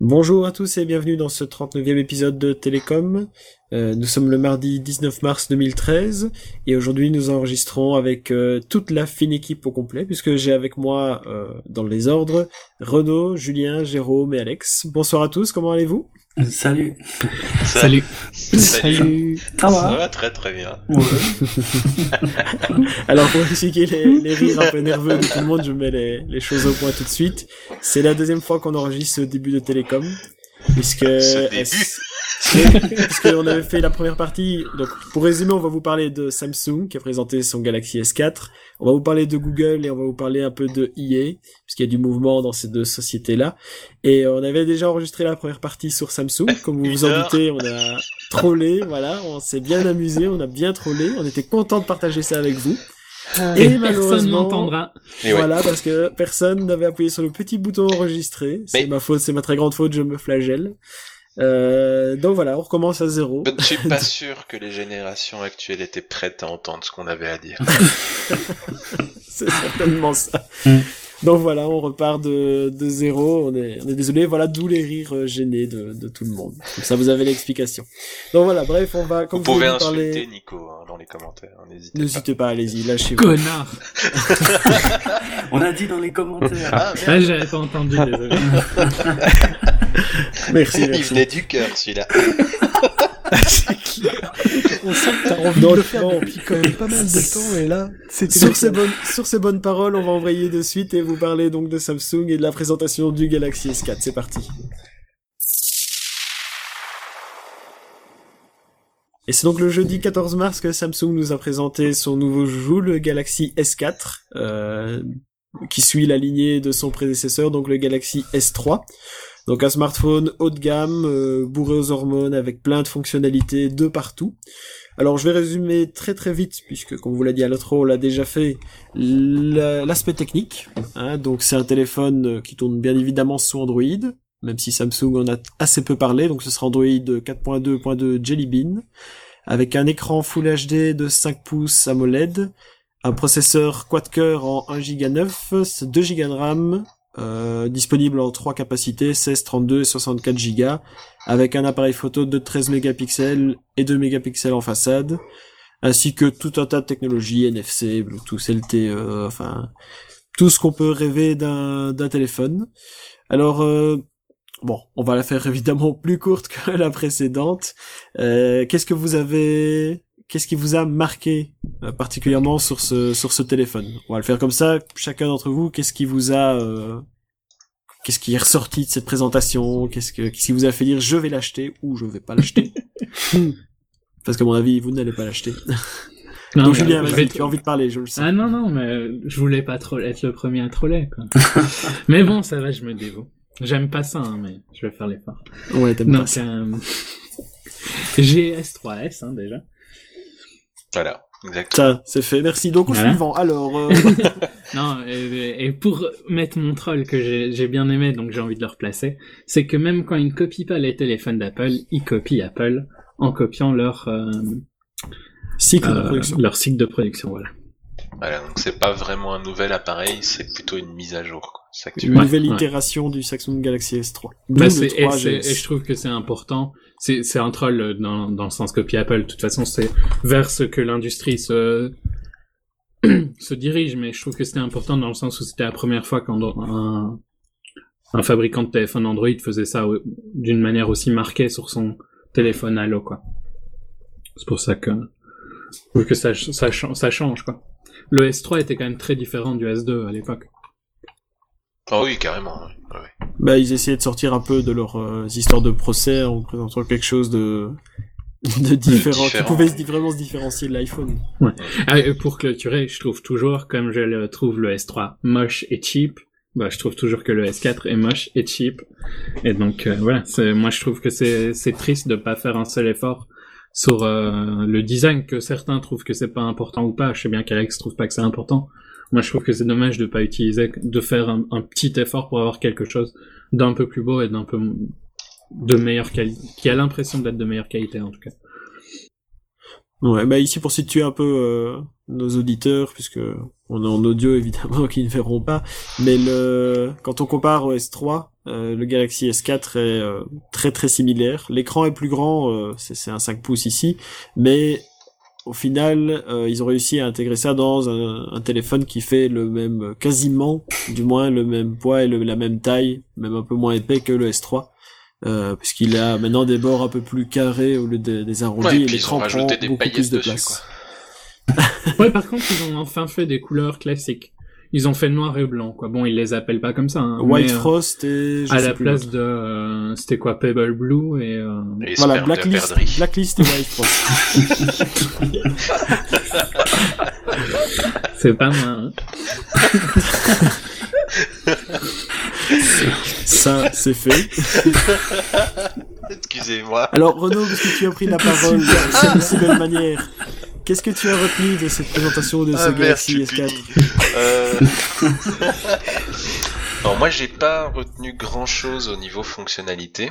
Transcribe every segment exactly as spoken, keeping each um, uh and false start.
Bonjour à tous et bienvenue dans ce trente-neuvième épisode de Télécom. Euh, nous sommes le mardi dix-neuf mars deux mille treize et aujourd'hui nous enregistrons avec euh, toute la fine équipe au complet puisque j'ai avec moi, euh, dans les ordres, Renaud, Julien, Jérôme et Alex. Bonsoir à tous, comment allez-vous ? Salut. Salut. Salut. Salut. Ça va ? Ça va très très bien. Ouais. Alors pour expliquer les, les rires un peu nerveux de tout le monde, je mets les, les choses au point tout de suite. C'est la deuxième fois qu'on enregistre ce début de Télécom, puisque ce début. puisque on avait fait la première partie. Donc pour résumer, on va vous parler de Samsung qui a présenté son Galaxy S quatre. On va vous parler de Google et on va vous parler un peu de E A, puisqu'il y a du mouvement dans ces deux sociétés-là. Et on avait déjà enregistré la première partie sur Samsung. Comme vous vous en doutez, on a trollé, voilà, on s'est bien amusé, on a bien trollé. On était content de partager ça avec vous. Euh, Et, et malheureusement, personne n'entendra. Voilà, parce que personne n'avait appuyé sur le petit bouton enregistrer. C'est Mais... ma faute, c'est ma très grande faute, je me flagelle. Euh, donc voilà, on recommence à zéro. Je ne suis pas sûr que les générations actuelles étaient prêtes à entendre ce qu'on avait à dire. C'est certainement ça. Mm. Donc voilà, on repart de, de zéro, on est, on est désolé, voilà, d'où les rires gênés de, de tout le monde. Comme ça, vous avez l'explication. Donc voilà, bref, on va... Comme vous pouvez parler... insulter Nico hein, dans les commentaires, n'hésitez, n'hésitez pas. pas, allez-y, lâchez-vous. Connard. On a dit dans les commentaires. Ah, ah j'avais pas entendu, désolé. Merci, Il merci. venait du cœur, celui-là. On sent que t'as envie de le faire depuis quand même pas mal de temps, et là, c'était sur ces bonnes, sur ces bonnes paroles, on va envoyer de suite et vous parler donc de Samsung et de la présentation du Galaxy S quatre. C'est parti. Et c'est donc le jeudi quatorze mars que Samsung nous a présenté son nouveau joujou, le Galaxy S quatre, euh, qui suit la lignée de son prédécesseur, donc le Galaxy S trois. Donc un smartphone haut de gamme, euh, bourré aux hormones, avec plein de fonctionnalités de partout. Alors je vais résumer très très vite, puisque comme vous l'a dit à l'intro, on l'a déjà fait, l'aspect technique. Hein, donc c'est un téléphone qui tourne bien évidemment sous Android, même si Samsung en a assez peu parlé, donc ce sera Android quatre point deux point deux Jelly Bean, avec un écran Full H D de cinq pouces AMOLED, un processeur quad-core en un giga neuf, deux giga de RAM, Euh, disponible en trois capacités, seize, trente-deux et soixante-quatre gigas, avec un appareil photo de treize mégapixels et deux mégapixels en façade, ainsi que tout un tas de technologies, N F C, Bluetooth, L T E, enfin, tout ce qu'on peut rêver d'un, d'un téléphone. Alors, euh, bon, on va la faire évidemment plus courte que la précédente. Euh, qu'est-ce que vous avez... Qu'est-ce qui vous a marqué euh, particulièrement sur ce sur ce téléphone ? On va le faire comme ça. Chacun d'entre vous, qu'est-ce qui vous a euh, qu'est-ce qui est ressorti de cette présentation ? Qu'est-ce que qu'est-ce qui vous a fait dire je vais l'acheter ou je vais pas l'acheter ? Parce qu'à mon avis, vous n'allez pas l'acheter. Non, Donc mais, Julien, euh, vas-y, vais... tu as envie de parler, je le sais. Ah non non, mais je voulais pas trop être le premier à troller quoi. Mais bon, ça va, je me dévoue. J'aime pas ça, hein, mais je vais faire l'effort. Ouais, t'aimes Donc, pas ça. Euh... j'ai S trois S hein, déjà. Voilà, exactement. Ça, c'est fait. Merci. Donc au Voilà. suivant. Alors. Euh... Non, et, et pour mettre mon troll que j'ai, j'ai bien aimé, donc j'ai envie de le replacer, c'est que même quand ils ne copient pas les téléphones d'Apple, ils copient Apple en copiant leur euh, cycle de euh, production. leur cycle de production, voilà. Voilà, donc c'est pas vraiment un nouvel appareil, c'est plutôt une mise à jour, quoi. C'est ça que tu Une vois. nouvelle ouais. itération du Samsung Galaxy S trois. Bah, D'où c'est, le trois et, c'est, G S. et je trouve que c'est important. C'est, c'est un troll dans, dans le sens copie Apple. De toute façon, c'est vers ce que l'industrie se se dirige, mais je trouve que c'était important dans le sens où c'était la première fois qu'un un, un fabricant de téléphone Android faisait ça d'une manière aussi marquée sur son téléphone Halo, quoi. C'est pour ça que je trouve que ça, ça, ça change, quoi. Le S trois était quand même très différent du S deux à l'époque. Ah oui, carrément. Oui. Oui. Bah, ils essayaient de sortir un peu de leurs euh, histoires de procès en présentant quelque chose de de différent, Différent. qui pouvait se, vraiment se différencier de l'iPhone. Ouais. Ah, et pour clôturer, je trouve toujours, comme je le trouve le S trois moche et cheap, bah, je trouve toujours que le S quatre est moche et cheap. Et donc, euh, voilà, c'est, moi je trouve que c'est, c'est triste de pas faire un seul effort sur euh, le design, que certains trouvent que c'est pas important ou pas. Je sais bien qu'Alex trouve pas que c'est important. Moi, je trouve que c'est dommage de pas utiliser, de faire un, un petit effort pour avoir quelque chose d'un peu plus beau et d'un peu de meilleure qualité, qui a l'impression d'être de meilleure qualité en tout cas. Ouais, bah ici pour situer un peu euh, nos auditeurs, puisque on est en audio évidemment qui ne verront pas, mais le quand on compare au S trois, euh, le Galaxy S quatre est euh, très très similaire. L'écran est plus grand, euh, c'est, c'est un cinq pouces ici, mais au final, euh, ils ont réussi à intégrer ça dans un, un téléphone qui fait le même, quasiment, du moins le même poids et le, la même taille, même un peu moins épais que le S trois, euh, puisqu'il a maintenant des bords un peu plus carrés au lieu des, des arrondis, Ouais, et et puis l'écran ils ont prend rajouté des beaucoup paillettes plus de dessus, place. Ouais, par contre, ils ont enfin fait des couleurs classiques. Ils ont fait noir et blanc, quoi. Bon, ils les appellent pas comme ça, hein, White mais, euh, Frost et je à sais la plus place l'autre. de, euh, c'était quoi, Pebble Blue et, euh... Et Voilà, sperme de Blacklist, perdrix. Blacklist et White Frost. c'est pas mal, hein. Ça, c'est fait. Excusez-moi. Alors, Renaud, parce que tu as pris la parole de si belle manière, qu'est-ce que tu as retenu de cette présentation de ce Ah, merde, Galaxy je S suis quatre? puni. Euh... non, moi j'ai pas retenu grand chose au niveau fonctionnalité.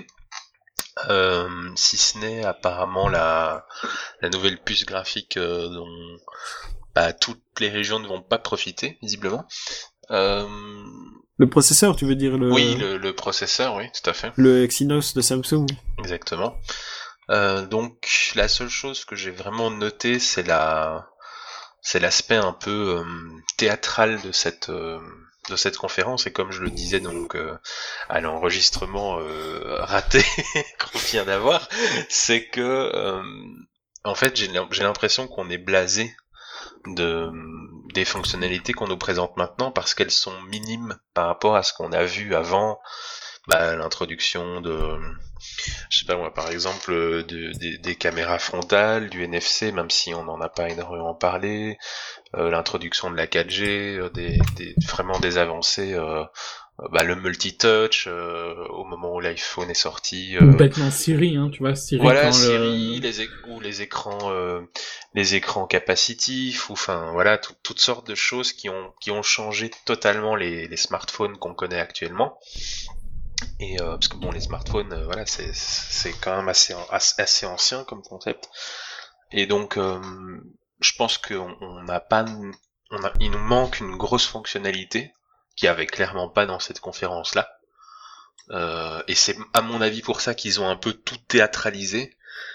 Euh, si ce n'est apparemment la, la nouvelle puce graphique euh, dont bah, toutes les régions ne vont pas profiter, visiblement. Euh... Le processeur, tu veux dire le... Oui, le, le processeur, oui, tout à fait. Le Exynos de Samsung. Exactement. Euh, donc la seule chose que j'ai vraiment noté, c'est la, c'est l'aspect un peu euh, théâtral de cette euh, de cette conférence. Et comme je le disais donc euh, à l'enregistrement euh, raté qu'on vient d'avoir, c'est que euh, en fait j'ai j'ai l'impression qu'on est blasé de des fonctionnalités qu'on nous présente maintenant parce qu'elles sont minimes par rapport à ce qu'on a vu avant. Bah, l'introduction de, je sais pas moi, par exemple, de, de, des caméras frontales, du N F C, même si on n'en a pas énormément parlé, euh, l'introduction de la quatre G, euh, des, des, vraiment des avancées, euh, bah, le multitouch, euh, au moment où l'iPhone est sorti. Ou Euh, bêtement Siri, hein, tu vois, Siri voilà, quand Siri, le... les, é- ou les écrans, euh, les écrans capacitifs, ou enfin voilà, tout, toutes sortes de choses qui ont qui ont changé totalement les, les smartphones qu'on connaît actuellement. Et euh, parce que bon, les smartphones, euh, voilà, c'est c'est quand même assez assez, assez ancien comme concept. Et donc, euh, je pense qu'on on n'a pas, on a, il nous manque une grosse fonctionnalité qu'il y avait clairement pas dans cette conférence-là. Euh, et c'est à mon avis pour ça qu'ils ont un peu tout théâtralisé.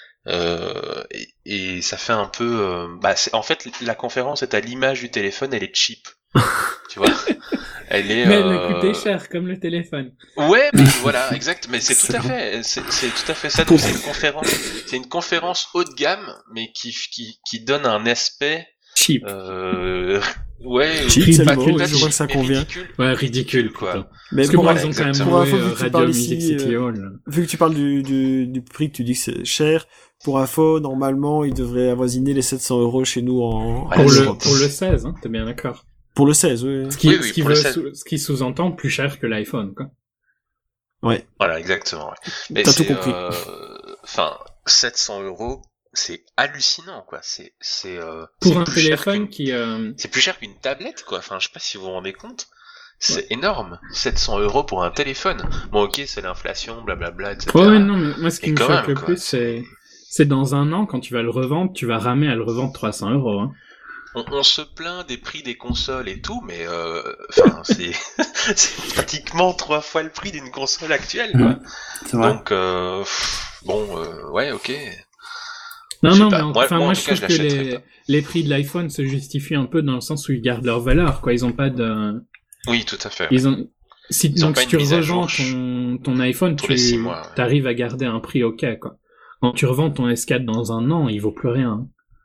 Euh, et, et ça fait un peu, euh, bah, c'est, en fait, la conférence est à l'image du téléphone, elle est cheap, tu vois. Elle est. Mais elle euh... a coûté cher, comme le téléphone. Ouais, mais voilà, exact. Mais c'est tout à fait, c'est, c'est tout à fait ça. Donc c'est une conférence, c'est une conférence haut de gamme, mais qui qui qui donne un aspect. Cheap. Euh, ouais. Cheap, c'est pas le que mot, pas je vois cheap, que ça mais convient. ridicule. Ouais, ridicule, quoi. quoi. Mais Parce que pour, moi, voilà, ils ont quand même exactement. pour loué info, vu euh, que tu Radio parles Music ici, City euh, Hall. vu que tu parles du, du, du prix que tu dis que c'est cher, pour info, normalement, il devrait avoisiner les sept cents euros chez nous en, Voilà, en Pour le, Europe. pour le seize, hein, t'es bien d'accord. Pour le seize, oui. Ce qui, Oui, oui, ce qui pour le veut seize. sous- ce qui sous-entend plus cher que l'iPhone, quoi. Ouais. Voilà, exactement. Ouais. Mais T'as tout c'est, compris. euh, enfin, sept cents euros, c'est hallucinant, quoi. C'est, c'est, euh, Pour c'est un plus cher téléphone qu'une- qui, euh, c'est plus cher qu'une tablette, quoi. Enfin, je sais pas si vous vous rendez compte. C'est énorme. sept cents euros pour un téléphone. Bon, ok, c'est l'inflation, blablabla, et cetera. ouais, ouais, non, mais moi, ce qui Et me quand choque même, le quoi. plus, c'est, c'est dans un an, quand tu vas le revendre, tu vas ramer à le revendre trois cents euros, hein. On, on se plaint des prix des consoles et tout, mais euh, enfin, c'est, c'est pratiquement trois fois le prix d'une console actuelle, quoi. C'est vrai. Donc, euh, pff, bon, euh, ouais, ok. Non, Je sais non, pas. mais en- Moi- enfin, moi, en moi, tout je cas, trouve je que l'achèterais les, pas. les prix de l'iPhone se justifient un peu dans le sens où ils gardent leur valeur, quoi. Ils ont pas de, Oui, tout à fait. ils ont, si, Ils ont donc, pas si une tu mise à revends jour ton, ton iPhone, tous tu les six mois, ouais. arrives à garder un prix ok, quoi. Quand tu revends ton S quatre dans un an, il vaut plus rien.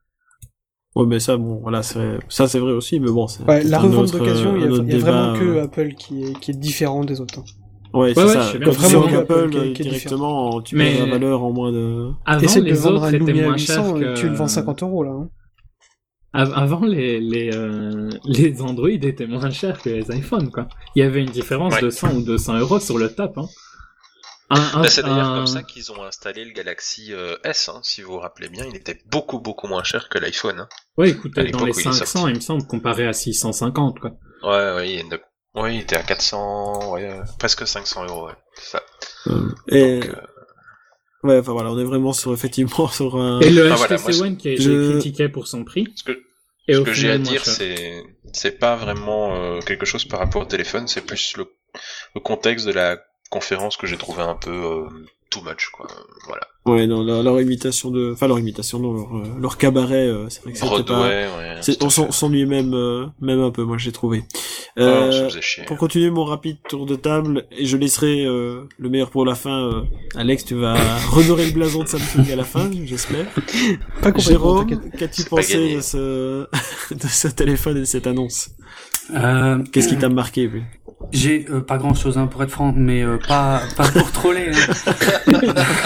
Ouais, mais ça, bon, voilà, c'est, ça c'est vrai aussi, mais bon, c'est Ouais, peut-être la un revente autre, d'occasion, il y a, un autre il y a débat, vraiment que euh. Apple qui est, qui est différent des autres. hein. Ouais, c'est Ouais, ouais, ça. je sais bien. Quand tu Vraiment sors que Apple, Apple qui est- euh, qui est directement, tu Mais- perds la valeur en moins de... Avant, T'essaies de les le vendre autres à étaient Lumia moins huit chers cents, que... tu le vends cinquante euros là. Hein. Av- Avant, les, les, euh, les Android étaient moins chers que les iPhones, quoi. Il y avait une différence Ouais. de cent ou deux cents euros sur le top, hein. Un, un, Bah, c'est d'ailleurs un- comme ça qu'ils ont installé le Galaxy euh, S, hein, si vous vous rappelez bien, il était beaucoup beaucoup moins cher que l'iPhone. Hein. Ouais, écoutez, à dans l'époque les où il est cinq cents, sorti. il me semble, comparé à six cent cinquante, quoi. Ouais, ouais, il, est- ouais, il était à quatre cents, ouais, euh, presque cinq cents euros, ouais, c'est ça. Euh, et, Donc, euh, ouais, enfin voilà, on est vraiment sur, effectivement, sur un... Et le Ah, H T C voilà, moi, One qui a été je- critiqué pour son prix. parce que Et Ce au que j'ai à final, moins dire, cher. c'est c'est pas vraiment euh, quelque chose par rapport au téléphone, c'est plus le, le contexte de la conférence que j'ai trouvé un peu euh, too much, quoi. Voilà. Ouais, non, leur, leur imitation de, enfin leur imitation, non, leur, euh, leur cabaret, euh, c'est vrai que c'était pas. Broadway, ouais. C'est, tout à on s'en- fait. s'ennuyait même, euh, même un peu, moi j'ai trouvé. Ah, Euh, ça me faisait chier. pour continuer mon rapide tour de table, et je laisserai euh, le meilleur pour la fin. euh, Alex, tu vas redorer le blason de Samsung à la fin, j'espère. Pas complètement, Jérôme, t'inquiète. qu'as-tu C'est pas pensé gagné. de ce de ce téléphone et de cette annonce? Euh, Qu'est-ce qui t'a marqué, oui? J'ai euh, pas grand chose hein, pour être franc, mais euh, pas pas pour troller. Hein.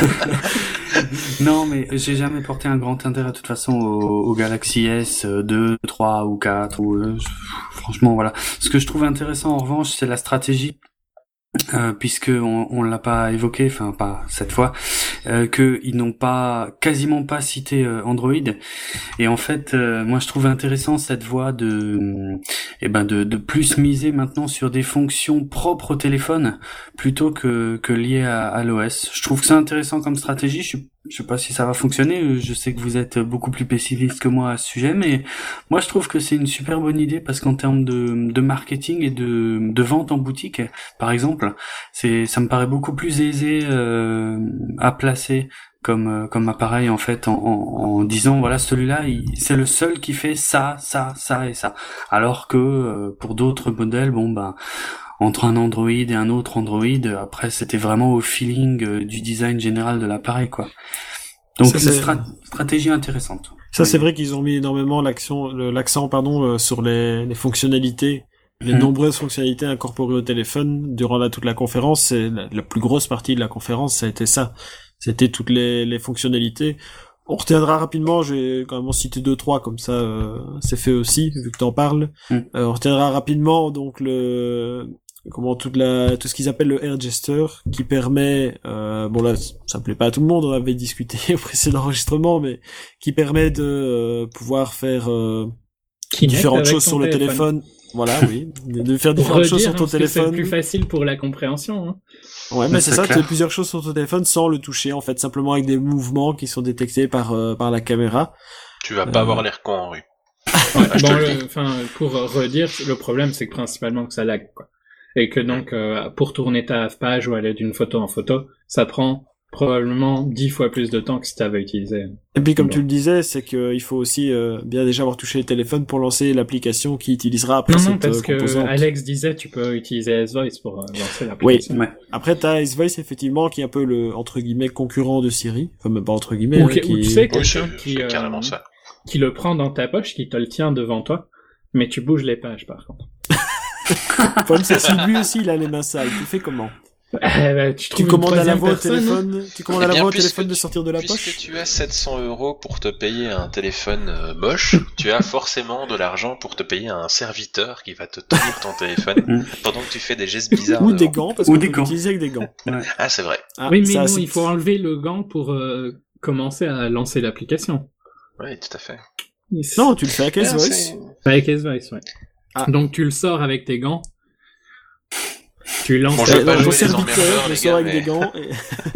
Non, mais j'ai jamais porté un grand intérêt de toute façon au, au Galaxy S deux, trois ou quatre. Ou, euh, franchement, voilà. Ce que je trouve intéressant en revanche, c'est la stratégie. Euh, puisque on, on l'a pas évoqué, enfin pas cette fois, euh, que ils n'ont pas quasiment pas cité euh, Android. Et en fait, euh, moi je trouve intéressant cette voie de, eh ben de, de plus miser maintenant sur des fonctions propres au téléphone plutôt que que liées à, à l'O S. Je trouve que c'est intéressant comme stratégie. Je, je sais pas si ça va fonctionner. Je sais que vous êtes beaucoup plus pessimiste que moi à ce sujet, mais moi je trouve que c'est une super bonne idée parce qu'en termes de, de marketing et de, de vente en boutique, par exemple, c'est ça me paraît beaucoup plus aisé euh, à placer comme comme appareil en fait en, en, en disant voilà celui-là il, c'est le seul qui fait ça ça ça et ça, alors que euh, pour d'autres modèles bon ben entre un Android et un autre Android après c'était vraiment au feeling euh, du design général de l'appareil quoi. Donc Ça, c'est une c'est- stra- stratégie intéressante. Ça, c'est vrai qu'ils ont mis énormément l'accent, le- l'accent, pardon, euh, sur les, les fonctionnalités, les Mhm. nombreuses fonctionnalités incorporées au téléphone durant la, toute la conférence. C'est la, la plus grosse partie de la conférence, ça a été ça. C'était toutes les, les fonctionnalités. On retiendra rapidement, je vais quand même en citer deux, trois, comme ça, euh, c'est fait aussi, vu que t'en parles. Mhm. Euh, on retiendra rapidement, donc, le, comment toute la, tout ce qu'ils appellent le Air Jester, qui permet, euh, bon là, ça plaît pas à tout le monde, on avait discuté au précédent enregistrement, mais qui permet de euh, pouvoir faire euh, Kinect différentes avec choses ton sur le téléphone. Voilà, oui, de de faire Pour différentes redire, choses sur hein, ton parce que c'est téléphone. plus facile pour la compréhension. Hein. Ouais, mais c'est C'est ça, clair. tu fais plusieurs choses sur ton téléphone sans le toucher, en fait, simplement avec des mouvements qui sont détectés par euh, par la caméra. Tu vas pas Euh. avoir l'air con en rue. Ouais, Ah, je bon, te le le- enfin, pour redire, le problème c'est que principalement que ça lag, quoi. Et que donc, euh, pour tourner ta page ou aller d'une photo en photo, ça prend probablement dix fois plus de temps que si t'avais utilisé. Et puis, comme Bon. tu le disais, c'est qu'il faut aussi euh, bien déjà avoir touché le téléphone pour lancer l'application qui utilisera après Non, cette non, parce euh, que composante. Alex disait, tu peux utiliser S-Voice pour euh, lancer l'application. Ouais. Après, t'as S-Voice, effectivement, qui est un peu le, entre guillemets, concurrent de Siri. Enfin, même pas entre guillemets. Ou, hein, que- qui... ou tu sais, Oui, quelqu'un c'est qui, c'est euh, carrément ça. qui le prend dans ta poche, qui te le tient devant toi, mais tu bouges les pages par contre. Le problème, c'est si lui aussi, il a les mains sales. Tu fais comment? Eh ben, tu Tu trouves une commandes à la troisième voix au personne, hein. téléphone, tu commandes à Eh la bien, voix au puisque téléphone de tu- sortir de la Puisque poche? tu as sept cents euros pour te payer un téléphone euh, moche, tu as forcément de l'argent pour te payer un serviteur qui va te tenir ton téléphone pendant que tu fais des gestes bizarres. Ou des devant. gants, parce Ou qu'on des peut gants. l'utiliser avec des gants. Ah, c'est vrai. Ah, Oui, mais ça, non, c'est- il faut enlever le gant pour euh, commencer à lancer l'application. Oui, tout à fait. Non, tu le fais avec Ah, S-Voice. c'est- Avec S-Voice, ouais. Ah. Donc tu le sors avec tes gants. Tu lances Bon, ta je vais pas Alors, jouer ton les serviteur, emmerdeurs, je les sors gars, avec mais- des gants. Et...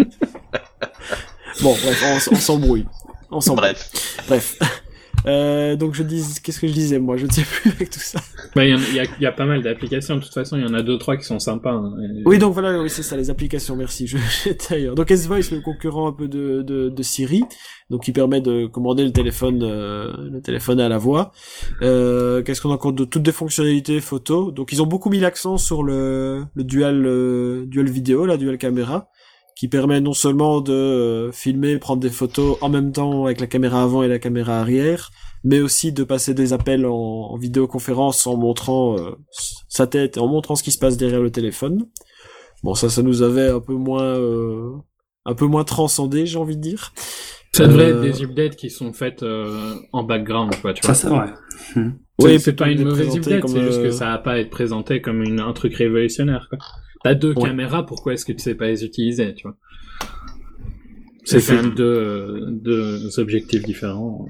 bon, bref, on, s- on s'embrouille. On s'embrouille. Bref. Bref. Euh, donc je dis, qu'est-ce que je disais moi? Je ne sais plus avec tout ça. Bah, il y, en- il y a, il y a pas mal d'applications, de toute façon, il y en a deux, trois qui sont sympas. Hein. Et- Oui, donc voilà, oui, c'est ça, les applications, merci, je j'étais ailleurs. Donc S-Voice, le concurrent un peu de, de, de Siri, donc qui permet de commander le téléphone, euh, le téléphone à la voix. Euh, qu'est-ce qu'on a encore de toutes des fonctionnalités photo. Donc ils ont beaucoup mis l'accent sur le, le dual, euh, dual vidéo, la dual caméra, qui permet non seulement de euh, filmer, prendre des photos en même temps avec la caméra avant et la caméra arrière, mais aussi de passer des appels en, en vidéoconférence en montrant euh, sa tête et en montrant ce qui se passe derrière le téléphone. Bon, ça, ça nous avait un peu moins, euh, un peu moins transcendé, j'ai envie de dire. Ça devrait Euh, être des updates qui sont faites euh, en background, quoi, tu Ça vois. c'est vrai. Hmm. C'est Oui, c'est pas une plutôt que de mauvaise présenter update, comme, c'est juste euh, que ça va pas être présenté comme une, un truc révolutionnaire, quoi. T'as deux Ouais. caméras, pourquoi est-ce que tu sais pas les utiliser, tu vois? C'est quand même deux, deux objectifs différents.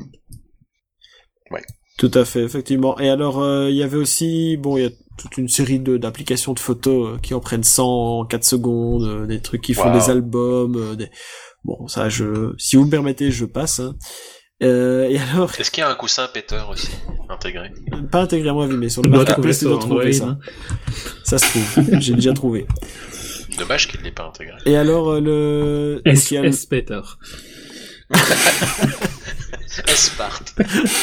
Tout à fait, effectivement. Et alors, euh, il y avait aussi, bon, il y a toute une série de d'applications de photos euh, qui en prennent cent en quatre secondes, euh, des trucs qui font Wow. des albums, euh, des... Bon, ça, je, si vous me permettez, je passe. Hein. Euh, et alors, Est-ce qu'il y a un coussin péteur aussi intégré? pas intégré à moi vu, mais sur le On doit marketplace, trouver tu dois sur trouver Android, ça. hein. Ça se trouve. J'ai déjà trouvé. Dommage qu'il l'ait pas intégré. Et alors, euh, le... donc, S, il y a le- S Peter. Esparte.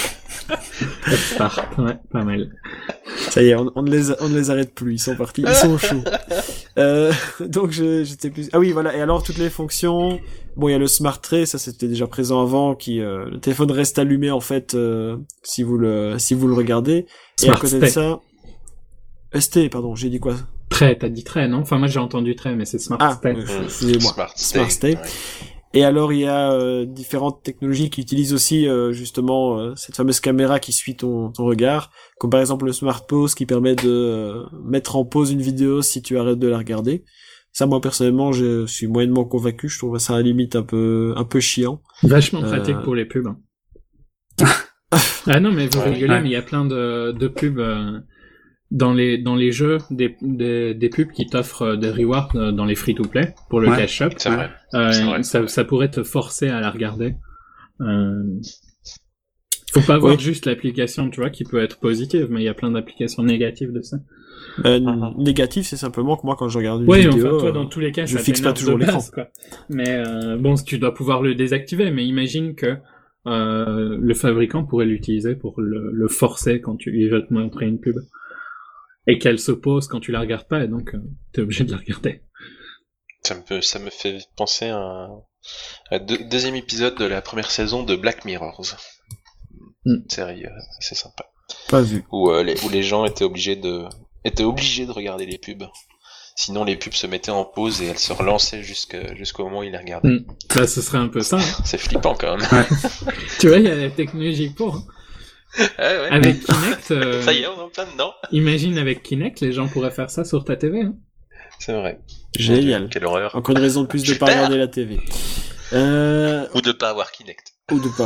Spart, ouais, pas mal. Ça y est, on, on ne les, on ne les arrête plus, ils sont partis, ils sont chauds. Euh, donc je, j'étais plus, ah oui, voilà. Et alors toutes les fonctions, bon, il y a le Smart Tray, ça c'était déjà présent avant, qui, euh, le téléphone reste allumé en fait, euh, si vous le, si vous le regardez. Et Smart à côté Stay. de ça, S T, pardon, j'ai dit quoi? Trait, t'as dit trait, non? Enfin, moi j'ai entendu trait, mais c'est Smart Ah, Stay. euh, excusez-moi. Smart Smart Stay. Stay. Et alors il y a euh, différentes technologies qui utilisent aussi euh, justement euh, cette fameuse caméra qui suit ton, ton regard, comme par exemple le Smart Pause qui permet de euh, mettre en pause une vidéo si tu arrêtes de la regarder. Ça, moi personnellement, je suis moyennement convaincu. Je trouve ça à la limite un peu un peu chiant. Vachement Euh, pratique pour les pubs. hein. Ah non, mais vous Ouais. rigolez, Ouais. mais il y a plein de, de pubs euh, dans les dans les jeux, des, des, des pubs qui t'offrent euh, des rewards euh, dans les free-to-play pour le Ouais. cash shop. C'est vrai. Euh, C'est vrai. ça, ça pourrait te forcer à la regarder. Euh... Faut pas voir Oui. juste l'application, tu vois, qui peut être positive, mais il y a plein d'applications négatives de ça. Euh, Mhm. Négatif, c'est simplement que moi quand je regarde une Oui, vidéo, enfin, toi, euh, dans tous les cas, je ça fixe pas t'énerve toujours de l'écran. base, quoi. Mais euh, bon, tu dois pouvoir le désactiver, mais imagine que euh, le fabricant pourrait l'utiliser pour le, le forcer quand tu il veut te montrer une pub. Et qu'elle se pose quand tu la regardes pas, et donc euh, t'es obligé de la regarder. Ça me, peut- ça me fait penser à un à deux- deuxième épisode de la première saison de Black Mirrors. Mm. Une série euh, assez sympa. pas vu. Où, euh, les, où les gens étaient obligés de étaient obligés de regarder les pubs. Sinon les pubs se mettaient en pause et elles se relançaient jusqu'à- jusqu'au moment où ils les regardaient. Mm. Bah, ce serait un peu ça. hein. C'est flippant quand même. Tu vois, il y a la technologie pour. hein. Ouais, ouais. Avec Kinect, euh, Ça y est, on est en plein dedans. imagine avec Kinect, les gens pourraient faire ça sur ta T V. Hein. C'est vrai. Génial. Quelle horreur. Encore une raison de plus de pas Super. regarder la T V. Euh, Ou de pas avoir Kinect. ou de pas.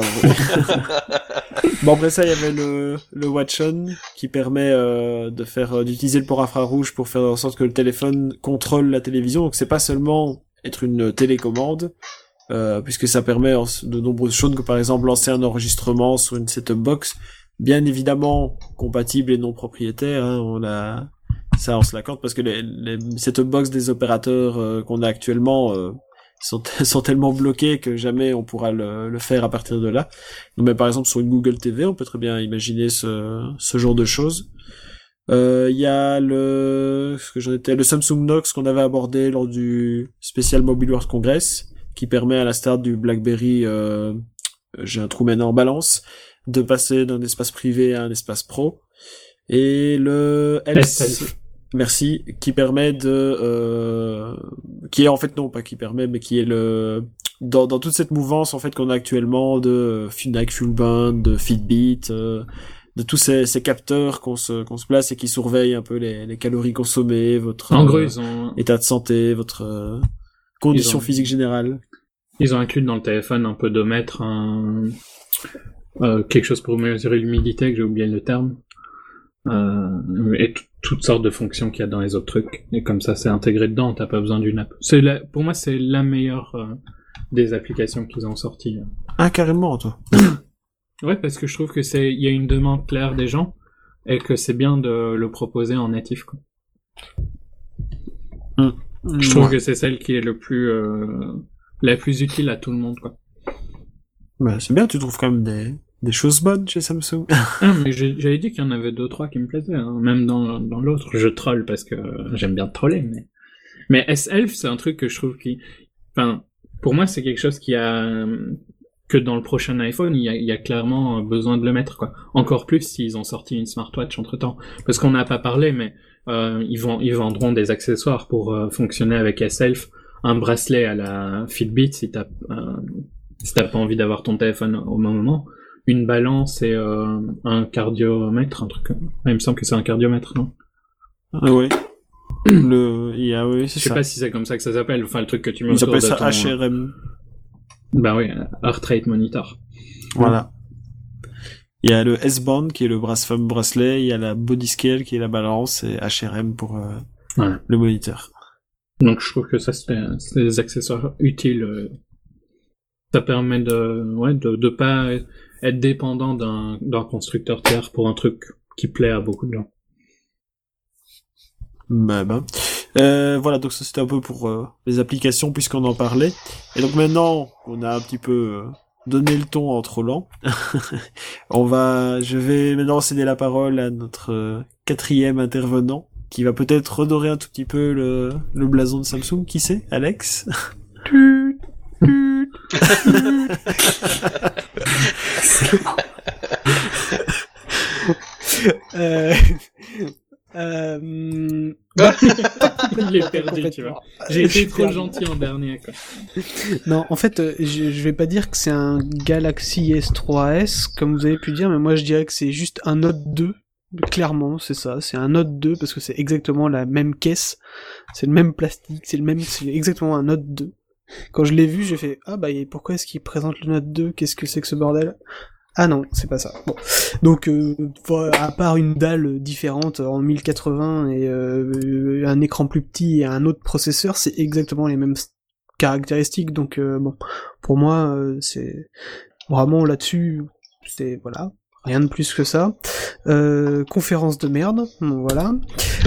Bon, après ça, il y avait le, le Watch On qui permet euh, de faire euh, d'utiliser le port infrarouge pour faire en sorte que le téléphone contrôle la télévision. Donc c'est pas seulement être une télécommande, euh, puisque ça permet en- de nombreuses choses, comme par exemple lancer un enregistrement sur une set-top box, bien évidemment compatible et non propriétaire. Hein, on l'a, ça on se l'accorde parce que les, les set-top box des opérateurs euh, qu'on a actuellement euh, sont, sont tellement bloqués que jamais on pourra le, le faire à partir de là. Donc, mais par exemple sur une Google T V, on peut très bien imaginer ce, ce genre de choses. Euh, Il y a le, ce que j'en étais, le Samsung Knox qu'on avait abordé lors du spécial Mobile World Congress, qui permet à la start du BlackBerry, euh, j'ai un trou maintenant en balance, de passer d'un espace privé à un espace pro. Et le L S-Self. merci, qui permet de, euh, qui est en fait non pas qui permet, mais qui est le dans dans toute cette mouvance en fait qu'on a actuellement de Fnac, Fuelband, de Fitbit, euh, de tous ces, ces capteurs qu'on se qu'on se place et qui surveillent un peu les, les calories consommées, votre En gros, euh, ils ont, état de santé, votre euh, condition Ils ont- physique générale. ils ont inclus dans le téléphone un podomètre, un, euh, quelque chose pour mesurer l'humidité, que j'ai oublié le terme, euh, et t- toutes sortes de fonctions qu'il y a dans les autres trucs. Et comme ça, c'est intégré dedans, t'as pas besoin d'une app. C'est la, pour moi, c'est la meilleure euh, des applications qu'ils ont sorties. Ah carrément toi. Ouais, parce que je trouve que c'est, il y a une demande claire des gens, et que c'est bien de le proposer en natif, quoi. Je trouve que c'est celle qui est le plus, euh, la plus utile à tout le monde, quoi. Bah, c'est bien, tu trouves quand même des des choses bonnes chez Samsung. Ah, mais j'ai- j'avais dit qu'il y en avait deux, trois qui me plaisaient, hein. Même dans, dans l'autre. Je troll parce que j'aime bien troller, mais, mais S-Elf, c'est un truc que je trouve qui, enfin, pour moi, c'est quelque chose qui a, que dans le prochain iPhone, il y a, il y a clairement besoin de le mettre, quoi. Encore plus s'ils ont sorti une smartwatch entre temps. Parce qu'on n'a pas parlé, mais, euh, ils vont, ils vendront des accessoires pour euh, fonctionner avec S-Elf. Un bracelet à la Fitbit si t'as, euh, si t'as pas envie d'avoir ton téléphone au même moment. Une balance et euh, un cardiomètre, un truc. Ah, il me semble que c'est un cardiomètre, non? Ah ouais. Le, il y a, oui, c'est Je sais ça. pas si c'est comme ça que ça s'appelle. Enfin, le truc que tu mets Ils autour appellent de ça ton... H R M. Bah oui, Heart Rate Monitor. Voilà. Il y a le S-Band qui est le brace fameux bracelet, il y a la Body Scale qui est la balance et H R M pour euh, Ouais. le moniteur. Donc je trouve que ça, c'est c'est des accessoires utiles euh, Ça permet de, ouais, de, de pas être dépendant d'un, d'un constructeur tiers pour un truc qui plaît à beaucoup de gens. Bah, bah. Euh, voilà, donc ça c'était un peu pour euh, les applications puisqu'on en parlait. Et donc maintenant, on a un petit peu euh, donné le ton en trollant. On va, je vais maintenant céder la parole à notre euh, quatrième intervenant qui va peut-être redorer un tout petit peu le, le blason de Samsung. Qui c'est, Alex? euh... Euh... Je l'ai perdu, tu vois. J'ai été trop gentil en dernier, quoi. Non, en fait, euh, je, je vais pas dire que c'est un Galaxy S trois S, comme vous avez pu dire, mais moi je dirais que c'est juste un Note deux. Clairement, c'est ça. C'est un Note deux parce que c'est exactement la même caisse, c'est le même plastique, c'est le même, c'est exactement un Note deux. Quand je l'ai vu, j'ai fait ah bah pourquoi est-ce qu'il présente le Note deux? Qu'est-ce que c'est que ce bordel? Ah non, c'est pas ça. Bon, donc euh, à part une dalle différente en mille quatre-vingts et euh, un écran plus petit et un autre processeur, c'est exactement les mêmes caractéristiques. Donc euh, bon, pour moi, euh, c'est vraiment là-dessus, c'est voilà, rien de plus que ça. Euh, conférence de merde, bon, voilà.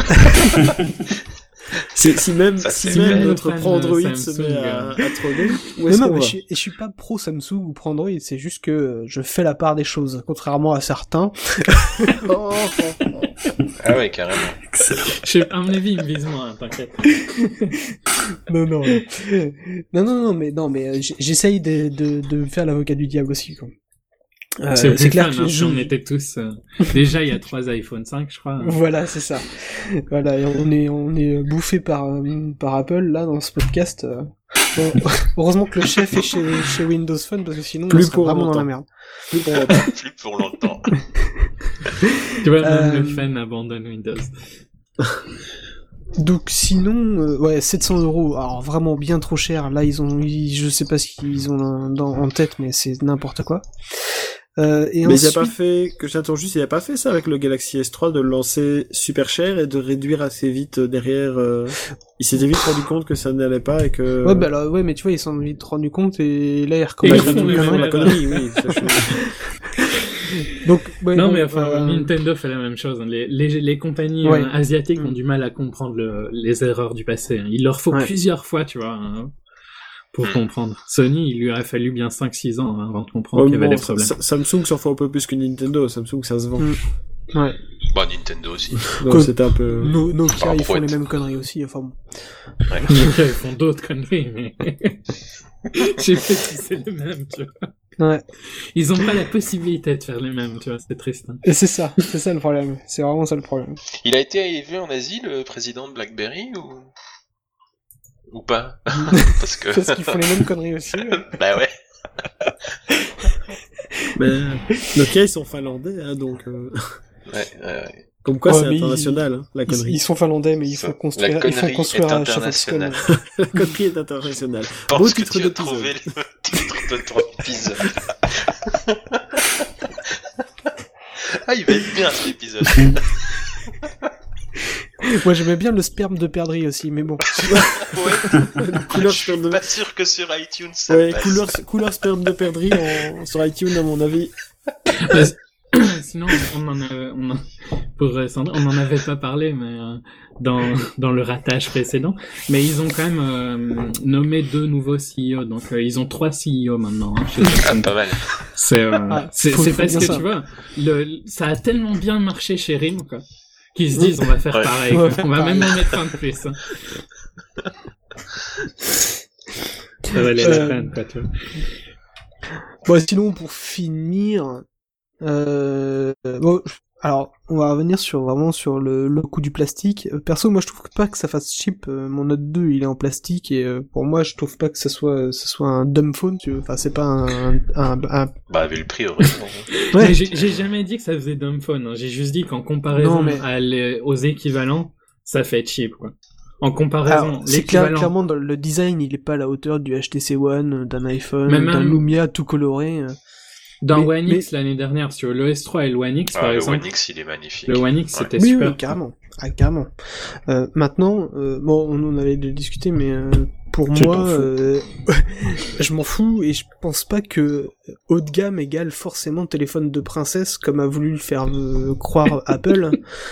C'est, si même, Ça, si c'est même vrai. notre pro Android se Samsung, met à, à troller, où Non, est-ce non, qu'on mais va? je, suis- je suis pas pro Samsung ou pro Android, c'est juste que je fais la part des choses, contrairement à certains. Oh, oh, oh. Ah ouais, carrément. Je sais, à mon avis, il me vise moi, hein, t'inquiète. non, non, non, non, non, non, mais non, mais euh, j- j'essaye de, de, de faire l'avocat du diable aussi, quoi. Euh, c'est, c'est clair fun, que hein, je- on était tous, euh, déjà, il y a trois iPhone cinq, je crois. Voilà, c'est ça. Voilà, et on est on est bouffé par euh, par Apple là dans ce podcast. euh. Bon, heureusement que le chef est chez chez Windows Phone parce que sinon Plus on serait pour vraiment dans longtemps. la merde. Plus pour longtemps. Plus pour longtemps. Tu vois, même Euh, le fan abandonne Windows. Donc sinon, euh, ouais, sept cents euros. Alors vraiment bien trop cher. Là ils ont, ils- je sais pas ce qu'ils ont dans, en tête, mais c'est n'importe quoi. Euh, et Mais il ensuite, a pas fait, que j'attends juste, il a pas fait ça avec le Galaxy S trois de le lancer super cher et de réduire assez vite derrière, euh... il s'était vite rendu compte que ça n'allait pas et que... ouais, bah là, ouais, mais tu vois, ils s'en sont vite rendu compte et là ils Et recommencent ils Bah, à font tout les le mêmes monde. la erreurs. connerie, oui. ça, je- Donc, ouais, Non, donc, mais enfin, euh, Nintendo fait la même chose. hein. Les, les, les compagnies Ouais. euh, asiatiques ont Mm. du mal à comprendre le, les erreurs du passé. hein. Il leur faut Ouais. plusieurs fois, tu vois, hein, pour Mm. comprendre. Sony, il lui a fallu bien cinq six ans hein, avant de comprendre Ouais, qu'il y avait bon, des problèmes. Sa- Samsung s'en fout un peu plus que Nintendo. Samsung, ça se vend. Mm. ouais. Bah, Nintendo aussi. Donc Comme- c'était un peu... No- Nokia, Par ils font brouette. les mêmes conneries aussi. Enfin bon. Ils font d'autres conneries, mais... Je sais pas si c'est le même, tu vois. Ouais. Ils ont pas la possibilité de faire les mêmes, tu vois, c'est triste. hein. Et c'est ça, c'est ça le problème. C'est vraiment ça le problème. Il a été élevé en Asie, le président de BlackBerry, ou... Ou pas? Parce que... Parce qu'ils font les mêmes conneries aussi. ouais. Bah ouais. Mais Nokia, ils sont finlandais, hein, donc... euh, Ouais, ouais, ouais. Comme quoi, Ouais, c'est mais international, hein, la Ils, connerie. ils sont finlandais, mais ils Ça, font la construire, ils font connerie construire est à Schaffhausen. internationale. La connerie est internationale. Je pense Beau que titre tu as d'épisode. trouvé le titre de ton épisode. Ah, il va être bien cet épisode. Moi, j'aimais bien le sperme de perdrix aussi, mais bon. Ouais. Couleur Je suis sperme de... pas sûr que sur iTunes ça Ouais, passe. couleur, couleur sperme de perdrix en... sur iTunes, à mon avis. Mais- Sinon, on en, a, on, en, pour, euh, Sandra, on en avait pas parlé, mais euh, dans dans le ratage précédent, mais ils ont quand même euh, nommé deux nouveaux C E O, donc euh, ils ont trois C E O maintenant. Hein, chez Ah, Samsung. pas mal. C'est euh, Ah, c'est faut- c'est faut parce dire que ça. tu vois, le, ça a tellement bien marché chez RIM, quoi, qu'ils se disent on va faire Ouais. pareil, On va quoi. faire on va pareil. même en mettre un de plus. Hein. Ça valait Euh, la peine, quoi, tu vois. Bon, sinon, pour finir, euh, bon, alors, on va revenir sur vraiment sur le, le coût du plastique. Euh, Perso, moi, je trouve pas que ça fasse cheap. Euh, mon Note deux, il est en plastique et euh, pour moi, je trouve pas que ça soit, ça soit un dumb phone. Tu veux. Enfin, c'est pas un, un, un... Bah, vu le prix, heureusement. Ouais. Mais j'ai j'ai jamais dit que ça faisait dumb phone. Hein. J'ai juste dit qu'en comparaison Non, mais- à les- aux équivalents, ça fait cheap, quoi. En Alors, comparaison, c'est clair, l'équivalent. clairement, dans le design, il est pas à la hauteur du H T C One, d'un iPhone, Mais d'un même- Lumia tout coloré. euh. Dans mais- One X l'année dernière, sur le S trois et le One X, Ah, par le exemple, One X, il est magnifique. le One X, Ouais. c'était Oui, super. oui, carrément. Ah, carrément. Euh, maintenant, euh, bon, on en avait déjà discuté, mais euh, pour Tu moi, t'en fous. euh, je m'en fous et je pense pas que haut de gamme égale forcément téléphone de princesse comme a voulu le faire euh, croire Apple.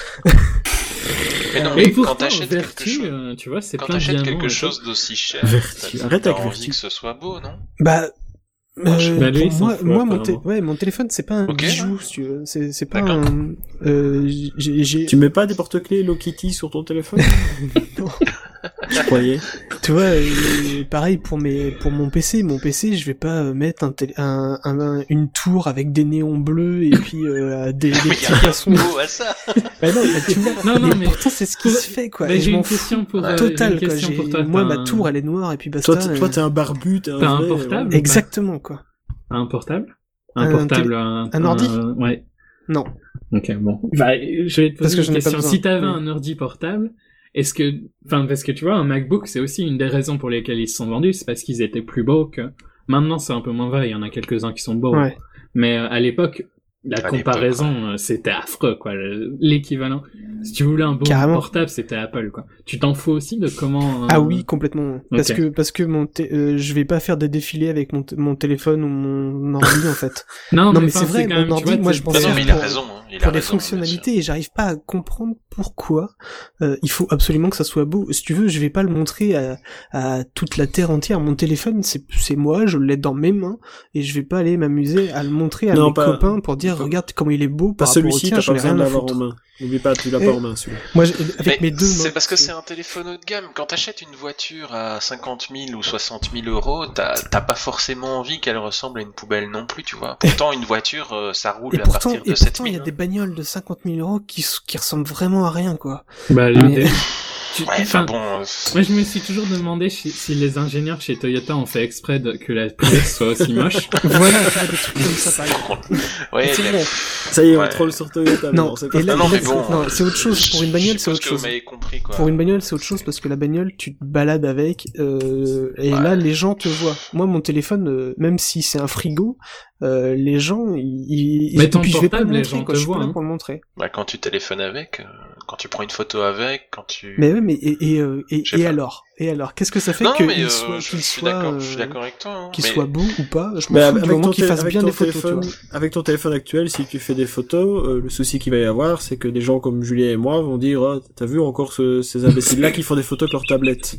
Mais non, Et mais pourtant, quand t'achètes quelque Vertu, chose, euh, tu vois, c'est quand plein de t'achètes diamants. quelque et chose tout. d'aussi cher, Vertu, t'as, arrête t'as avec envie Vertu. que ce soit beau, non? Bah, euh, Bah, lui, il pour s'en moi, fout, moi mon, té- apparemment. ouais, mon téléphone c'est pas un Ok, bijou, ouais. si tu veux. C'est, c'est pas D'accord. un. Euh, j'ai, j'ai... Tu mets pas des porte-clés Hello Kitty sur ton téléphone? Non. Je croyais. Tu vois, euh, pareil pour mes, pour mon P C. Mon P C, je vais pas euh, mettre un, télé- un, un, un- une tour avec des néons bleus et puis euh, des, des Mais y petits a rien poissons. de beau à ça! Bah non, bah, tu vois. Non, non, mais, mais- pourtant c'est ce qui pour- se fait quoi. Bah, Et j'ai je m'en une fous. question pour, Ouais. euh, j'ai une Total quoi. question J'ai... pour toi. Moi T'as ma un- tour elle est noire et puis basta. Toi, t- toi, t'es un barbu, t'es un T'as un vrai, portable ouais. Exactement quoi. Un portable Un, Un portable, télé- un, un ordi Ouais. Non. Ok, bon. Bah, je vais te Parce poser que une j'en ai pas question. besoin. Si t'avais Oui. un ordi portable, est-ce que, enfin, parce que tu vois, un MacBook, c'est aussi une des raisons pour lesquelles ils se sont vendus, c'est parce qu'ils étaient plus beaux que... Maintenant, c'est un peu moins vrai, il y en a quelques-uns qui sont beaux. Ouais. Mais euh, à l'époque, la À comparaison, l'époque, euh, c'était affreux, quoi. Le- L'équivalent. Si tu voulais un beau Carrément. portable, c'était Apple, quoi. Tu t'en fous aussi de comment... euh, Ah oui, complètement. Parce Ok. que parce que mon té- euh, je vais pas faire des défilés avec mon, t- mon téléphone ou mon ordi en fait. Non, Non, mais enfin, c'est vrai, quand mon même, tu ordi, vois, moi, t'es- je pense Non, t'es- non, faire mais il a pour- raison, hein. Il a Pour des raison, fonctionnalités et j'arrive pas à comprendre pourquoi euh, il faut absolument que ça soit beau. Si tu veux, je vais pas le montrer à, à toute la terre entière. Mon téléphone, c'est c'est moi, je l'ai dans mes mains et je vais pas aller m'amuser à le montrer à Non, mes pas- copains pour dire pas- regarde comment il est beau Pas par rapport au celui-ci, tien, t'as j'en pas ai besoin de rien à l'avoir en foutre. main. N'oublie pas, tu l'as Eh, pas en main, celui-là. Moi, j'ai- avec Mais mes deux mains. c'est parce que c'est un téléphone haut de gamme. Quand t'achètes une voiture à cinquante mille ou soixante mille euros, t'as t'as pas forcément envie qu'elle ressemble à une poubelle non plus, tu vois. Pourtant, une voiture, euh, ça roule Et à pourtant, partir et de sept pourtant, il y mille. a des bagnoles de cinquante mille euros qui, s- qui ressemblent vraiment à rien, quoi. Bah, Mais- l'idée- tu- Ouais, enfin enfin, bon. euh, moi, je me suis toujours demandé si, si les ingénieurs chez Toyota ont fait exprès de, que la Prius soit aussi moche. Voilà, tu vois, des trucs comme ça, par exemple. Ouais, C'est mais- vrai. Ça y est, on Ouais. troll sur Toyota. Non, mais c'est et pas là, Non, non, là, mais c'est- bon, non, c'est autre chose. Pour une bagnole, c'est je autre suppose chose. que vous m'avez compris, quoi. Pour une bagnole, c'est autre chose parce que la bagnole, tu te balades avec, euh, et Ouais. là, les gens te voient. Moi, mon téléphone, euh, même si c'est un frigo, euh, les gens, ils, ils... Mais et ton puis je vais pas le portable, les montrer, gens quoi. te Je suis pas voient, là hein. pour le montrer. Bah, quand tu téléphones avec, euh, quand tu prends une photo avec, quand tu... Mais ouais, mais et, et, euh, et, Je sais et pas. alors, et alors, qu'est-ce que ça fait non, qu'il mais euh, soit, je, qu'il je suis soit, d'accord, je suis euh, d'accord avec toi. Hein, qu'il mais... soit beau ou pas Je Mais m'en fous avec du ton, moment qu'il té- fasse avec bien ton des photos, tu téléphone, vois. avec ton téléphone actuel, si tu fais des photos, euh, le souci qu'il va y avoir, c'est que des gens comme Julien et moi vont dire, oh, t'as vu encore ce- ces imbéciles-là qui font des photos avec leur tablette.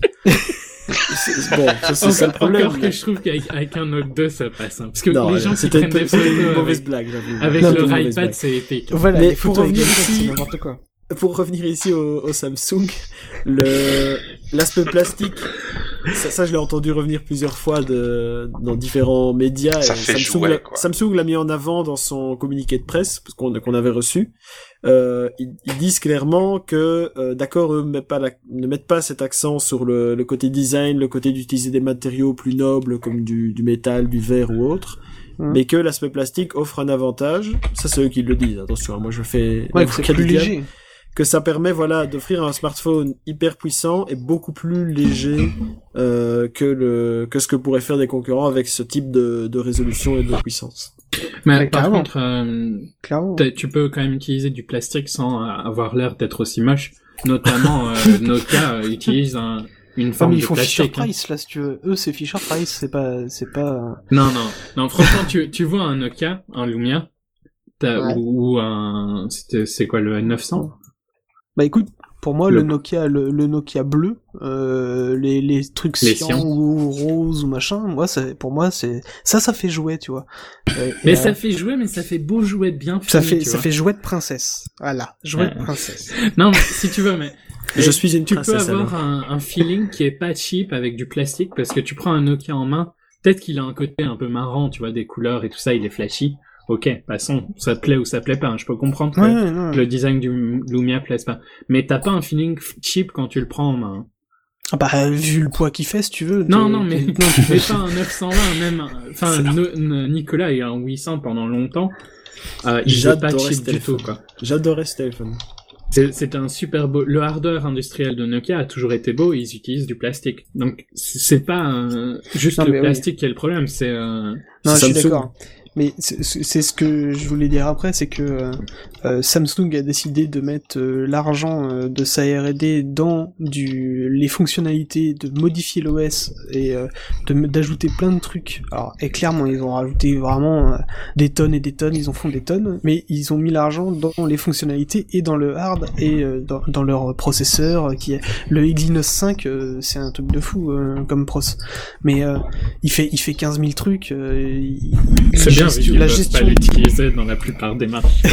C'est- bon, ça, c'est ça le Encore, problème. encore que je trouve qu'avec avec un Note deux, ça passe. Hein. Parce que Non, les gens qui c'était prennent une, des c'était une photos mauvaise avec, blague, j'avoue. avec Non, leur une mauvaise iPad, blague. c'est épique. Voilà, Mais les pour photos avec revenir des ici- c'est n'importe quoi. Pour revenir ici au, au Samsung, le l'aspect plastique, ça, ça je l'ai entendu revenir plusieurs fois de, dans différents médias. Ça et fait Samsung, jouet, l'a- quoi. Samsung l'a mis en avant dans son communiqué de presse parce qu'on qu'on avait reçu. Euh, ils, ils disent clairement que, euh, d'accord, eux mettent pas la- ne mettent pas cet accent sur le, le côté design, le côté d'utiliser des matériaux plus nobles comme du, du métal, du verre ou autre. Hum. Mais que l'aspect plastique offre un avantage. Ça, c'est eux qui le disent. Attention, hein, moi je fais Ouais, que l'avocat c'est plus du diable. léger. Que ça permet, voilà, d'offrir un smartphone hyper puissant et beaucoup plus léger euh, que le que ce que pourraient faire des concurrents avec ce type de, de résolution et de puissance. Mais Ouais, par carrément. contre, euh, Clairement. t'as- tu peux quand même utiliser du plastique sans euh, avoir l'air d'être aussi moche. Notamment, euh, Nokia euh, utilise un, une Non, forme mais ils de font Fisher plastique. hein. Price, là, si tu veux. Eux, c'est Fisher Price, c'est pas, c'est pas... Non, non, non. Franchement, tu, tu vois un Nokia, un Lumia, t'as- Ouais. ou, ou un, c'était- c'est quoi le neuf cents? Bah écoute, pour moi, Le- le, Nokia, le, le Nokia bleu, euh, les, les trucs Les cyan cyans. ou rose ou machin, moi, ça, pour moi, c'est ça, ça fait jouet, tu vois. Euh, Mais et, ça euh, fait jouer, mais ça fait beau jouet bien fini, ça fait, tu ça vois. fait jouet de princesse. Voilà, jouet Ouais. de princesse. Non, mais si tu veux, mais Je suis une tu peux princesse, avoir alors. un, un feeling qui est pas cheap avec du plastique parce que tu prends un Nokia en main, peut-être qu'il a un côté un peu marrant, tu vois, des couleurs et tout ça, il est flashy. Ok, passons, ça te plaît ou ça plaît pas, hein, je peux comprendre que Ouais, ouais, non. le design du Lumia plaise pas. Mais t'as pas un feeling f- cheap quand tu le prends en main. Ah bah, vu le poids qu'il fait, si tu veux. Non, t'es- non, mais, t'es- mais pas un neuf cent vingt, même, un- enfin, no- no- Nicolas a eu un huit cents pendant longtemps, euh, il est pas J'adorais cheap ce du téléphone. tout, quoi. J'adorais ce téléphone. C'est, c'est un super beau, le hardware industriel de Nokia a toujours été beau, ils utilisent du plastique. Donc, c'est c'est pas euh, juste Non, mais le oui. plastique qui est le problème, c'est, euh, Non, je suis Samsung. d'accord. Mais c'est, c'est ce que je voulais dire après, c'est que euh, Samsung a décidé de mettre euh, l'argent euh, de sa R et D dans du les fonctionnalités, de modifier l'O S et euh, de, d'ajouter plein de trucs. Alors, et clairement, ils ont rajouté vraiment euh, des tonnes et des tonnes, ils en font des tonnes, mais ils ont mis l'argent dans les fonctionnalités et dans le hard et euh, dans, dans leur processeur, euh, qui est le Exynos cinq, euh, c'est un truc de fou euh, comme pros. Mais euh, il fait il fait quinze mille trucs. Euh, il, c'est bien. Gestion, la la gestion... pas l'utiliser dans la plupart des marchés.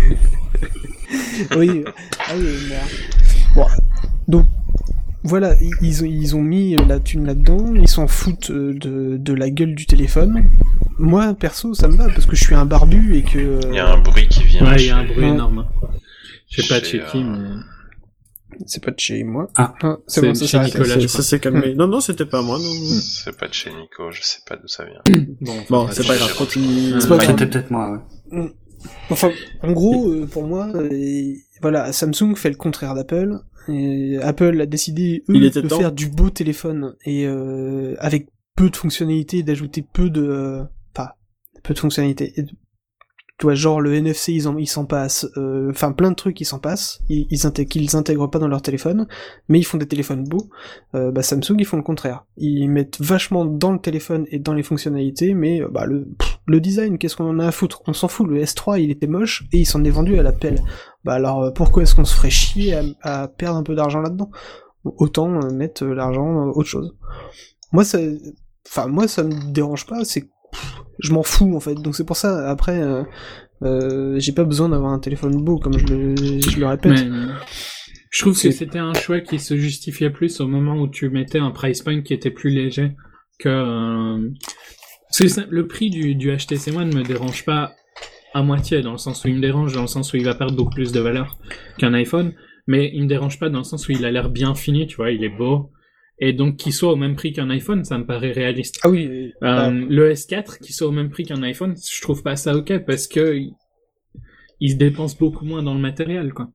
Oui, ah oui, mais... bon, donc voilà, ils, ils ont mis la thune là-dedans, ils s'en foutent de, de la gueule du téléphone. Moi, perso, ça me va, parce que je suis un barbu et que... Il y a un bruit qui vient. Ouais, il chez... y a un bruit ouais. énorme. Je sais pas de chez chez qui, euh... mais... C'est pas de chez moi. Ah, ah c'est, c'est bon, c'est chez ça, Nicolas, c'est, ça s'est calmé. Non, non, c'était pas moi, non. C'est pas de chez Nico, je sais pas d'où ça vient. Bon, bon c'est pas grave, continue. C'est pas grave. C'était peut-être moi, ouais. Enfin, en gros, euh, pour moi, euh, voilà, Samsung fait le contraire d'Apple. Et Apple a décidé, eux, de temps. faire du beau téléphone et euh, avec peu de fonctionnalités, d'ajouter peu de... Enfin, euh, peu de fonctionnalités. Et de... Tu vois, genre le N F C, ils, en, ils s'en passent, enfin euh, plein de trucs, ils s'en passent, ils, ils intègrent, qu'ils intègrent pas dans leur téléphone, mais ils font des téléphones beaux. Euh, bah Samsung, ils font le contraire. Ils mettent vachement dans le téléphone et dans les fonctionnalités, mais bah le, pff, le design, qu'est-ce qu'on en a à foutre? On s'en fout, le S trois, il était moche, et il s'en est vendu à la pelle. Bah alors, pourquoi est-ce qu'on se ferait chier à, à perdre un peu d'argent là-dedans? Autant euh, mettre l'argent euh, autre chose. Moi, ça... Enfin, moi, ça me dérange pas, c'est je m'en fous en fait, donc c'est pour ça après euh, euh, j'ai pas besoin d'avoir un téléphone beau comme je le, je le répète. Mais, je trouve c'est... que c'était un choix qui se justifiait plus au moment où tu mettais un price point qui était plus léger que euh... c'est ça, le prix du, du H T C One ne me dérange pas à moitié, dans le sens où il me dérange dans le sens où il va perdre beaucoup plus de valeur qu'un iPhone, mais il me dérange pas dans le sens où il a l'air bien fini, tu vois, il est beau. Et donc qu'il soit au même prix qu'un iPhone, ça me paraît réaliste. Ah oui. Euh, euh... Le S quatre qui soit au même prix qu'un iPhone, je trouve pas ça ok parce que il, il se dépense beaucoup moins dans le matériel, quoi.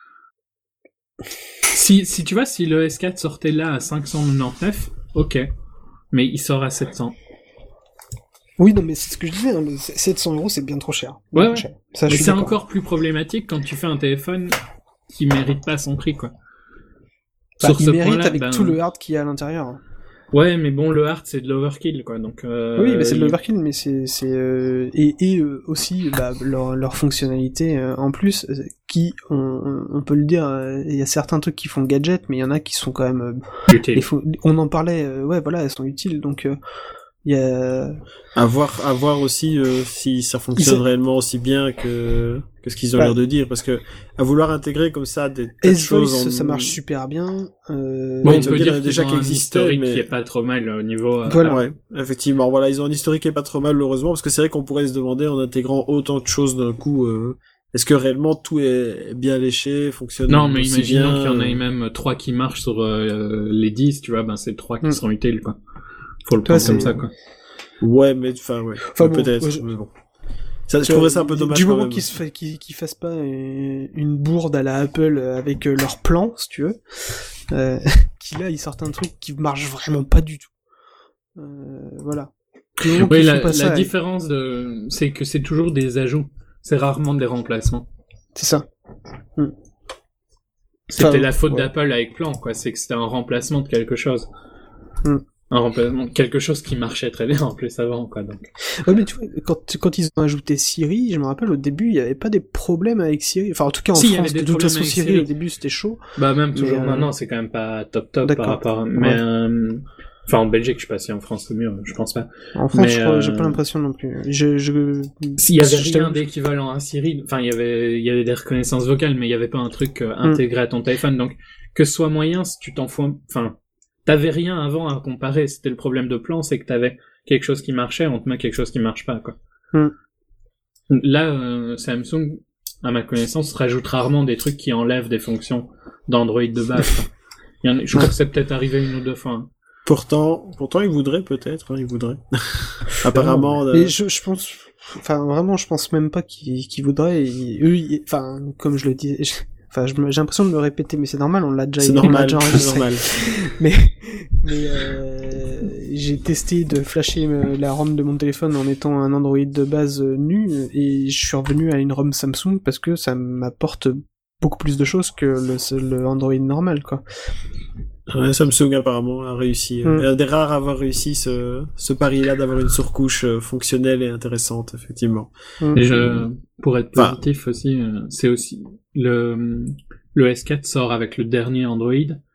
Si si tu vois, si le S quatre sortait là à cinq cent quatre-vingt-dix-neuf, ok, mais il sort à sept cents. Oui, non, mais c'est ce que je disais, hein, sept cents euros, c'est bien trop cher. Bien ouais, trop ouais. cher. Ça, mais je suis c'est d'accord. encore plus problématique quand tu fais un téléphone qui mérite pas son prix, quoi. Bah, Sur il ce mérite avec ben... tout le hard qu'il y a à l'intérieur. Ouais, mais bon, le hard c'est de l'overkill, quoi. Donc. Euh, oui, mais c'est de il... l'overkill, mais c'est c'est euh, et et euh, aussi bah, leur leur fonctionnalité euh, en plus euh, qui on, on peut le dire, il euh, y a certains trucs qui font gadget, mais il y en a qui sont quand même euh, utiles. Faut, on en parlait, euh, ouais, voilà, elles sont utiles, donc. Euh, Il y a... à voir, à voir aussi euh, si ça fonctionne réellement aussi bien que que ce qu'ils ont bah, l'air de dire, parce que à vouloir intégrer comme ça des choses, en... ça marche super bien. Euh... Bon, on peut dire déjà qu'il existait, mais qui est pas trop mal au niveau. Euh... Voilà, ouais, effectivement, voilà, ils ont un historique qui est pas trop mal, heureusement, parce que c'est vrai qu'on pourrait se demander en intégrant autant de choses d'un coup. Euh... Est-ce que réellement tout est bien léché, fonctionne Non, mais aussi imaginons bien, qu'il y en ait euh... même trois qui marchent sur euh, les dix, tu vois, ben c'est trois qui mm. sont utiles, quoi. Faut le Toi, prendre comme ça, quoi. Ouais, mais enfin, ouais. Enfin, ouais, bon, peut-être. ouais, je... Mais bon. Ça, je trouverais ça un peu dommage. Du moment même. qu'ils se fa... qu'ils, qu'ils fassent pas une bourde à la Apple avec leur plan, si tu veux, euh, qui là, ils sortent un truc qui marche vraiment pas du tout. Euh, voilà. Oui, la, la ça, différence et... de, c'est que c'est toujours des ajouts. C'est rarement des remplacements. C'est ça. Hmm. C'était enfin, la faute ouais. d'Apple avec plan, quoi. C'est que c'était un remplacement de quelque chose. Hmm. Un remplacement, quelque chose qui marchait très bien en plus avant, quoi, donc. Ouais, mais tu vois, quand, quand ils ont ajouté Siri, je me rappelle, au début, il n'y avait pas des problèmes avec Siri. Enfin, en tout cas, en si, France, de toute façon, Siri, Siri, au début, c'était chaud. Bah, même toujours mais, maintenant, euh... c'est quand même pas top top D'accord. par rapport, mais, ouais. euh... enfin, en Belgique, je sais pas si en France c'est mieux, je pense pas. En France, mais, je crois, euh... j'ai pas l'impression non plus. Je, je... S'il y avait rien d'équivalent à Siri, enfin, il y avait, il y avait des reconnaissances vocales, mais il y avait pas un truc euh, intégré mm. à ton téléphone, donc, que ce soit moyen, si tu t'en fous, enfin, t'avais rien avant à comparer, c'était le problème de plan, c'est que t'avais quelque chose qui marchait, on te met quelque chose qui marche pas, quoi. Mm. Là, euh, Samsung, à ma connaissance, rajoute rarement des trucs qui enlèvent des fonctions d'Android de base, quoi. Il y en a, je crois que c'est peut-être arrivé une ou deux fois. Hein. Pourtant, pourtant, ils voudraient peut-être, hein, ils voudraient. Apparemment. Euh... Mais je, je pense, enfin, vraiment, je pense même pas qu'ils, qu'ils voudraient, et eux, ils... enfin, comme je le dis, je... Enfin, j'ai l'impression de me répéter, mais c'est normal, on l'a déjà c'est eu, normal, déjà c'est normal. mais, mais, euh, j'ai testé de flasher euh, la ROM de mon téléphone en mettant un Android de base euh, nu, et je suis revenu à une ROM Samsung parce que ça m'apporte beaucoup plus de choses que le, le Android normal, quoi. Ouais, Samsung apparemment a réussi. Mm. Un des rares à avoir réussi ce, ce pari-là d'avoir une surcouche euh, fonctionnelle et intéressante, effectivement. Mm. Et je, pour être positif enfin, aussi, euh, c'est aussi le le S quatre sort avec le dernier Android,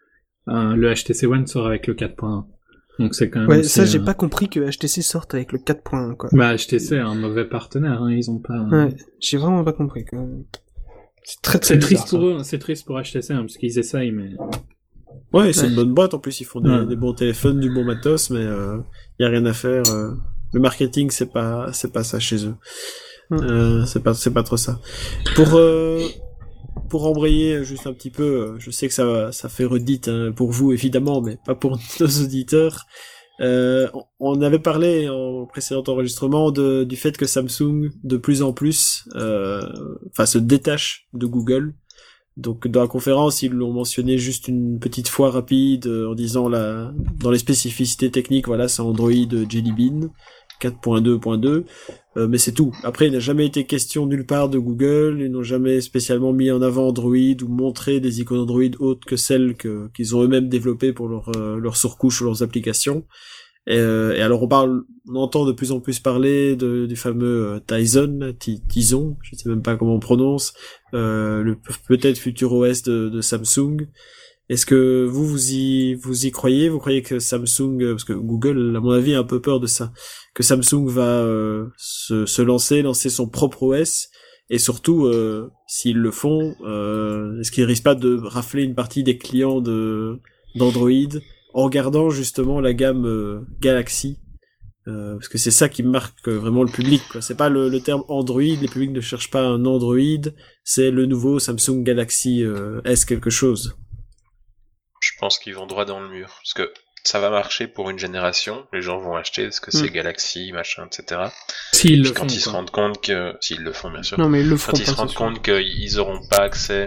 euh, le H T C One sort avec le quatre point un. Donc c'est quand même. Ouais, aussi, ça j'ai euh... pas compris que H T C sorte avec le quatre point un, quoi. Bah H T C est un mauvais partenaire, hein, ils ont pas. Ouais, j'ai vraiment pas compris. Quoi. C'est très très C'est bizarre, triste ça. pour eux, c'est triste pour H T C, hein, parce qu'ils essayent, mais. Ouais, c'est Ouais. une bonne boîte en plus, ils font des, Ouais. des bons téléphones, du bon matos, mais euh, y a rien à faire. Euh, le marketing, c'est pas, c'est pas ça chez eux. Mm. Euh, c'est pas, c'est pas trop ça. Pour euh, pour embrayer juste un petit peu, je sais que ça, ça fait redite hein, pour vous évidemment, mais pas pour nos auditeurs. Euh, on avait parlé en précédent enregistrement de, du fait que Samsung de plus en plus, euh, enfin, se détache de Google. Donc dans la conférence, ils l'ont mentionné juste une petite fois rapide euh, en disant la dans les spécificités techniques, voilà, c'est Android Jelly Bean quatre point deux point deux, euh, mais c'est tout. Après, il n'a jamais été question nulle part de Google, ils n'ont jamais spécialement mis en avant Android ou montré des icônes Android autres que celles que qu'ils ont eux-mêmes développées pour leur euh, leur surcouche ou leurs applications. Et, euh, et alors on parle, on entend de plus en plus parler de, du fameux euh, Tizen, Tizen, je sais même pas comment on prononce, euh, le peut-être futur O S de, de Samsung. Est-ce que vous vous y vous y croyez? Vous croyez que Samsung, parce que Google, à mon avis, a un peu peur de ça, que Samsung va euh, se, se lancer, lancer son propre O S, et surtout, euh, s'ils le font, euh, est-ce qu'ils risquent pas de rafler une partie des clients de d'Android en regardant justement la gamme euh, Galaxy, euh, parce que c'est ça qui marque euh, vraiment le public, quoi. C'est pas le, le terme Android, les publics ne cherchent pas un Android, c'est le nouveau Samsung Galaxy euh, S quelque chose. Je pense qu'ils vont droit dans le mur, parce que ça va marcher pour une génération, les gens vont acheter parce que c'est Mm. Galaxy, machin, et cetera. S'ils le Puis quand font. ils se quoi. rendent compte que, s'ils le font bien sûr, Non mais ils le quand feront ils pas, se rendent c'est sûr. compte qu'ils auront pas accès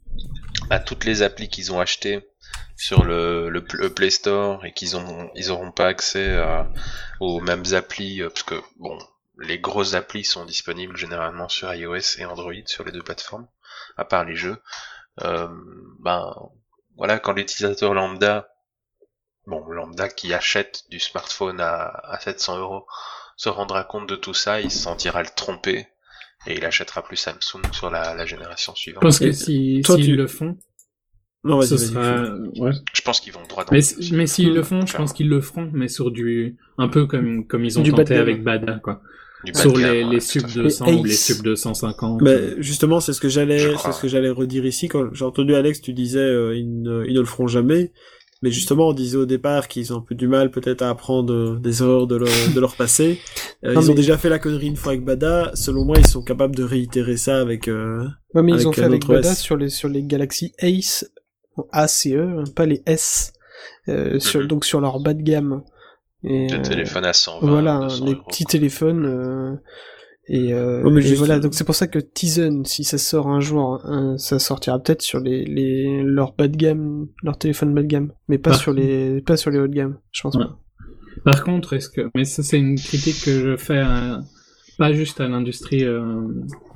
à toutes les applis qu'ils ont achetées sur le, le, le Play Store et qu'ils ont ils auront pas accès à, aux mêmes applis euh, parce que bon les grosses applis sont disponibles généralement sur iOS et Android sur les deux plateformes à part les jeux. Euh, ben voilà, quand l'utilisateur lambda bon lambda qui achète du smartphone à, à sept cents euros se rendra compte de tout ça, il se sentira le tromper et il achètera plus Samsung sur la, la génération Je suivante. pense que Et si, toi, s'ils tu- le font, Non, vas-y, ce vas-y. sera, ouais. Je pense qu'ils vont droit dans Mais, le s- mur. mais s'ils le font, je Clairement. pense qu'ils le feront, mais sur du, un peu comme, comme ils ont Du bas de tenté gamme. avec Bada, quoi. Du bas Sur de gamme, les, ouais, les tout sub à fait. deux cents Et ou les Ace. sub deux cent cinquante. Mais justement, c'est ce que Je j'allais, crois. c'est ce que j'allais redire ici quand j'ai entendu Alex, tu disais euh, ils, ne, ils ne le feront jamais. Mais justement, on disait au départ qu'ils ont un peu du mal peut-être à apprendre euh, des erreurs de leur, de leur passé. Euh, Non, ils mais- ont déjà fait la connerie une fois avec Bada. Selon moi, ils sont capables de réitérer ça avec. Euh... Ouais, mais Avec ils ont fait un avec autre Bada S. sur les sur les Galaxy Ace, A C E, pas les S, euh, sur, Mhm. donc sur leur bas de gamme. Et, Des euh, téléphones à cent vingt, voilà, deux cents les euros. petits téléphones. euh, et euh, Ouais, mais et juste- voilà, donc c'est pour ça que Tizen, si ça sort un jour, hein, ça sortira peut-être sur les les leurs bas de gamme, leurs téléphones bas de gamme, mais pas Par sur les pas sur les haut de gamme, je pense Ouais. pas. Par contre, est-ce que, mais ça c'est une critique que je fais à- pas juste à l'industrie euh,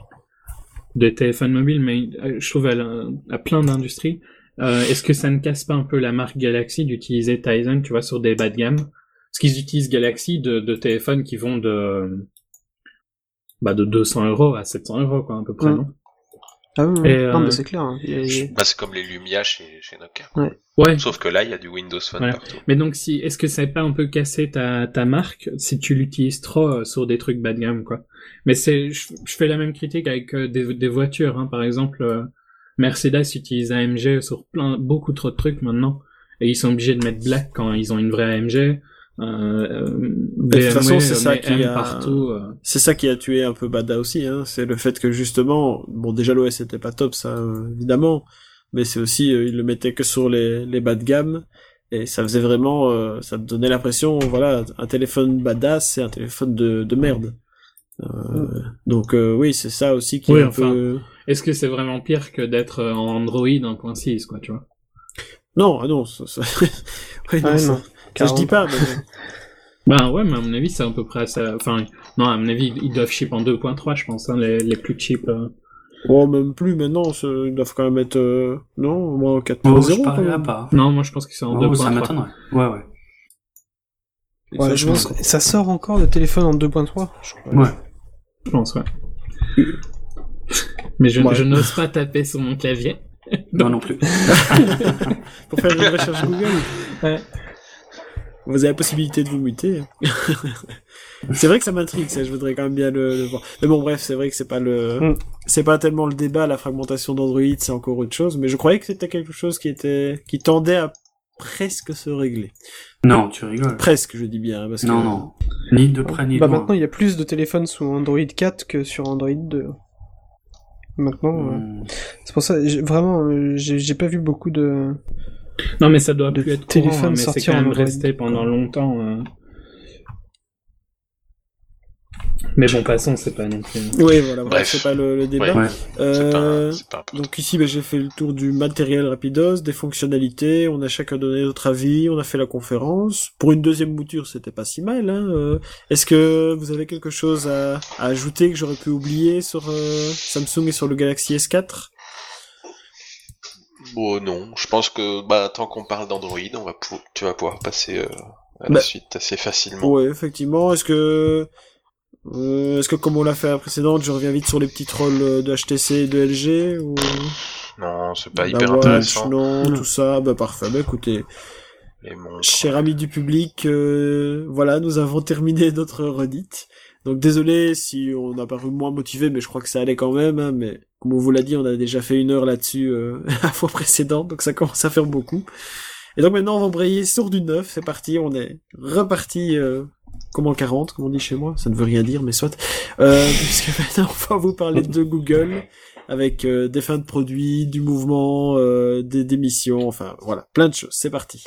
des téléphones mobiles, mais euh, je trouve à, la- à plein d'industries. Euh, est-ce que ça ne casse pas un peu la marque Galaxy d'utiliser Tizen, tu vois, sur des bas de gamme? Parce qu'ils utilisent Galaxy de, de téléphones qui vont de bah de deux cents euros à sept cents euros, quoi, à peu près, Ouais. non? Ah oui, oui. Et, non euh, mais c'est clair. hein. Il y a- il y a- Bah, c'est comme les Lumia chez, chez Nokia. Ouais. Sauf que là, il y a du Windows Phone Ouais. partout. Mais donc, si, est-ce que ça n'est pas un peu cassé ta, ta marque si tu l'utilises trop euh, sur des trucs bas de gamme, quoi? Mais c'est, je, je fais la même critique avec euh, des, des voitures, hein. Par exemple, euh, Mercedes utilise A M G sur plein, beaucoup trop de trucs maintenant. Et ils sont obligés de mettre Black quand ils ont une vraie A M G. Euh, euh, De toute façon, B M W, c'est euh, ça met qui M a- partout. euh. C'est ça qui a tué un peu Bada aussi, hein. C'est le fait que justement, bon, déjà l'O S était pas top, ça, euh, évidemment, mais c'est aussi, euh, ils le mettaient que sur les, les bas de gamme, et ça faisait vraiment, euh, ça te donnait l'impression, voilà, un téléphone Bada, c'est un téléphone de, de merde. Euh, donc euh, oui, c'est ça aussi qui Oui, est un enfin. peu. Est-ce que c'est vraiment pire que d'être en Android un point six, quoi, tu vois? Non, ah non, ça, ça... oui, non, Ouais, ça- non. Ça je dis pas, mais... Bah ouais, mais à mon avis, c'est à peu près ça. Enfin, non, à mon avis, ils doivent ship en deux point trois, je pense, hein, les, les plus cheap. Euh... Oh, même plus, maintenant, ils doivent quand même être... Euh... Non, au moins quatre point Oh, zéro, je quand parlerai même. pas. Non, moi je pense qu'ils sont en Oh, deux point ça trois. m'étonnerait. Ouais, ouais. Et Ouais, ça, je pense... Ça sort encore de téléphone en deux point trois, je crois. Ouais. Je pense, ouais. Mais je, Ouais. je n'ose pas taper sur mon clavier. Non, non plus. Pour faire une recherche Google. Ouais. Vous avez la possibilité de vous muter. C'est vrai que ça m'intrigue, ça, je voudrais quand même bien le, le voir. Mais bon, bref, c'est vrai que c'est pas le, Mm. c'est pas tellement le débat, la fragmentation d'Android, c'est encore autre chose, mais je croyais que c'était quelque chose qui était, qui tendait à presque se régler. Non, tu rigoles. Presque, je dis bien, parce que... Non, non. Ni de près, ni de Bah loin. maintenant, il y a plus de téléphones sous Android quatre que sur Android deux. Maintenant, euh, Hmm. c'est pour ça, j'ai- vraiment, euh, j'ai j'ai pas vu beaucoup de... Non, mais ça doit De plus être téléphone courant, hein, mais c'est sortir quand en même Android. resté pendant longtemps. euh. Mais bon, passons, c'est pas non plus... Oui, voilà, bref, Bref. c'est pas le, le débat. Ouais. Ouais. C'est Euh, pas, c'est pas important. Donc ici, ben, j'ai fait le tour du matériel rapidos, des fonctionnalités, on a chacun donné notre avis, on a fait la conférence. Pour une deuxième mouture, c'était pas si mal. Hein. Euh, Est-ce que vous avez quelque chose à, à ajouter que j'aurais pu oublier sur euh, Samsung et sur le Galaxy S quatre? Bon, non, je pense que bah tant qu'on parle d'Android, on va pou- tu vas pouvoir passer euh, à la Bah. suite assez facilement. Ouais, effectivement. Est-ce que... Euh, Est-ce que comme on l'a fait à la précédente, je reviens vite sur les petits trolls euh, de H T C et de L G ou... Non, c'est pas La hyper Watch, intéressant. non, Non. tout ça, bah parfait. Bah écoutez, Les montres. chers amis du public, euh, voilà, nous avons terminé notre redite. Donc désolé si on a paru moins motivé, mais je crois que ça allait quand même. Hein, mais comme on vous l'a dit, on a déjà fait une heure là-dessus euh, la fois précédente, donc ça commence à faire beaucoup. Et donc maintenant, on va embrayer sur du neuf. C'est parti, on est reparti euh, comme en quarante, comme on dit chez moi. Ça ne veut rien dire, mais soit. Euh, puisque maintenant, on va vous parler de Google avec euh, des fins de produits, du mouvement, euh, des démissions, enfin voilà, plein de choses. C'est parti.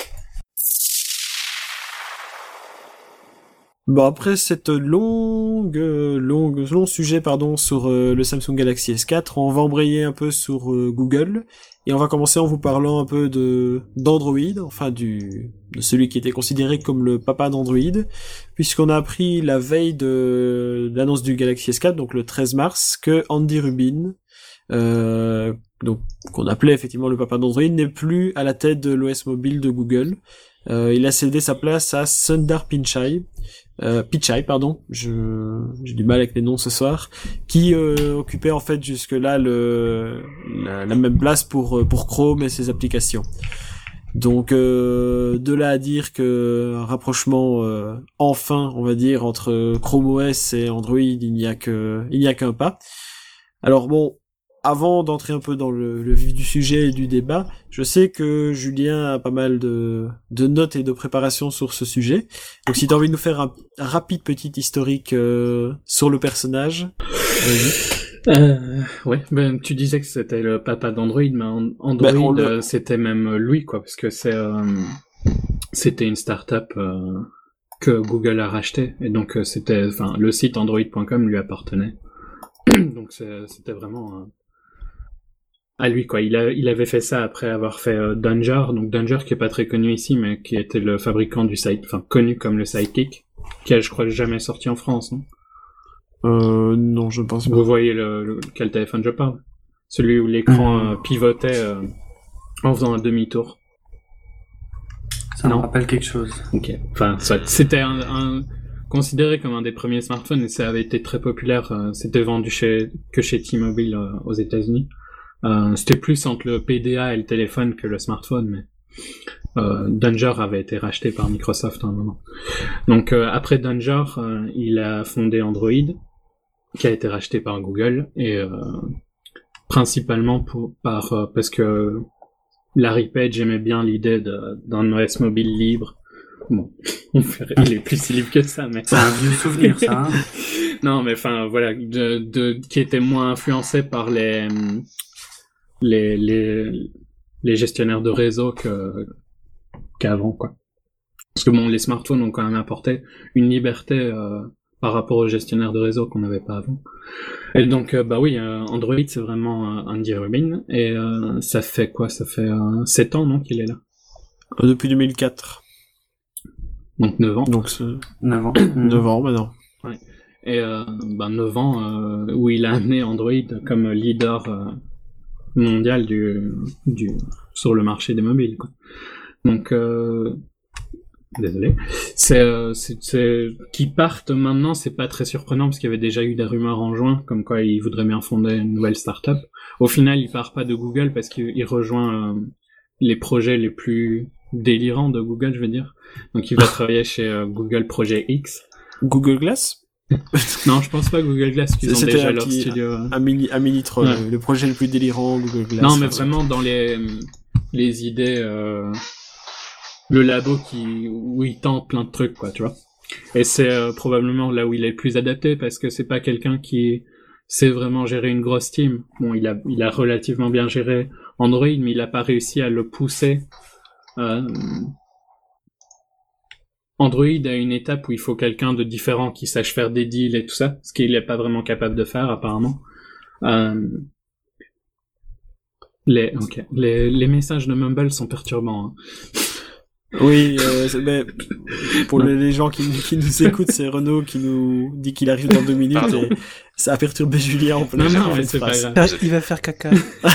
Bon, après cette longue, euh, longue, long sujet, pardon, sur euh, le Samsung Galaxy S quatre, on va embrayer un peu sur euh, Google, et on va commencer en vous parlant un peu de d'Android, enfin du de celui qui était considéré comme le papa d'Android, puisqu'on a appris la veille de, de l'annonce du Galaxy S quatre, donc le treize mars, que Andy Rubin, euh, donc qu'on appelait effectivement le papa d'Android, n'est plus à la tête de l'O S mobile de Google. Euh, il a cédé sa place à Sundar Pichai, euh, Pichai, pardon, je j'ai du mal avec les noms ce soir, qui euh, occupait en fait jusque-là le la, la même place pour pour Chrome et ses applications. Donc euh, de là à dire que un rapprochement euh, enfin, on va dire, entre Chrome O S et Android, il n'y a que il n'y a qu'un pas. Alors bon, avant d'entrer un peu dans le, le vif du sujet et du débat, je sais que Julien a pas mal de, de notes et de préparation sur ce sujet. Donc si tu as envie de nous faire un, un rapide petit historique euh, sur le personnage, vas-y. Euh, ouais, ben tu disais que c'était le papa d'Android, mais en- Android Ben, on le- euh, c'était même lui, quoi, parce que c'est euh, c'était une start-up euh, que Google a racheté, et donc euh, c'était, enfin, le site android point com lui appartenait, donc c'est- c'était vraiment euh, à lui, quoi. Il a, il avait fait ça après avoir fait euh, Danger, donc Danger qui est pas très connu ici, mais qui était le fabricant du site, enfin connu comme le Sidekick, qui a, je crois, jamais sorti en France, non? Euh, non, je pense pas. Vous voyez le, le- quel téléphone je parle? Celui où l'écran Mmh. euh, pivotait euh, en faisant un demi-tour. Ça me Non. rappelle quelque chose. Ok. Enfin, soit. C'était un, un- considéré comme un des premiers smartphones et ça avait été très populaire. euh, c'était vendu chez que chez T-Mobile euh, aux États-Unis. Euh, c'était plus entre le P D A et le téléphone que le smartphone, mais euh, Danger avait été racheté par Microsoft à un moment. Donc euh, après Danger, euh, il a fondé Android, qui a été racheté par Google et euh, principalement pour, par euh, parce que Larry Page aimait bien l'idée de, d'un O S mobile libre. Bon, on fait- il est plus si libre que ça, mais C'est un vieux souvenir, ça. Hein. non, mais enfin voilà, de, de qui était moins influencé par les les les les gestionnaires de réseau que qu'avant, quoi. Parce que bon, les smartphones ont quand même apporté une liberté euh, par rapport aux gestionnaires de réseau qu'on n'avait pas avant. Et donc, euh, bah oui, euh, Android, c'est vraiment euh, Andy Rubin, et euh, ça fait quoi? Ça fait euh, sept ans, non, qu'il est là? Euh, Depuis deux mille quatre. Donc neuf ans. Donc ce... neuf ans. neuf ans maintenant. Ouais. Et euh, ben neuf ans euh, où il a amené Android comme leader euh, mondial du, du sur le marché des mobiles, quoi. Donc euh, désolé. C'est, euh, c'est, c'est qu'ils partent maintenant, c'est pas très surprenant parce qu'il y avait déjà eu des rumeurs en juin comme quoi il voudrait bien fonder une nouvelle start-up. Au final, il part pas de Google parce qu'il il rejoint euh, les projets les plus délirants de Google, je veux dire. Donc il va travailler chez euh, Google Project X. Google Glass? Non, je pense pas Google Glass, qu'ils ont C'était déjà un leur petit- studio. Un mini, un mini troll, Ouais. le projet le plus délirant, Google Glass. Non, mais Enfin, vraiment dans les les idées, euh, le labo qui où il tente plein de trucs, quoi, tu vois. Et c'est euh, probablement là où il est le plus adapté parce que c'est pas quelqu'un qui sait vraiment gérer une grosse team. Bon, il a il a relativement bien géré Android, mais il a pas réussi à le pousser. Euh, Android a une étape où il faut quelqu'un de différent qui sache faire des deals et tout ça, ce qu'il est pas vraiment capable de faire apparemment. Euh, les, ok. les, les messages de Mumble sont perturbants. Hein. Oui, euh, c'est- mais pour les, les gens qui, qui nous écoutent, c'est Renaud qui nous dit qu'il arrive dans deux minutes Pardon. et ça a perturbé Julien en plein Non, non, en mais pleine c'est pas phrase. grave. Il va faire caca.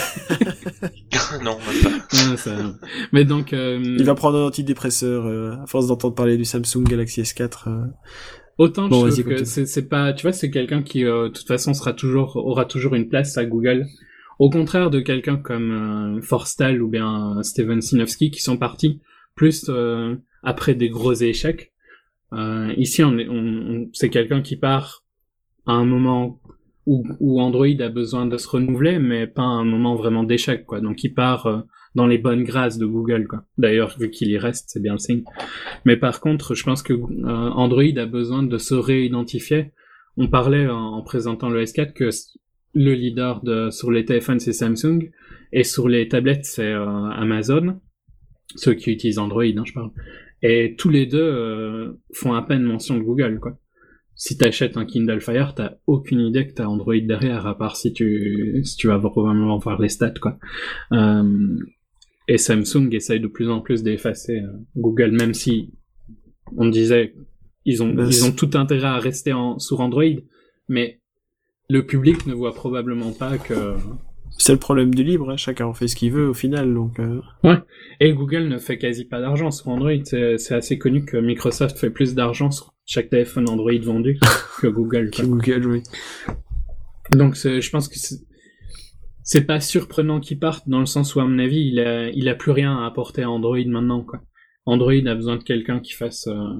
Non, même pas. Ouais, ça- Mais donc, euh, Il va prendre un antidépresseur euh, à force d'entendre parler du Samsung Galaxy S quatre. euh. autant Bon, je vas-y, trouve que continue. c'est, c'est pas, tu vois, c'est quelqu'un qui, euh, de toute façon, sera toujours, aura toujours une place à Google. Au contraire de quelqu'un comme euh, Forstall ou bien euh, Steven Sinofsky qui sont partis plus euh, après des gros échecs. Euh, ici, on est, on, on- c'est quelqu'un qui part à un moment où, où Android a besoin de se renouveler, mais pas à un moment vraiment d'échec, quoi. Donc, il part euh, dans les bonnes grâces de Google, quoi. D'ailleurs, vu qu'il y reste, c'est bien le signe. Mais par contre, je pense que euh, Android a besoin de se réidentifier. On parlait en, en présentant le S quatre que le leader de, sur les téléphones, c'est Samsung, et sur les tablettes, c'est euh, Amazon, ceux qui utilisent Android, hein, je parle. Et tous les deux euh, font à peine mention de Google, quoi. Si t'achètes un Kindle Fire, t'as aucune idée que t'as Android derrière, à part si tu si tu vas probablement voir les stats, quoi. Euh, et Samsung essaye de plus en plus d'effacer euh, Google, même si on disait ils ont Ben, ils c'est- ont tout intérêt à rester en, sur Android, mais le public ne voit probablement pas que C'est le problème du libre, hein, chacun en fait ce qu'il veut au final. Donc, euh... et Google ne fait quasi pas d'argent sur Android. C'est, c'est assez connu que Microsoft fait plus d'argent sur chaque téléphone Android vendu que Google, quoi. Google, oui. Donc c'est, je pense que c'est, c'est pas surprenant qu'il parte dans le sens où à mon avis il a il a plus rien à apporter à Android maintenant, quoi. Android a besoin de quelqu'un qui fasse euh,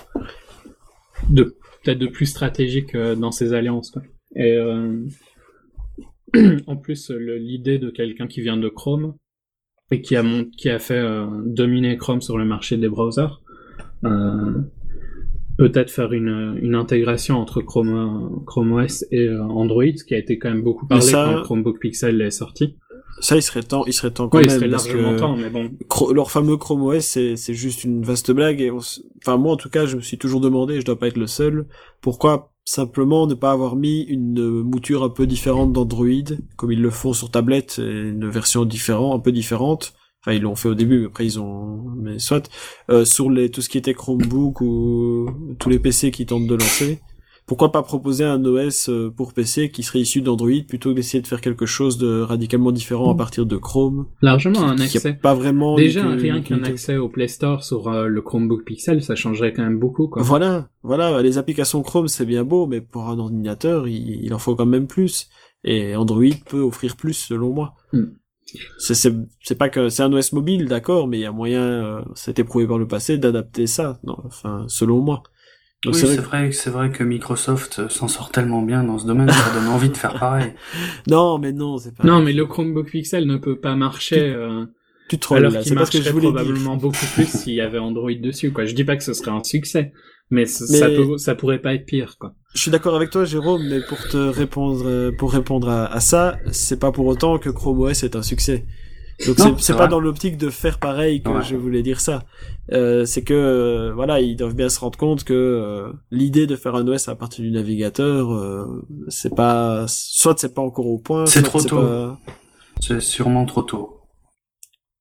de peut-être de plus stratégique euh, dans ses alliances, quoi. Et euh, en plus le, l'idée de quelqu'un qui vient de Chrome et qui a mon, qui a fait euh, dominer Chrome sur le marché des browsers, euh, peut-être faire une, une intégration entre Chrome, Chrome O S et euh, Android, ce qui a été quand même beaucoup parlé Mais ça- quand le Chromebook Pixel est sorti. Ça, il serait temps, il serait temps quand Ouais, il même. serait parce largement que temps, mais bon. Cro- leur fameux Chrome O S, c'est, c'est juste une vaste blague. Et on s- enfin, moi, en tout cas, je me suis toujours demandé, et je dois pas être le seul, pourquoi simplement ne pas avoir mis une euh, mouture un peu différente d'Android, comme ils le font sur tablette, et une version différente, un peu différente. Enfin, ils l'ont fait au début, mais après ils ont, mais soit, euh, sur les, tout ce qui était Chromebook ou tous les P C qui tentent de lancer. Pourquoi pas proposer un O S euh, pour P C qui serait issu d'Android plutôt que d'essayer de faire quelque chose de radicalement différent à partir de Chrome? Largement un Qui a accès. pas vraiment Déjà, une- rien une- qu'un accès au Play Store sur euh, le Chromebook Pixel, ça changerait quand même beaucoup, quoi. Voilà, voilà, les applications Chrome c'est bien beau, mais pour un ordinateur, il, il en faut quand même plus. Et Android peut offrir plus, selon moi. Hmm. C'est, c'est, c'est pas que c'est un O S mobile, d'accord, mais il y a moyen, euh, c'est éprouvé par le passé, d'adapter ça. Non, enfin, selon moi. Donc Oui, c'est c'est vrai. que- vrai, que- c'est vrai que Microsoft s'en sort tellement bien dans ce domaine, ça donne envie de faire pareil. Non, mais non, c'est pas. Non, mais le Chromebook Pixel ne peut pas marcher, euh, Tu trolles alors là, qu'il c'est pas ce que je marcherait voulais probablement dire. beaucoup plus s'il y avait Android dessus, quoi. Je dis pas que ce serait un succès, mais, c- Mais- ça peut, ça pourrait pas être pire, quoi. Je suis d'accord avec toi, Jérôme, mais pour te répondre, euh, pour répondre à, à ça, c'est pas pour autant que Chrome O S est un succès. Donc Non, c'est, c'est c'est pas vrai. dans l'optique de faire pareil que Ouais. je voulais dire ça. Euh, c'est que euh, voilà, ils doivent bien se rendre compte que euh, l'idée de faire un O S à partir du navigateur, euh, c'est pas, soit c'est pas encore au point, C'est soit trop c'est tôt. pas. C'est sûrement trop tôt.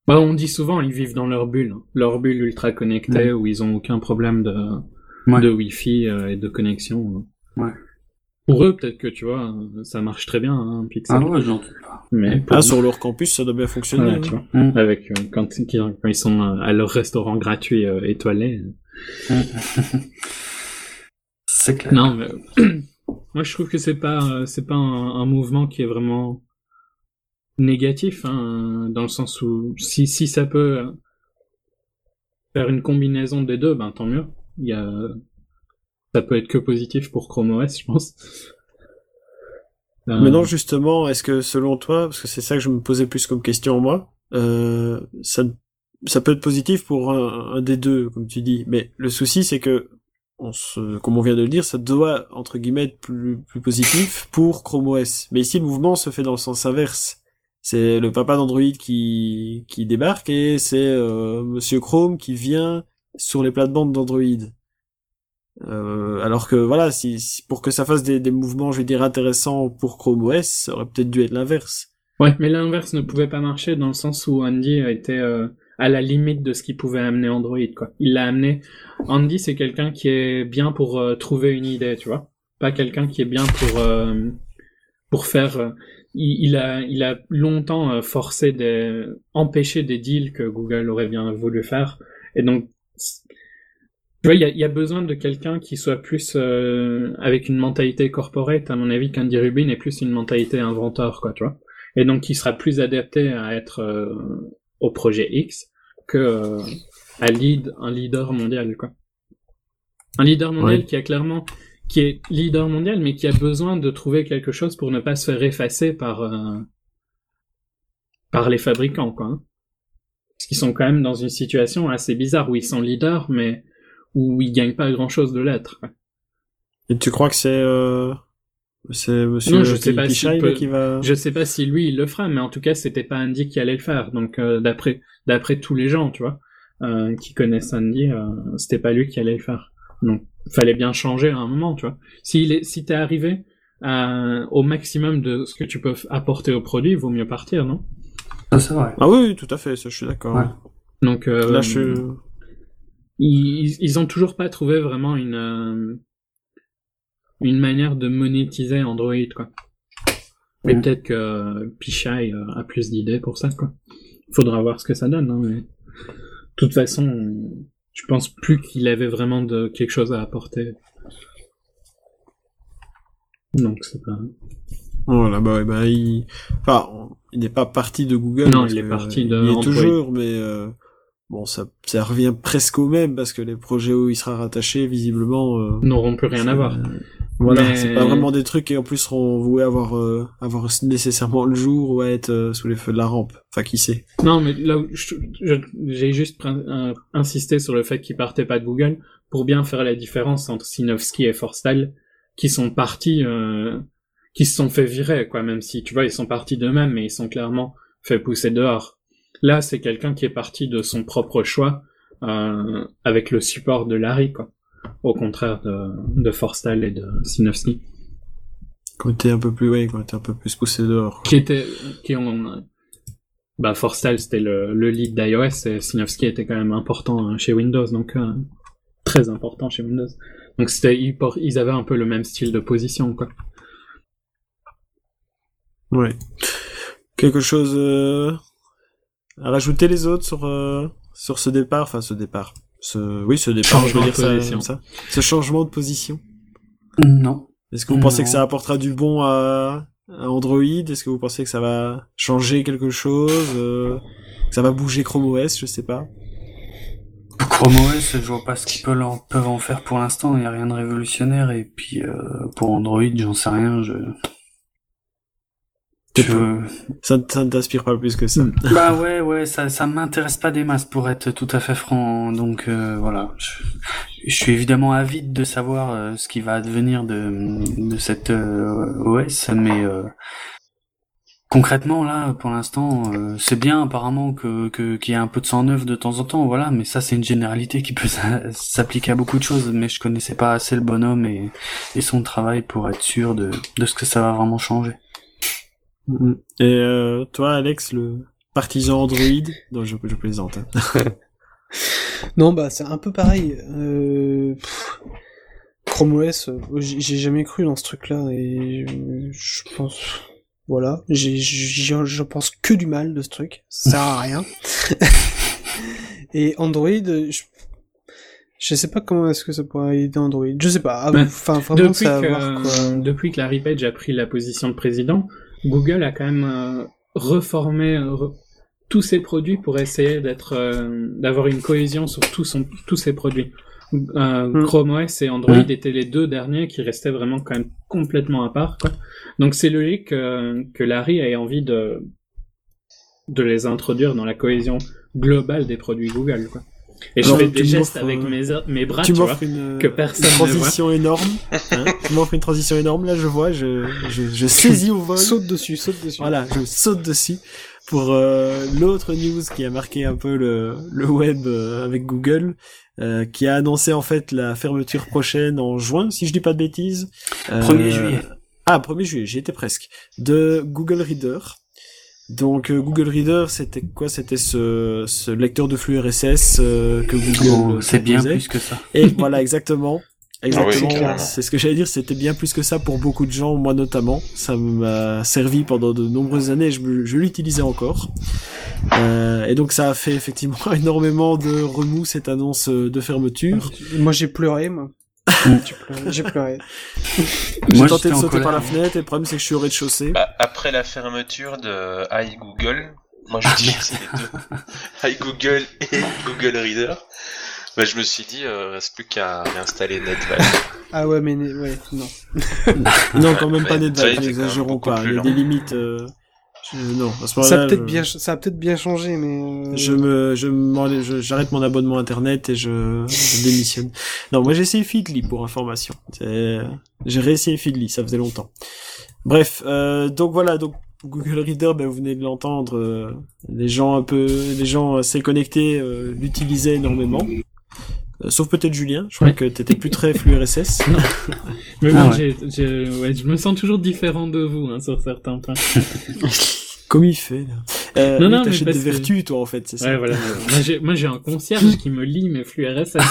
Bah, on dit souvent, ils vivent dans leur bulle, hein. Leur bulle ultra connectée, mmh. où ils ont aucun problème de, ouais. de Wi-Fi euh, et de connexion. Ouais. Pour eux, peut-être que, tu vois, ça marche très bien, hein, Pixel. Ah ouais, j'en doute pas. Mais ah, sur leur campus, ça doit bien fonctionner. Ouais, tu vois. Mmh. Avec, euh, quand, quand ils sont à leur restaurant gratuit euh, étoilé. Mmh. C'est clair. Non, mais moi, je trouve que c'est pas, euh, c'est pas un, un mouvement qui est vraiment négatif, hein, dans le sens où si, si ça peut faire une combinaison des deux, ben tant mieux. Il y a, ça peut être que positif pour Chrome O S, je pense. Euh... Mais non, justement, est-ce que selon toi, parce que c'est ça que je me posais plus comme question moi, euh, ça, ça peut être positif pour un, un des deux, comme tu dis. Mais le souci, c'est que, on se, comme on vient de le dire, ça doit entre guillemets être plus, plus positif pour Chrome O S. Mais ici, le mouvement se fait dans le sens inverse. C'est le papa d'Android qui, qui débarque et c'est euh, Monsieur Chrome qui vient sur les plates-bandes d'Android. Euh, alors que voilà, si, si pour que ça fasse des, des mouvements, je vais dire intéressants pour Chrome O S, ça aurait peut-être dû être l'inverse. Ouais, mais l'inverse ne pouvait pas marcher dans le sens où Andy était euh, à la limite de ce qu'il pouvait amener Android, quoi. Il l'a amené. Andy, c'est quelqu'un qui est bien pour euh, trouver une idée, tu vois. Pas quelqu'un qui est bien pour euh, pour faire. Euh, il, il a il a longtemps euh, forcé des empêché des deals que Google aurait bien voulu faire, et donc. Tu vois, il y a, y a besoin de quelqu'un qui soit plus euh, avec une mentalité corporate, à mon avis, qu'Andy Rubin est plus une mentalité inventeur, quoi, tu vois. Et donc, qui sera plus adapté à être euh, au projet X que euh, à lead un leader mondial, quoi. Un leader mondial ouais. qui a clairement, qui est leader mondial, mais qui a besoin de trouver quelque chose pour ne pas se faire effacer par euh, par les fabricants, quoi. Hein. Parce qu'ils sont quand même dans une situation assez bizarre où ils sont leaders, mais où ils gagnent pas grand chose de l'être. Et tu crois que c'est euh, c'est monsieur non, je sais pas si peut... qui va je sais pas si lui il le fera, mais en tout cas c'était pas Andy qui allait le faire. Donc euh, d'après d'après tous les gens, tu vois, euh, qui connaissent Andy, euh, c'était pas lui qui allait le faire. Donc fallait bien changer à un moment, tu vois. Si est... si t'es arrivé à... au maximum de ce que tu peux apporter au produit, il vaut mieux partir, non? Ça c'est vrai. Ah oui, tout à fait, ça je suis d'accord. Ouais. Donc euh, là je Ils, ils ont toujours pas trouvé vraiment une euh, une manière de monétiser Android, quoi. Mais mmh. peut-être que euh, Pichai euh, a plus d'idées pour ça, quoi. Faudra voir ce que ça donne, hein, mais de toute façon, je pense plus qu'il avait vraiment de quelque chose à apporter. Donc c'est pas. Oh là bah, bah il, enfin, il n'est pas parti de Google. Non, il est parti de. Il est Android. toujours, mais. Euh... Bon, ça, ça revient presque au même parce que les projets où il sera rattaché, visiblement, euh, n'auront plus rien à voir. Euh, voilà, mais... c'est pas vraiment des trucs qui en plus seront voués à avoir, euh, avoir nécessairement le jour ou à être euh, sous les feux de la rampe. Enfin, qui sait. Non, mais là, je, je, j'ai juste euh, insisté sur le fait qu'il partait pas de Google pour bien faire la différence entre Sinofsky et Forstall, qui sont partis, euh, qui se sont fait virer, quoi. Même si, tu vois, ils sont partis d'eux-mêmes, mais ils sont clairement fait pousser dehors. Là, c'est quelqu'un qui est parti de son propre choix, euh, avec le support de Larry, quoi. Au contraire de, de Forstall et de Sinofsky. Quand t'es un peu plus, ouais, quand t'es un peu plus poussé dehors. Qui était, qui ont, bah, Forstall, c'était le, le lead d'iOS et Sinofsky était quand même important chez Windows, donc, euh, très important chez Windows. Donc c'était, ils, ils avaient un peu le même style de position, quoi. Ouais. Quelque chose, euh... à rajouter les autres sur euh, sur ce départ, enfin ce départ, ce oui ce départ, changement je veux dire de ça comme ça, ce changement de position. Non. Est-ce que vous non. pensez que ça apportera du bon à, à Android? Est-ce que vous pensez que ça va changer quelque chose, euh, que ça va bouger Chrome O S, je sais pas. Chrome O S, je vois pas ce qu'ils peuvent en, peuvent en faire pour l'instant. Il y a rien de révolutionnaire et puis euh, pour Android, j'en sais rien. Je Je... Ça, ça ne t'inspire pas plus que ça. Bah ouais, ouais, ça, ça m'intéresse pas des masses pour être tout à fait franc. Donc euh, voilà, je, je suis évidemment avide de savoir euh, ce qui va advenir de de cette euh, O S, mais euh, concrètement là, pour l'instant, euh, c'est bien apparemment que que qu'il y ait un peu de sang neuf de temps en temps, voilà. Mais ça, c'est une généralité qui peut s'appliquer à beaucoup de choses. Mais je connaissais pas assez le bonhomme et et son travail pour être sûr de de ce que ça va vraiment changer. Et euh, toi, Alex, le partisan Android. Non, je, je plaisante. Hein. Non, bah c'est un peu pareil. Euh... pff, Chrome O S, euh, j'ai j'ai jamais cru dans ce truc-là et je, je pense, voilà, j'ai, j'ai, je pense que du mal de ce truc. Ça sert à rien. Et Android, je, je sais pas comment est-ce que ça pourrait aider Android. Je sais pas. Enfin, vraiment, depuis, ça que, va voir, quoi. depuis que Larry Page a pris la position de président, Google a quand même euh, reformé euh, re- tous ses produits pour essayer d'être, euh, d'avoir une cohésion sur tout son, tous ses produits. Euh, Mm. Chrome O S et Android Mm. étaient les deux derniers qui restaient vraiment quand même complètement à part, quoi. Donc c'est logique euh, que Larry ait envie de de les introduire dans la cohésion globale des produits Google, quoi. Et Alors, je fais tu des gestes m'offres, avec euh, mes, mes bras, tu tu vois, m'offres une, que personne une ne voit. transition énorme. Hein, tu m'offres une transition énorme. Là, je vois, je, je, je saisis au vol. Saute dessus, saute dessus. Voilà, je saute dessus pour euh, l'autre news qui a marqué un peu le, le web euh, avec Google, euh, qui a annoncé en fait la fermeture prochaine en juin, si je dis pas de bêtises. Euh, premier juillet. Ah, premier juillet, j'y étais presque. De Google Reader. Donc euh, Google Reader, c'était quoi? C'était ce, ce lecteur de flux R S S euh, que Google Oh, c'est bien proposait. plus que ça. Et voilà, exactement. Exactement, Ah oui, carrément. c'est ce que j'allais dire, c'était bien plus que ça pour beaucoup de gens, moi notamment. Ça m'a servi pendant de nombreuses années, je, me- je l'utilisais encore. Euh, et donc ça a fait effectivement énormément de remous, cette annonce euh, de fermeture. Moi, j'ai pleuré, moi. J'ai pleuré. J'ai pleuré. J'ai Moi, tenté j'étais de en sauter par la colère. fenêtre, et le problème c'est que je suis au rez-de-chaussée. Bah, après la fermeture de iGoogle, moi je utilisais les deux, iGoogle et Google Reader, bah, je me suis dit, euh, reste plus qu'à réinstaller NetValve. Ah ouais, mais né- ouais, non. Non, quand même Ouais, pas ouais, NetValve, c'est quand même n'exagérons beaucoup pas, plus il y a lent. des limites... Euh... je- Non, à ce Ça moment-là, a peut-être je... bien, ça a peut-être bien changé, mais. euh, Je me, je m'enlève- je- j'arrête mon abonnement internet et je, je démissionne. Non, moi j'ai essayé Feedly pour information. C'est, j'ai réessayé Feedly, ça faisait longtemps. Bref, euh, donc voilà, donc Google Reader, ben vous venez de l'entendre, euh, les gens un peu, les gens assez connectés euh, l'utilisaient énormément. Euh, sauf peut-être Julien, je crois Ouais. que t'étais plus très flux R S S. Mais Ah moi, ouais. j'ai, j'ai, ouais, je me sens toujours différent de vous, hein, sur certains points. Comme il fait. Là. Euh, Non, oui, non, mais t'achètes parce des que- vertus, toi, en fait, c'est ça. Ouais, voilà. moi, j'ai, moi, j'ai un concierge qui me lit mes flux R S S.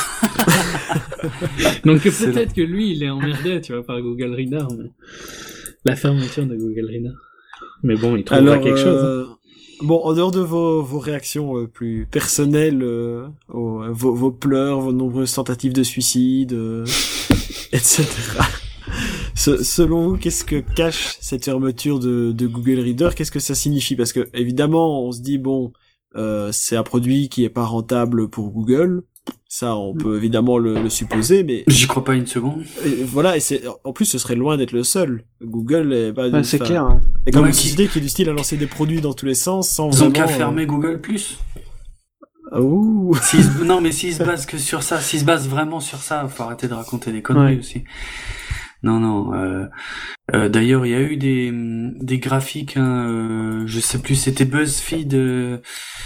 Donc, C'est peut-être que lui, il est emmerdé, tu vois, par Google Reader, mais... La fermeture de Google Reader. Mais bon, il trouvera Alors, quelque chose. hein. euh, bon, en dehors de vos, vos réactions euh, plus personnelles, euh, aux- vos, vos pleurs, vos nombreuses tentatives de suicide, euh, et cetera. Se- selon vous, qu'est-ce que cache cette fermeture de, de Google Reader? Qu'est-ce que ça signifie? Parce que évidemment, on se dit bon, euh, c'est un produit qui est pas rentable pour Google. Ça, on peut évidemment le, le supposer, mais J'y crois pas une seconde. et voilà. Et c'est en plus, ce serait loin d'être le seul. Google est pas. Ouais, c'est enfin, clair. Hein. et comme Ouais, une qui- société qui est du style à lancer des produits dans tous les sens sans Ils ont vraiment... qu'à euh, fermer Google Plus. ah, ouh. S'ils se- Non, mais s'ils se basent que sur ça, s'ils se basent vraiment sur ça, faut arrêter de raconter des conneries Ouais. aussi. Non, non. Euh, euh, D'ailleurs, il y a eu des des graphiques. Hein, euh, je sais plus, c'était BuzzFeed euh,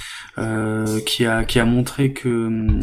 euh, qui a qui a montré que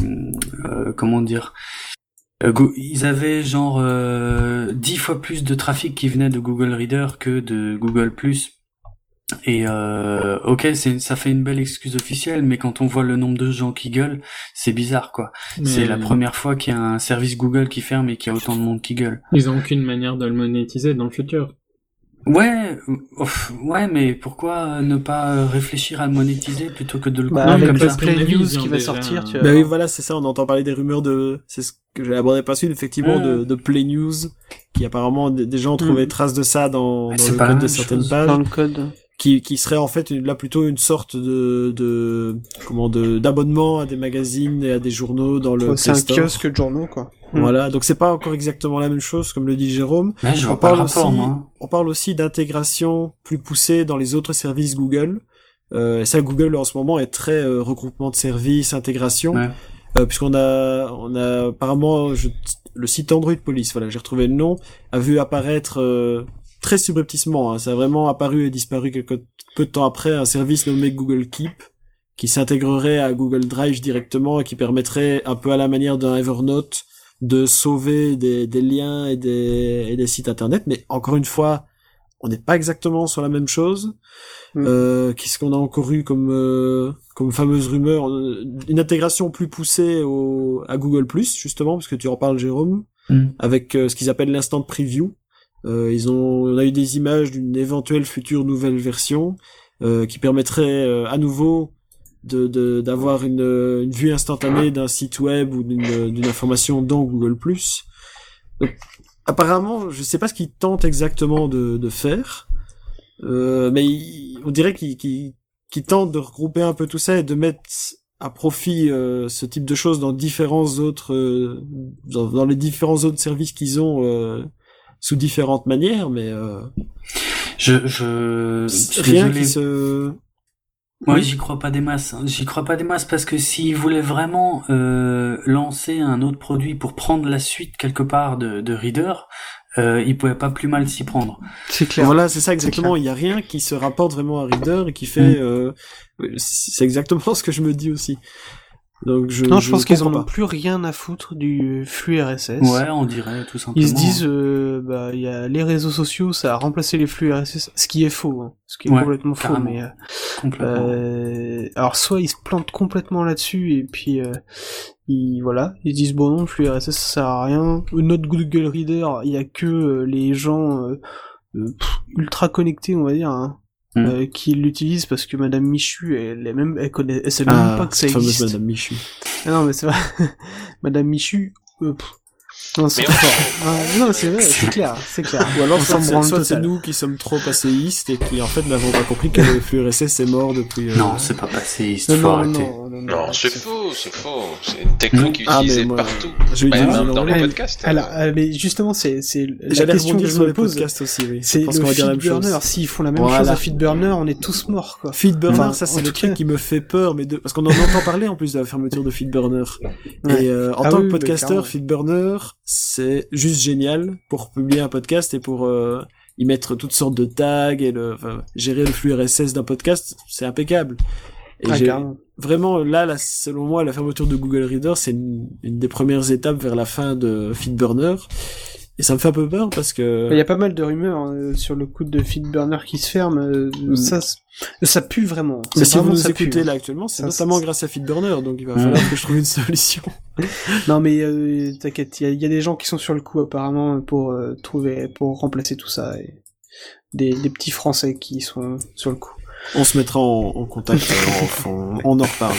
euh, comment dire. euh, Go- Ils avaient genre euh, dix fois plus de trafic qui venait de Google Reader que de Google Plus. Et euh, ok, c'est, ça fait une belle excuse officielle, mais quand on voit le nombre de gens qui gueulent, c'est bizarre, quoi. C'est Mais la première fois qu'il y a un service Google qui ferme et qu'il y a autant de monde qui gueule. Ils ont aucune manière de le monétiser dans le futur. Ouais, euh, ouf, ouais, mais pourquoi ne pas réfléchir à le monétiser plutôt que de le Bah, couper avec comme parce ça que- Play mon avis, News ils ont qui va déjà sortir, un- tu vois. Bah oui, voilà, c'est ça, on entend parler des rumeurs de... C'est ce que j'avais abordé par suite, effectivement, Ouais. de, de Play News, qui apparemment, des, des gens trouvaient Mm. trace de ça dans, Mais dans c'est le pas la code de même certaines chose. pages, Dans le code. qui, qui serait en fait une- là plutôt une sorte de, de comment, de, d'abonnement à des magazines et à des journaux dans le Ouais, c'est Play un Store. kiosque de journaux, quoi. Mm. Voilà, donc c'est pas encore exactement la même chose, comme le dit Jérôme. Ouais, je On vois pas le parle rapport, aussi, moi. on parle aussi d'intégration plus poussée dans les autres services Google. Euh, et ça, Google en ce moment est très euh, regroupement de services, intégration, Ouais. euh, puisqu'on a, on a apparemment je- le site Android Police, voilà, j'ai retrouvé le nom, a vu apparaître euh, très subrepticement, hein, ça a vraiment apparu et disparu quelque peu de temps après un service nommé Google Keep, qui s'intégrerait à Google Drive directement et qui permettrait un peu à la manière d'un Evernote de sauver des, des liens et des, et des sites internet, mais encore une fois, on n'est pas exactement sur la même chose. Mmh. Euh, qu'est-ce qu'on a encore eu comme euh, comme fameuse rumeur, une intégration plus poussée au à Google Plus, justement, parce que tu en parles, Jérôme, mmh. avec euh, ce qu'ils appellent l'instant preview. Euh, ils ont, on a eu des images d'une éventuelle future nouvelle version euh, qui permettrait euh, à nouveau de, de d'avoir une, une vue instantanée d'un site web ou d'une, d'une information dans Google Plus. Donc, apparemment, je sais pas ce qu'ils tentent exactement de, de faire, euh, mais il, on dirait qu'ils, qu'ils, qu'ils tentent de regrouper un peu tout ça et de mettre à profit euh, ce type de choses dans différents autres, euh, dans, dans les différents autres services qu'ils ont. Euh, sous différentes manières, mais euh... je je rien qui se moi oui. j'y crois pas des masses hein. j'y crois pas des masses parce que s'ils voulaient vraiment euh, lancer un autre produit pour prendre la suite quelque part de, de Reader, euh, ils pouvaient pas plus mal s'y prendre. C'est clair. Voilà, c'est ça exactement. Il y a rien qui se rapporte vraiment à Reader et qui fait mmh. euh... c'est exactement ce que je me dis aussi. Donc je, non, je, je pense qu'ils en pas. ont plus rien à foutre du flux R S S. Ouais, on dirait tout simplement. Ils se disent, euh, bah, il y a les réseaux sociaux, ça a remplacé les flux R S S, ce qui est faux, hein. Ce qui est ouais, complètement faux, mais euh, complètement. Euh, alors soit ils se plantent complètement là-dessus et puis euh, ils voilà, ils se disent bon non, le flux R S S ça sert à rien. Notre Google Reader, il y a que euh, les gens euh, euh, pff, ultra connectés, on va dire. Hein. Mmh. Euh, qui l'utilise parce que Madame Michu elle est même elle connaît elle sait même ah, pas que ça existe. Madame Michu. Ah non mais c'est vrai. Madame Michu euh, pff. Non, c'est ah, non, c'est vrai, c'est clair, c'est clair. Ou alors soit, c'est, soit c'est nous qui sommes trop passéistes et qui en fait n'avons pas compris que le flux R S S est mort depuis. Euh... Non, c'est pas passéiste, non, faut non, arrêter. Non, non, non, non c'est, c'est faux, c'est faux. C'est une techno qui est ah, utilisée moi, partout. Je bah, même dans, dans les elle, podcasts. Elle, elle, mais justement, c'est c'est la question que je me pose. Aussi, oui. C'est le Feedburner. S'ils font la même voilà. chose à Feedburner, on est tous morts, quoi. Feedburner, enfin, ça c'est le truc qui me fait peur, mais de... parce qu'on en entend parler en plus de la fermeture de Feedburner. Ouais. Et euh, en ah, tant oui, que podcasteur, Feedburner, c'est juste génial pour publier un podcast et pour euh, y mettre toutes sortes de tags et le, enfin, gérer le flux R S S d'un podcast, c'est impeccable. Et ah, j'ai, vraiment, là, là, selon moi, la fermeture de Google Reader, c'est une, une des premières étapes vers la fin de Feedburner. Et ça me fait un peu peur parce que... Il y a pas mal de rumeurs hein, sur le coup de Feedburner qui se ferme. Euh, mm. Ça, ça pue vraiment. Mais si vous nous écoutez pue, là actuellement, c'est ça, notamment c'est... grâce à Feedburner, donc il va falloir mm. que je trouve une solution. Non mais euh, t'inquiète, il y, y a des gens qui sont sur le coup apparemment pour euh, trouver, pour remplacer tout ça. Et des, des petits Français qui sont sur le coup. On se mettra en, en contact, on, on, on en reparle.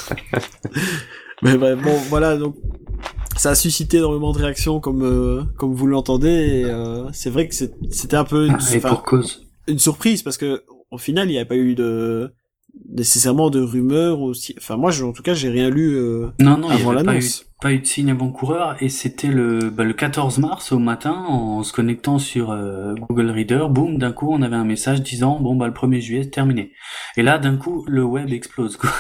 Mais bref, bon, voilà, donc ça a suscité énormément de réactions comme euh, comme vous l'entendez. Et, euh, c'est vrai que c'est, c'était un peu une, ah, et pour cause. une surprise parce que au final il n'y avait pas eu de nécessairement de rumeurs aussi. Enfin moi, je, en tout cas, j'ai rien lu euh, non, non, avant il y avait l'annonce. Pas eu, pas eu de signe avant-coureur et c'était le bah, le quatorze mars au matin en se connectant sur euh, Google Reader, boum, d'un coup on avait un message disant bon bah le premier juillet c'est terminé. Et là d'un coup le web explose quoi.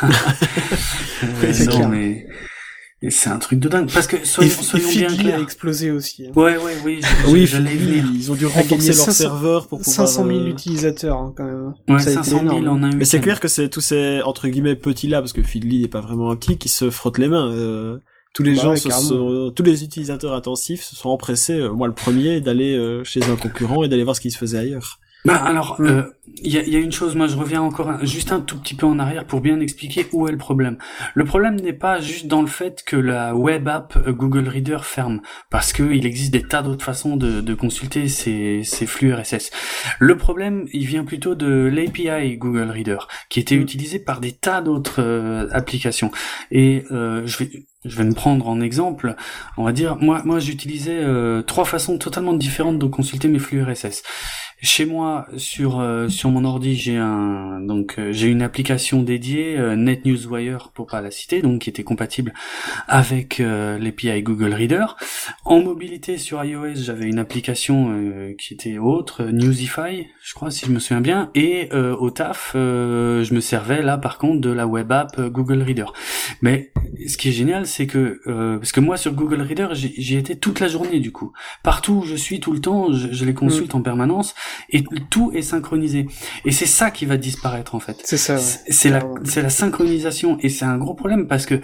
euh, c'est non clair. mais et c'est un truc de dingue parce que soyons, et, soyons et bien clairs. a explosé aussi. Hein. Ouais ouais oui. Je, oui, je, j'allais venir. Ils ont dû renforcer leur serveur pour pouvoir. cinq cent mille euh... utilisateurs hein, quand même. Ouais, cinq cent mille en un week-end. Mais c'est clair que c'est tous ces entre guillemets petits là parce que Feedly n'est pas vraiment un petit qui se frottent les mains. Euh, tous les bah gens, ouais, se sont, tous les utilisateurs intensifs se sont empressés, euh, moi le premier, d'aller euh, chez un concurrent et d'aller voir ce qui se faisait ailleurs. Bah alors, il euh, y, a, y a une chose, moi je reviens encore un, juste un tout petit peu en arrière pour bien expliquer où est le problème. Le problème n'est pas juste dans le fait que la web app Google Reader ferme, parce que il existe des tas d'autres façons de, de consulter ces, ces flux R S S. Le problème, il vient plutôt de l'A P I Google Reader, qui était utilisé par des tas d'autres euh, applications. Et euh, je vais Je vais me prendre en exemple, on va dire, moi, moi, j'utilisais euh, trois façons totalement différentes de consulter mes flux R S S. Chez moi, sur euh, sur mon ordi, j'ai un donc euh, j'ai une application dédiée, euh, NetNewsWire pour pas la citer, donc qui était compatible avec euh, l'A P I Google Reader. En mobilité sur iOS, j'avais une application euh, qui était autre, Newsify, je crois si je me souviens bien, et euh, au taf, euh, je me servais là par contre de la web app euh, Google Reader. Mais ce qui est génial, c'est que euh, parce que moi sur Google Reader, j'y, j'y étais toute la journée du coup. Partout où je suis tout le temps, je, je les consulte mmh. en permanence. Et tout est synchronisé. Et c'est ça qui va disparaître, en fait. C'est ça, ouais. C'est, c'est la, c'est la synchronisation. Et c'est un gros problème parce que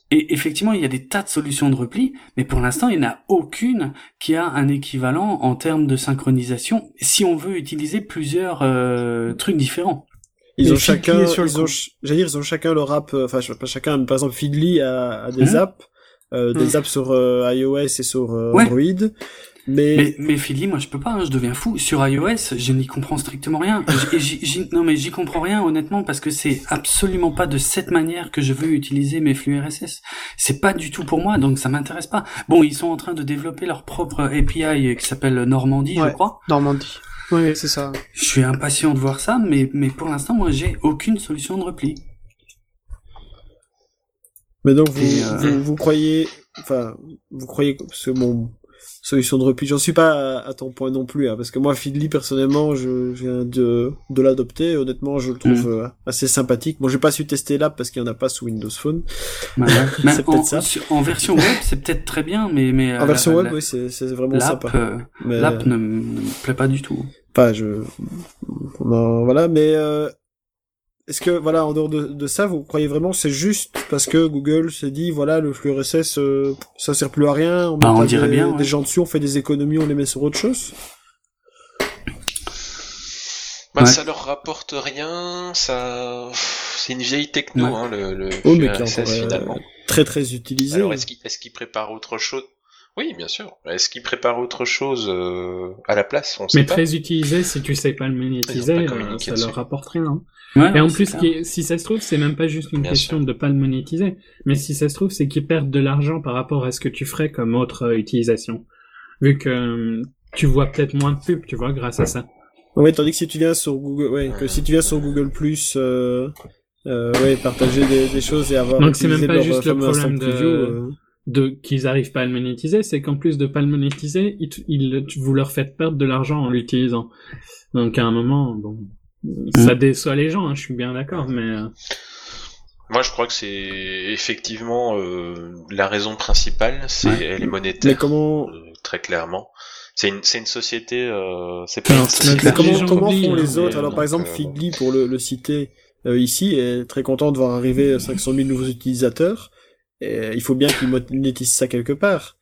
Et effectivement, il y a des tas de solutions de repli, mais pour l'instant, il n'y en a aucune qui a un équivalent en termes de synchronisation, si on veut utiliser plusieurs euh, trucs différents. Ils Mais ont Feedly chacun, est sur le ils ont, coup. ch- j'allais dire, ils ont chacun leur app, euh, enfin, je sais pas chacun, mais par exemple, Feedly a, a des Mhm. apps, euh, des Mhm. apps sur euh, iOS et sur euh, Ouais. Android, mais, Mais, mais Feedly, moi, je peux pas, hein, je deviens fou. Sur iOS, je n'y comprends strictement rien. Et j'y- j'y- non, mais j'y comprends rien, honnêtement, parce que c'est absolument pas de cette manière que je veux utiliser mes flux R S S. C'est pas du tout pour moi, donc ça m'intéresse pas. Bon, ils sont en train de développer leur propre A P I qui s'appelle Normandie, Ouais. je crois. Normandie. Oui, c'est ça. Je suis impatient de voir ça, mais, mais pour l'instant, moi, j'ai aucune solution de repli. mais donc vous, Et, euh, vous, vous croyez, enfin, vous croyez que parce que bon, solution de repli, j'en suis pas à, à ton point non plus, hein, parce que moi, Feedly, personnellement, je, je viens de, de l'adopter, honnêtement, je le trouve Mm. euh, assez sympathique. Bon, j'ai pas su tester l'app parce qu'il y en a pas sous Windows Phone. Bah, ouais. Mais C'est en, peut-être ça. sur- en version web, c'est peut-être très bien, mais, mais En euh, version la- web, la- oui, c'est, c'est vraiment l'app, sympa. euh, Mais, l'app ne, m- ne me plaît pas du tout. Enfin, je, non, voilà, mais euh, est-ce que, voilà, en dehors de, de ça, vous croyez vraiment que c'est juste parce que Google s'est dit, voilà, le flux R S S, euh, ça sert plus à rien, on met Bah, on pas dirait des, bien, ouais. des gens dessus, on fait des économies, on les met sur autre chose? Bah, Ouais. ça leur rapporte rien, ça, c'est une vieille techno, Ouais. hein, le, le Oh, flux mais qui est R S S encore, euh, finalement. très très utilisé. Alors, est-ce qu'ils, est-ce qu'ils préparent autre chose? Oui, bien sûr. Est-ce qu'ils préparent autre chose euh, à la place? On sait Mais pas. très utilisé, si tu sais pas le monétiser, Ils ont pas euh, communiqué ça dessus. leur rapporte rien. hein. Ouais, Et en c'est plus, clair. qui est- si ça se trouve, c'est même pas juste une Bien question sûr. de pas le monétiser, mais si ça se trouve, c'est qu'ils perdent de l'argent par rapport à ce que tu ferais comme autre euh, utilisation. Vu que euh, tu vois peut-être moins de pubs, tu vois, grâce à ça. Ouais, tandis que si tu viens sur Google, ouais, que si tu viens sur Google Plus, euh, euh, ouais, partager des, des choses et avoir Donc c'est même utilisé pas leur, juste euh, le fameux instant problème de- preview, euh, de qu'ils arrivent pas à le monétiser, c'est qu'en plus de pas le monétiser, ils, t- ils, tu- vous leur faites perdre de l'argent en l'utilisant. Donc à un moment, bon, ça déçoit les gens, hein, je suis bien d'accord, mais euh, Moi, je crois que c'est effectivement euh, la raison principale, c'est Ouais. elle est monétaire. mais comment, euh, très clairement. C'est une, c'est une société, euh, c'est pas Alors, une c'est- société. mais les comment, gens comment oublient, font hein, les mais, autres? euh, Alors, donc, par exemple, euh, Feedly, pour le, le citer, euh, ici, est très content de voir arriver cinq cent mille nouveaux utilisateurs. Et il faut bien qu'ils monétisent ça quelque part.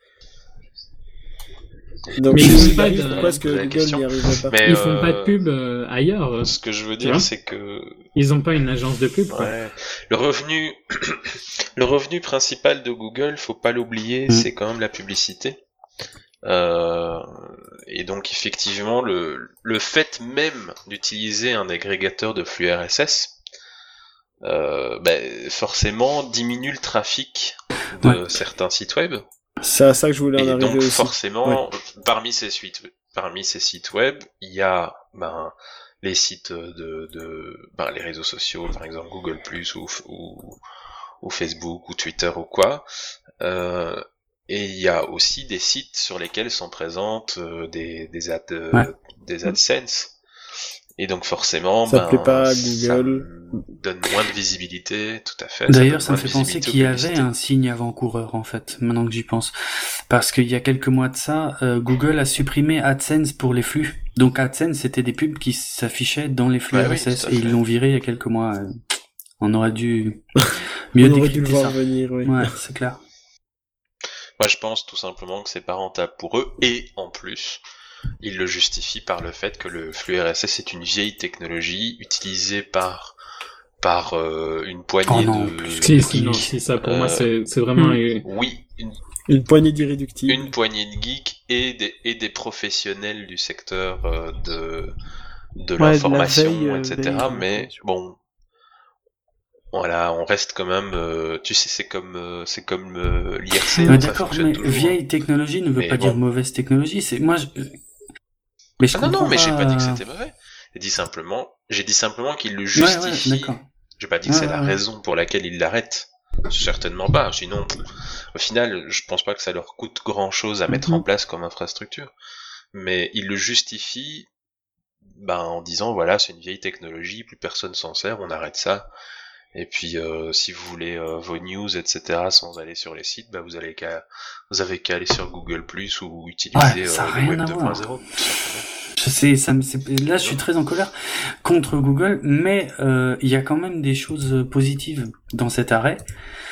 Donc, Mais si ils ils font y pas arrivent, de- pourquoi est-ce que de la Google question. n'y arriverait pas? Mais, ils font euh, pas de pub euh, ailleurs. Ce que je veux Tu vois dire, c'est que Ils ont pas une agence de pub, quoi. ouais, le revenu, le revenu principal de Google, faut pas l'oublier, Mm. c'est quand même la publicité. Euh, et donc effectivement, le, le fait même d'utiliser un agrégateur de flux R S S, euh, ben, forcément diminue le trafic de Ouais. certains sites web. C'est à ça que je voulais en Et arriver donc aussi. forcément, parmi ces sites, parmi ces sites web, il y a ben, les sites de, de ben, les réseaux sociaux, par exemple Google Plus ou, ou, ou Facebook ou Twitter ou quoi. Euh, et il y a aussi des sites sur lesquels sont présentes euh, des des ad, euh, Ouais. des AdSense. Et donc forcément, Ça ben, plaît pas à ça Google. donne moins de visibilité, tout à fait. D'ailleurs, donne ça me moins de fait penser visibilité qu'il y aux avait publicités. un signe avant-coureur, en fait, maintenant que j'y pense. Parce qu'il y a quelques mois de ça, euh, Google a supprimé AdSense pour les flux. Donc AdSense, c'était des pubs qui s'affichaient dans les flux Ouais, oui, R S S, tout à et fait. ils l'ont viré il y a quelques mois. euh. On aurait dû mieux On aurait dû le décrypter voir ça. venir, oui. Ouais, c'est clair. Moi, je pense tout simplement que c'est pas rentable pour eux, et en plus, ils le justifient par le fait que le flux R S S est une vieille technologie utilisée par par euh, une poignée Oh non, de, plus de Si, si, geeks. non, si, ça, pour Euh, moi, c'est c'est vraiment... hmm. euh, Oui, une, Une poignée d'irréductibles. une poignée de geeks et des et des professionnels du secteur euh, de de Ouais, de la l'information, veille, euh, et cetera. veille, Mais information. bon, voilà, on reste quand même. euh, tu sais, c'est comme euh, c'est comme euh, l'I R C. Ouais, hein, ça d'accord, fonctionne mais toujours, hein. vieille technologie ne veut Mais pas bon. dire mauvaise technologie. C'est moi, je... mais je Ah non, comprends non, mais j'ai pas dit que pas- c'était mauvais. J'ai dit simplement, j'ai dit simplement qu'il le Ouais, ouais, justifie. d'accord. J'ai pas dit que Ouais, c'est la ouais, ouais. raison pour laquelle il l'arrête. Certainement pas. Sinon, au final, je pense pas que ça leur coûte grand chose à mettre Mhm. en place comme infrastructure. Mais il le justifie, ben, en disant voilà, c'est une vieille technologie, plus personne s'en sert, on arrête ça. Et puis, euh, si vous voulez euh, vos news, et cetera, sans aller sur les sites, bah, vous allez qu'à, vous avez qu'à aller sur Google Plus ou utiliser Ouais, ça a euh, rien le Web à deux voir. point zéro. tout simplement. Je sais, ça me, c'est- là, je suis très en colère contre Google, mais euh, il y a quand même des choses positives dans cet arrêt.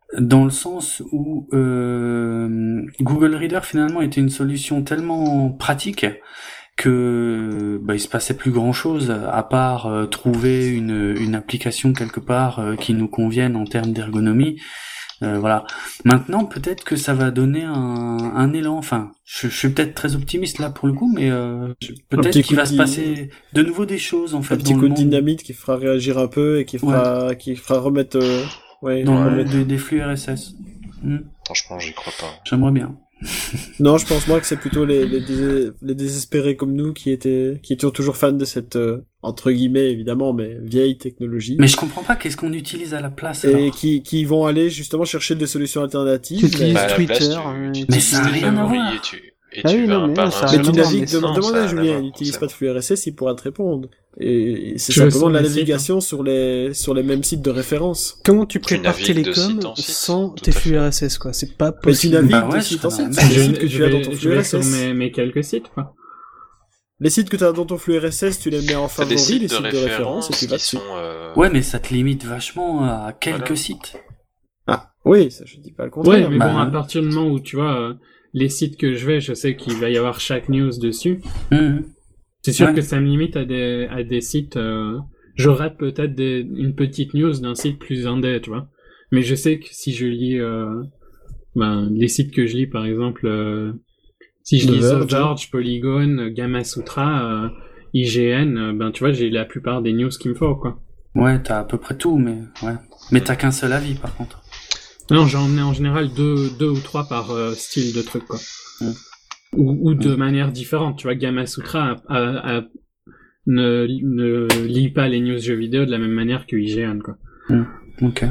dans le sens où euh, Google Reader finalement était une solution tellement pratique que bah, il se passait plus grand chose à part euh, trouver une, une application quelque part euh, qui nous convienne en termes d'ergonomie. Euh, voilà. Maintenant, peut-être que ça va donner un, un élan. Enfin, je, je suis peut-être très optimiste là pour le coup, mais euh, peut-être qu'il va se passer de nouveau des choses en fait. Un petit coup de dynamite qui fera réagir un peu et qui fera, ouais. qui fera remettre, euh, ouais, dans ouais. le, des, des flux R S S. Hmm. Franchement, j'y crois pas. J'aimerais bien. Non, je pense moi que c'est plutôt les, les, dés, les désespérés comme nous qui étaient, qui étaient toujours fans de cette euh, entre guillemets évidemment, mais vieille technologie. Mais je comprends pas qu'est-ce qu'on utilise à la place. Et alors. qui qui vont aller justement chercher des solutions alternatives. Tu utilises bah, Twitter, place, tu, euh, tu mais ça n'a rien à voir. Et tu, et ah tu oui, vas non, mais pas là, ça Mais tu non, navigues, mais demande, demande à Julien, il n'utilise pas de flux R S S, il pourra te répondre. Et c'est Je simplement de la sur les navigation sur les sur les mêmes sites de référence. Comment tu Tu prépares navigues de Télécom site en site, sans tout tes à flux fait. R S S, quoi? C'est pas Mais tu possible. navigues Bah de ouais, site je en ferais site, la c'est même. les Je, sites que je tu as dans vais, ton je flux vais R S sur S. mes, mes quelques sites, quoi. Les sites que tu as dans ton flux R S S, tu les mets en T'as des favori, sites les de sites de référence, et référence tu vas qui dessus. sont... Euh... Ouais, mais ça te limite vachement à quelques Voilà. sites. Ah, oui, ça je dis pas le contraire. Ouais, mais bah, bon, à hein. partir du moment où, tu vois, euh, les sites que je vais, je sais qu'il va y avoir chaque news dessus. Mmh. C'est sûr Ouais. que ça me limite à des, à des sites, euh, je rate peut-être des, une petite news d'un site plus indé, tu vois. Mais je sais que si je lis, euh, ben, les sites que je lis, par exemple, euh, si je The lis The Verge. Verge, Polygon, Gamma Sutra, euh, I G N, euh, ben, tu vois, j'ai la plupart des news qu'il me faut, quoi. Ouais, t'as à peu près tout, mais ouais. Mais t'as qu'un seul avis, par contre. Non, j'en ai en général deux, deux ou trois par euh, style de truc, quoi. Mm. Ou, ou de manière différente, tu vois, Gamma Sutra a, a, a, ne, ne lit pas les news jeux vidéo de la même manière que I G N, quoi. Mm. Ok.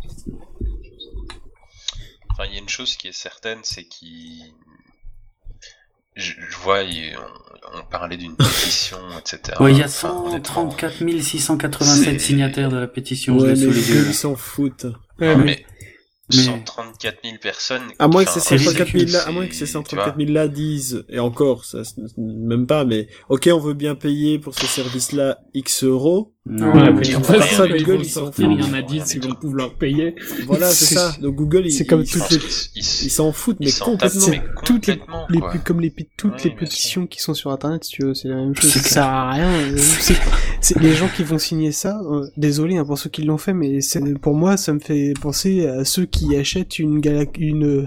Enfin, il y a une chose qui est certaine, c'est qu'il... Je, je vois, il- on, on parlait d'une pétition, et cetera. Ouais, il y a Enfin, cent honnêtement, trente-quatre mille six cent quatre-vingt-sept c'est- signataires de la pétition, je Ouais, l'ai mais sous les yeux. ils s'en foutent. Ouais, non, mais- mais mais- cent trente-quatre mille personnes... À moins que enfin, ces c'est cent trente-quatre mille là, c'est- à moins que ces tu cent vois, trente-quatre mille là disent, et encore, ça, c'est- même pas, mais, ok, on veut bien payer pour ce service-là X euros. Non, Ouais, Ouais, mais ils de ont toute pas façon, ça, quand ils Google, vont ils s'en sortir, il y en foutent. a dix, Rien ils du vont tout. pouvoir payer. Voilà, c'est C'est- ça. Donc Google, c'est ils, comme ils, je toutes pense les- qu'ils- ils- ils s'en foutent, mais ils s'en complètement. tapent, mais toutes les, complètement, les quoi. pu- comme les pi- toutes Ouais, les bien pétitions qui sont sur internet, si tu veux, c'est la même chose. C'est Ça sert à rien. euh, C'est, c'est les gens qui vont signer ça. euh, désolé hein, pour ceux qui l'ont fait, mais c'est, pour moi, ça me fait penser à ceux qui achètent une gala- une euh,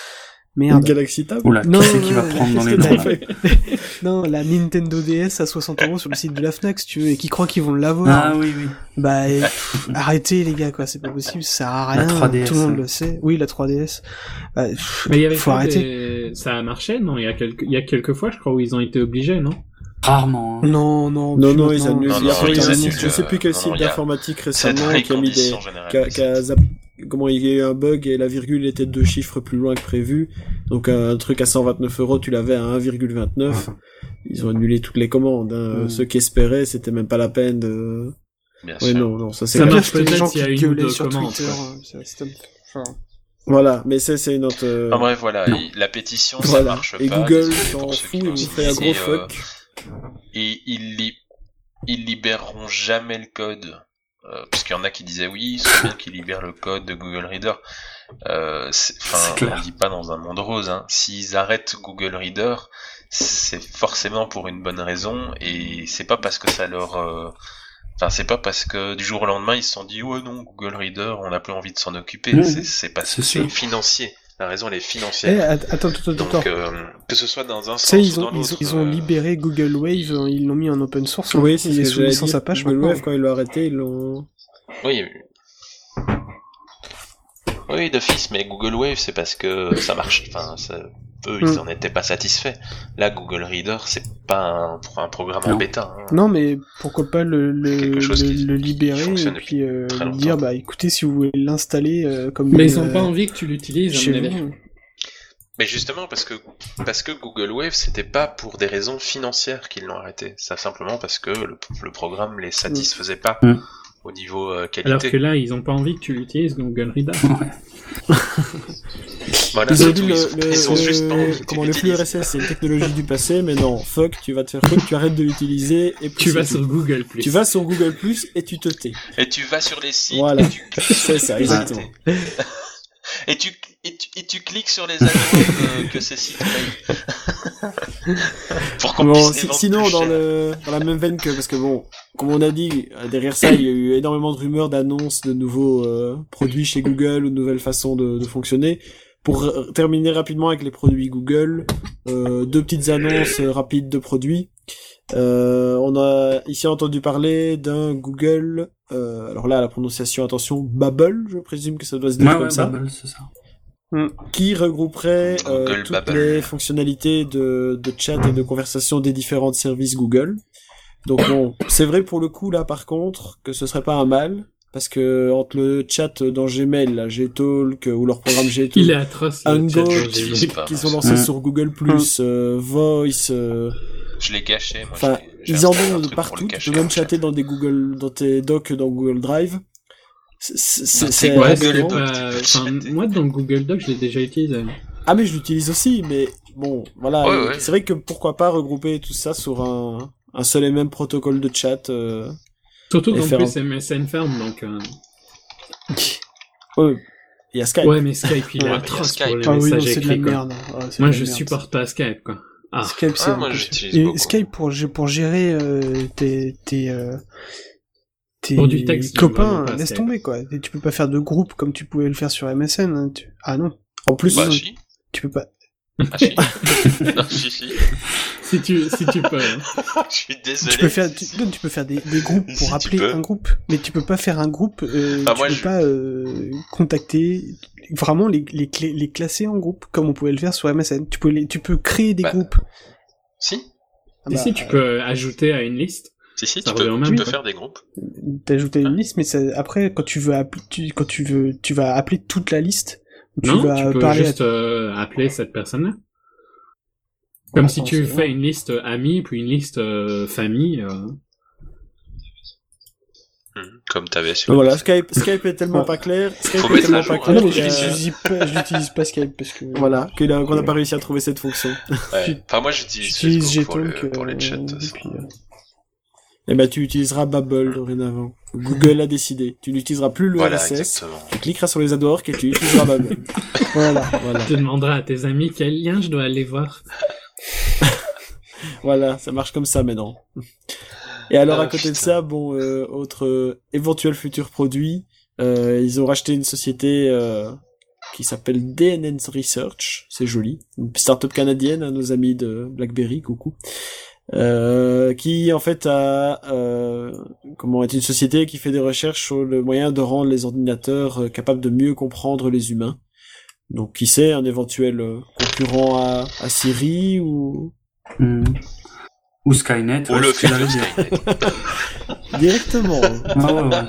Une merde. Galaxy Tab. Oula, qui Non, c'est qui va non, prendre dans qu'est-ce les que t'as dents fait Non, la Nintendo D S à soixante euros sur le site de la Fnac, si tu veux, et qui croient qu'ils vont l'avoir. Ah oui, oui. Bah, et, pff, arrêtez les gars, quoi, c'est pas possible, ça sert à La rien. trois D S, tout le monde hein. le sait. Oui, la trois D S. Bah, pff, Mais il y avait faut pas arrêter. des... Ça a marché, non? Il y a quelques, il y a quelques fois, je crois, où ils ont été obligés, non? Rarement. hein. Non, non, Non, plus non, ils maintenant. annulent. Non, Il y a non, pas eu ils un annulent, site, je sais plus quel euh, site non, il y a- d'informatique C'est récemment dans les qui a mis des, conditions qui a, générales. qui a zapp- comment il y a eu un bug et la virgule était deux chiffres plus loin que prévu. Donc un truc à cent vingt-neuf euros, tu l'avais à un virgule vingt-neuf. Ils ont annulé toutes les commandes. Hein. Mm. Ceux qui espéraient, c'était même pas la peine de. Bien Ouais, sûr. non, non, ça c'est Ça clair. marche C'était les peut-être gens s'il y a qui une ou gueulaient deux sur commandes, Twitter. quoi. euh, c'est- c'était- enfin, Voilà, mais ça c'est une autre. euh, Enfin bref, voilà, Non. il- la pétition, ça Voilà. marche Et pas. Google désolé s'en pour ceux qui fout, ils l'ont vous signé, fait un gros et, euh, fuck. Et ils, li- ils libéreront jamais le code. Euh, parce qu'il y en a qui disaient oui, c'est bien qu'ils libèrent le code de Google Reader. Euh, c'est- C'est Enfin, clair. on dit pas dans un monde rose. Hein. S'ils arrêtent Google Reader, c'est forcément pour une bonne raison, et c'est pas parce que ça leur... euh, Enfin, c'est pas parce que du jour au lendemain ils se sont dit ouais non, Google Reader, on n'a plus envie de s'en occuper. Mmh. C'est, c'est parce C'est que c'est sûr. financier. La raison elle est Eh, financière. att- attends, attends, attends. Donc euh, que ce soit dans un Tu sens sais, ou ils ont, dans ils, ont, l'autre. ils ont euh, libéré Google Wave, euh, ils l'ont mis en open source. hein. Oui, c'est il ce est que sous j'avais licence dit. Apache Google maintenant. Wave, quand ils l'ont arrêté, ils l'ont. Oui. Oui, d'office, mais Google Wave, c'est parce que ça marche. Enfin, ça- eux, ils Mm. en étaient pas satisfaits. Là, Google Reader, c'est pas un, un programme en Non. bêta. Hein. Non, mais pourquoi pas le, le, Quelque chose le, qui- le qui libérer et fonctionne puis euh, très longtemps. dire, bah écoutez, si vous voulez l'installer euh, comme... Mais ils ont euh, pas envie que tu l'utilises, à chez mon avis. vous. Mais justement, parce que, parce que Google Wave, c'était pas pour des raisons financières qu'ils l'ont arrêté. C'est simplement parce que le, le programme les satisfaisait pas Mm. au niveau euh, qualité. Alors que là, ils ont pas envie que tu l'utilises, Google Reader. Voilà, Ils c'est ont tout, dit ils, le, ont- ils ont juste pas le, envie que tu comment le flux l'utilises. R S S c'est une technologie du passé, mais non, fuck, tu vas te faire fuck, tu arrêtes de l'utiliser et puis Tu c'est vas tout. sur Google Plus. Tu vas sur Google Plus et tu te tais. Et tu vas sur les sites Voilà. et tu cliques. C'est ça, exactement. Et tu, et tu, et tu cliques sur les ados euh, que ces sites payent. Pour qu'on Bon, puisse les si- vendre sinon, plus dans, cher. le, dans la même veine que, parce que bon, comme on a dit, euh, derrière ça, il y a eu énormément de rumeurs d'annonces de nouveaux euh, produits chez Google ou de nouvelles façons de, de fonctionner. Pour euh, terminer rapidement avec les produits Google, euh, deux petites annonces euh, rapides de produits. Euh, on a ici entendu parler d'un Google, euh, alors là, la prononciation, attention, Bubble, je présume que ça doit se dire Ouais, comme ouais, ça. Bubble, c'est ça. Qui regrouperait euh, Google toutes Bubble. les fonctionnalités de, de chat et de conversation des différents services Google. Donc bon, c'est vrai pour le coup là par contre que ce serait pas un mal, parce que entre le chat dans Gmail, là, Gtalk ou leur programme Il est Gtalk, atroce. le Hangout chat dans qui- Gmail. c'est pas qu'ils mal, ont ça. lancé Ouais. sur Google Plus, euh, Voice, euh, Je l'ai caché, moi. enfin, je l'ai- j'ai ils en installé un ont truc pour partout. le Tu cacher, peux même en chatter chat. dans des Google, dans tes docs dans Google Drive. C'est, c'est, c'est, Dans c'est tes Ouais, Google c'est aberrant. Docs. pas... tu peux enfin, chatter. moi, dans Google Docs, je l'ai déjà utilisé. Ah mais je l'utilise aussi, mais bon, voilà, Ouais, il- ouais. c'est vrai que pourquoi pas regrouper tout ça sur un, un seul et même protocole de chat. Euh... Surtout Et qu'en faire plus, un- M S N ferme, donc... euh, Ouais, il y a Skype. Ouais, mais Skype, il est Ouais, mais atroce Skype. pour les Ah oui, non, messages c'est de la écrits, quoi. merde. Ah, c'est Moi, de la je merde, supporte pas Skype, quoi. Ah. ça. Skype, c'est Ah, moi, impossible. j'utilise Et beaucoup. Skype pour, gé- pour gérer euh, tes, tes, euh, tes Pour du texte, j'aime copains, vraiment pas laisse Skype. tomber quoi. Et tu peux pas faire de groupe comme tu pouvais le faire sur M S N. Hein. Tu... Ah non, En plus, Bah, non. si. tu peux pas. Ah, si. Non, si, si. Si tu, si tu peux. hein. Je suis désolé. Tu peux faire, tu, non, tu peux faire des, des groupes Si, pour tu appeler peux. un groupe, mais tu peux pas faire un groupe. Euh, Ah, tu moi, peux je- pas euh, contacter vraiment les, les, clés- les classer en groupe comme on pouvait le faire sur M S N. Tu peux les, tu peux créer des Bah, groupes. Si. Ah Et bah, si tu peux ajouter à une liste. Si, si, Ça tu peux, revient au tu même, peux quoi. faire des groupes. T'ajoutes à une Hein liste, mais ça, après, quand tu veux appeler, tu, quand tu veux, tu vas appeler toute la liste. Tu Non, vas tu peux parler juste à... euh, appeler cette personne-là. Comme Ouais, si attends, tu c'est fais vrai. une liste amis, puis une liste euh, famille. euh. Mhm. Comme t'avais sur. donc voilà, Skype, Skype est tellement Ouais. pas clair, Skype Faut est mettre tellement à pas jour, Ah clair non, mais qu'il y a- je n'utilise pas, je n'utilise pas Skype parce que... voilà, qu'il a- qu'on n'a pas réussi à trouver cette fonction. Ouais. Enfin, moi, j'utilise J'utilise Facebook pour, Gtalk, le, pour les euh, chats. et ça. puis, euh, Et ben tu utiliseras Bubble dorénavant. Google a décidé. Tu n'utiliseras plus le Voilà, R S S. exactement. Tu cliqueras sur les AdWords et tu utiliseras Bubble. Voilà, voilà. Tu demanderas à tes amis quel lien je dois aller voir. Voilà, ça marche comme ça maintenant. Et alors, Ah, à côté de putain. ça, bon, euh, autre euh, éventuel futur produit, euh, ils ont racheté une société euh, qui s'appelle D N N Research, c'est joli, une start-up canadienne, à nos amis de BlackBerry, coucou, euh, qui en fait a, euh, comment est une société qui fait des recherches sur le moyen de rendre les ordinateurs euh, capables de mieux comprendre les humains. Donc, qui sait, un éventuel euh, concurrent à, à Siri ou Hmm. Ou Skynet. Ou ouais, le ce que j'allais futur dire. Skynet. directement. Ouais, ouais, ouais.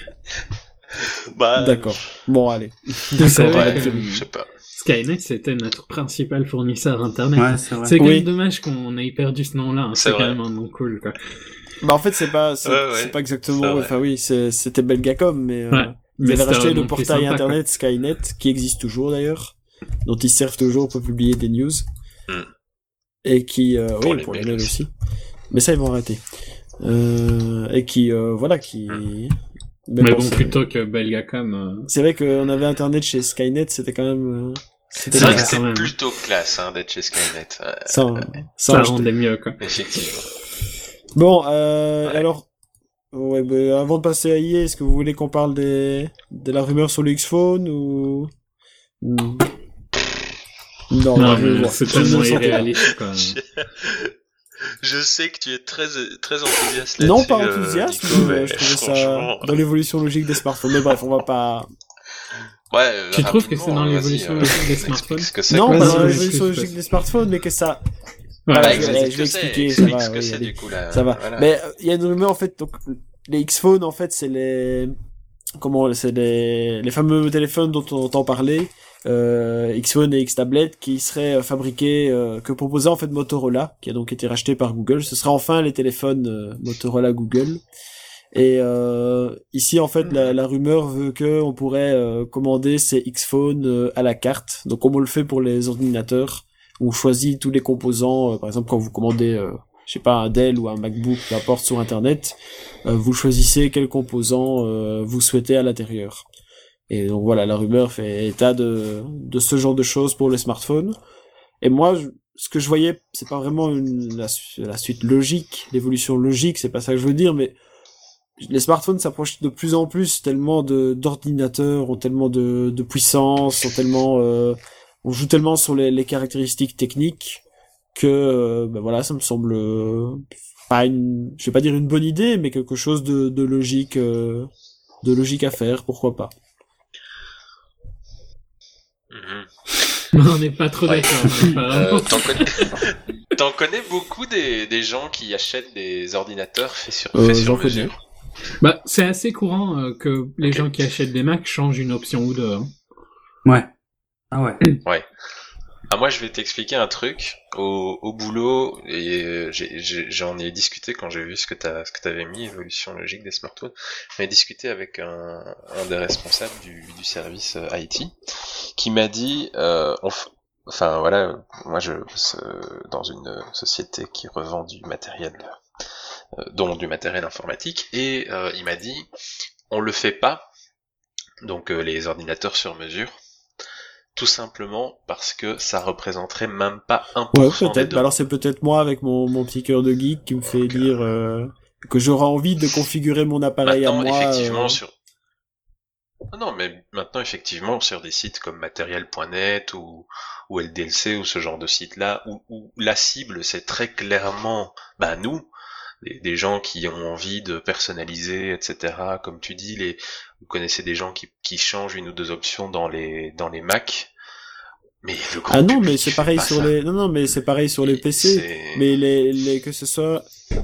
Bah, D'accord. Bon, allez. Vous savez, ouais, euh, je sais pas. Skynet, c'était notre principal fournisseur internet. Ouais, c'est vrai. C'est quand Oui. même dommage qu'on ait perdu ce nom-là. hein. C'est C'est quand vrai. même un nom cool, quoi. Bah en fait c'est pas c'est, Ouais, ouais. c'est pas exactement C'est vrai. enfin oui c'est c'était Belgacom mais euh, Ouais. ils Mais avaient c'était racheté un le nom plus portail sympa, internet Skynet qui existe toujours d'ailleurs dont ils servent toujours pour publier des news Hmm. et qui euh, Pour oui les pour les mails mails aussi. aussi mais ça ils vont arrêter euh, et qui euh, voilà qui Hmm. mais Mais bon, bon, c'est, plutôt que Belgacom. euh, c'est vrai qu'on avait internet chez Skynet c'était quand même euh, c'était C'est vrai bien. que c'est quand même. plutôt classe hein, d'être chez Skynet. Ouais, ça ça, Ça en jetait. rendait mieux, quoi. effectivement. Bon, euh, Ouais. alors, ouais, bah, avant de passer à I A, est-ce que vous voulez qu'on parle des, de la rumeur sur le X-Phone ou... Hmm. Non, Non, je vais mais voir. c'est Je ne tellement le sentais pas. irréaliste, quoi. Je sais que tu es très très enthousiaste Non, là-dessus, pas euh, enthousiaste, Nico, mais mais euh, je trouvais franchement, ça dans l'évolution logique des smartphones. Mais bref, on va pas... Ouais, euh, Tu trouves que c'est dans rapidement, l'évolution vas-y, logique des explique smartphones ce que c'est Non, que pas vas-y, dans vas-y, l'évolution explique, logique vas-y. des smartphones, mais que ça... Ouais, Voilà, Bah, je vas-y, vais- explique je ce vais que c'est, expliquer, ça explique va, ce que oui, c'est allez. du coup là. Ça va. Voilà. Mais euh, il y a une rumeur en fait, donc les X-Phone en fait, c'est les comment c'est les les fameux téléphones dont on entend parler, euh, X-Phone et X-Tablet qui seraient euh, fabriqués euh, que proposait en fait Motorola, qui a donc été racheté par Google. Ce sera enfin les téléphones euh, Motorola Google. Et euh, ici en fait la, la rumeur veut que on pourrait euh, commander ces X-Phone euh, à la carte. Donc comme on le fait pour les ordinateurs, on choisit tous les composants. Euh, par exemple quand vous commandez euh, je sais pas, un Dell ou un MacBook, peu importe, sur Internet, euh, vous choisissez quel composant euh, vous souhaitez à l'intérieur. Et donc voilà, la rumeur fait état de, de ce genre de choses pour les smartphones. Et moi, je, ce que je voyais, c'est pas vraiment une, la, la suite logique, l'évolution logique, c'est pas ça que je veux dire, mais les smartphones s'approchent de plus en plus tellement de, d'ordinateurs, ont tellement de, de puissance, ont tellement, euh, on joue tellement sur les, les caractéristiques techniques que, euh, ben voilà, ça me semble euh, pas une, je vais pas dire une bonne idée, mais quelque chose de, de logique, euh, de logique à faire, pourquoi pas. Mm-hmm. On n'est pas trop Ouais. d'accord. Hein, Euh, t'en, connais... t'en connais beaucoup des, des gens qui achètent des ordinateurs faits sur, Euh, faits sur j'en connais. mesure. bah, c'est assez courant euh, que les Ok. gens qui achètent des Macs changent une option ou deux. Hein. Ouais. Ah ouais. Ouais. Ah, moi, je vais t'expliquer un truc. Au, au boulot, et euh, j'ai, j'ai, j'en ai discuté quand j'ai vu ce que t'as, ce que t'avais mis, évolution logique des smartphones. J'en ai discuté avec un, un des responsables du, du service euh, I T, qui m'a dit, euh, on f... enfin voilà, moi je, ce, dans une société qui revend du matériel, euh, dont du matériel informatique, et euh, il m'a dit, on le fait pas, donc euh, les ordinateurs sur mesure. Tout simplement parce que ça représenterait même pas un pour Ouais, cent des peut-être. demandes. Bah alors c'est peut-être moi avec mon, mon petit cœur de geek qui me fait Donc, dire euh, que j'aurai envie de configurer mon appareil à Maintenant, moi. effectivement, euh, sur... Ah non, mais maintenant, effectivement, sur des sites comme matériel point net ou, ou L D L C ou ce genre de sites-là, où, où la cible, c'est très clairement, bah, nous, des, des gens qui ont envie de personnaliser, et cetera. Comme tu dis, les, vous connaissez des gens qui, qui changent une ou deux options dans les, dans les Mac. Mais le grand Ah non, public mais c'est fait pareil pas sur ça. les. Non, non, mais c'est pareil sur les P C. C'est- Mais les, les que ce soit.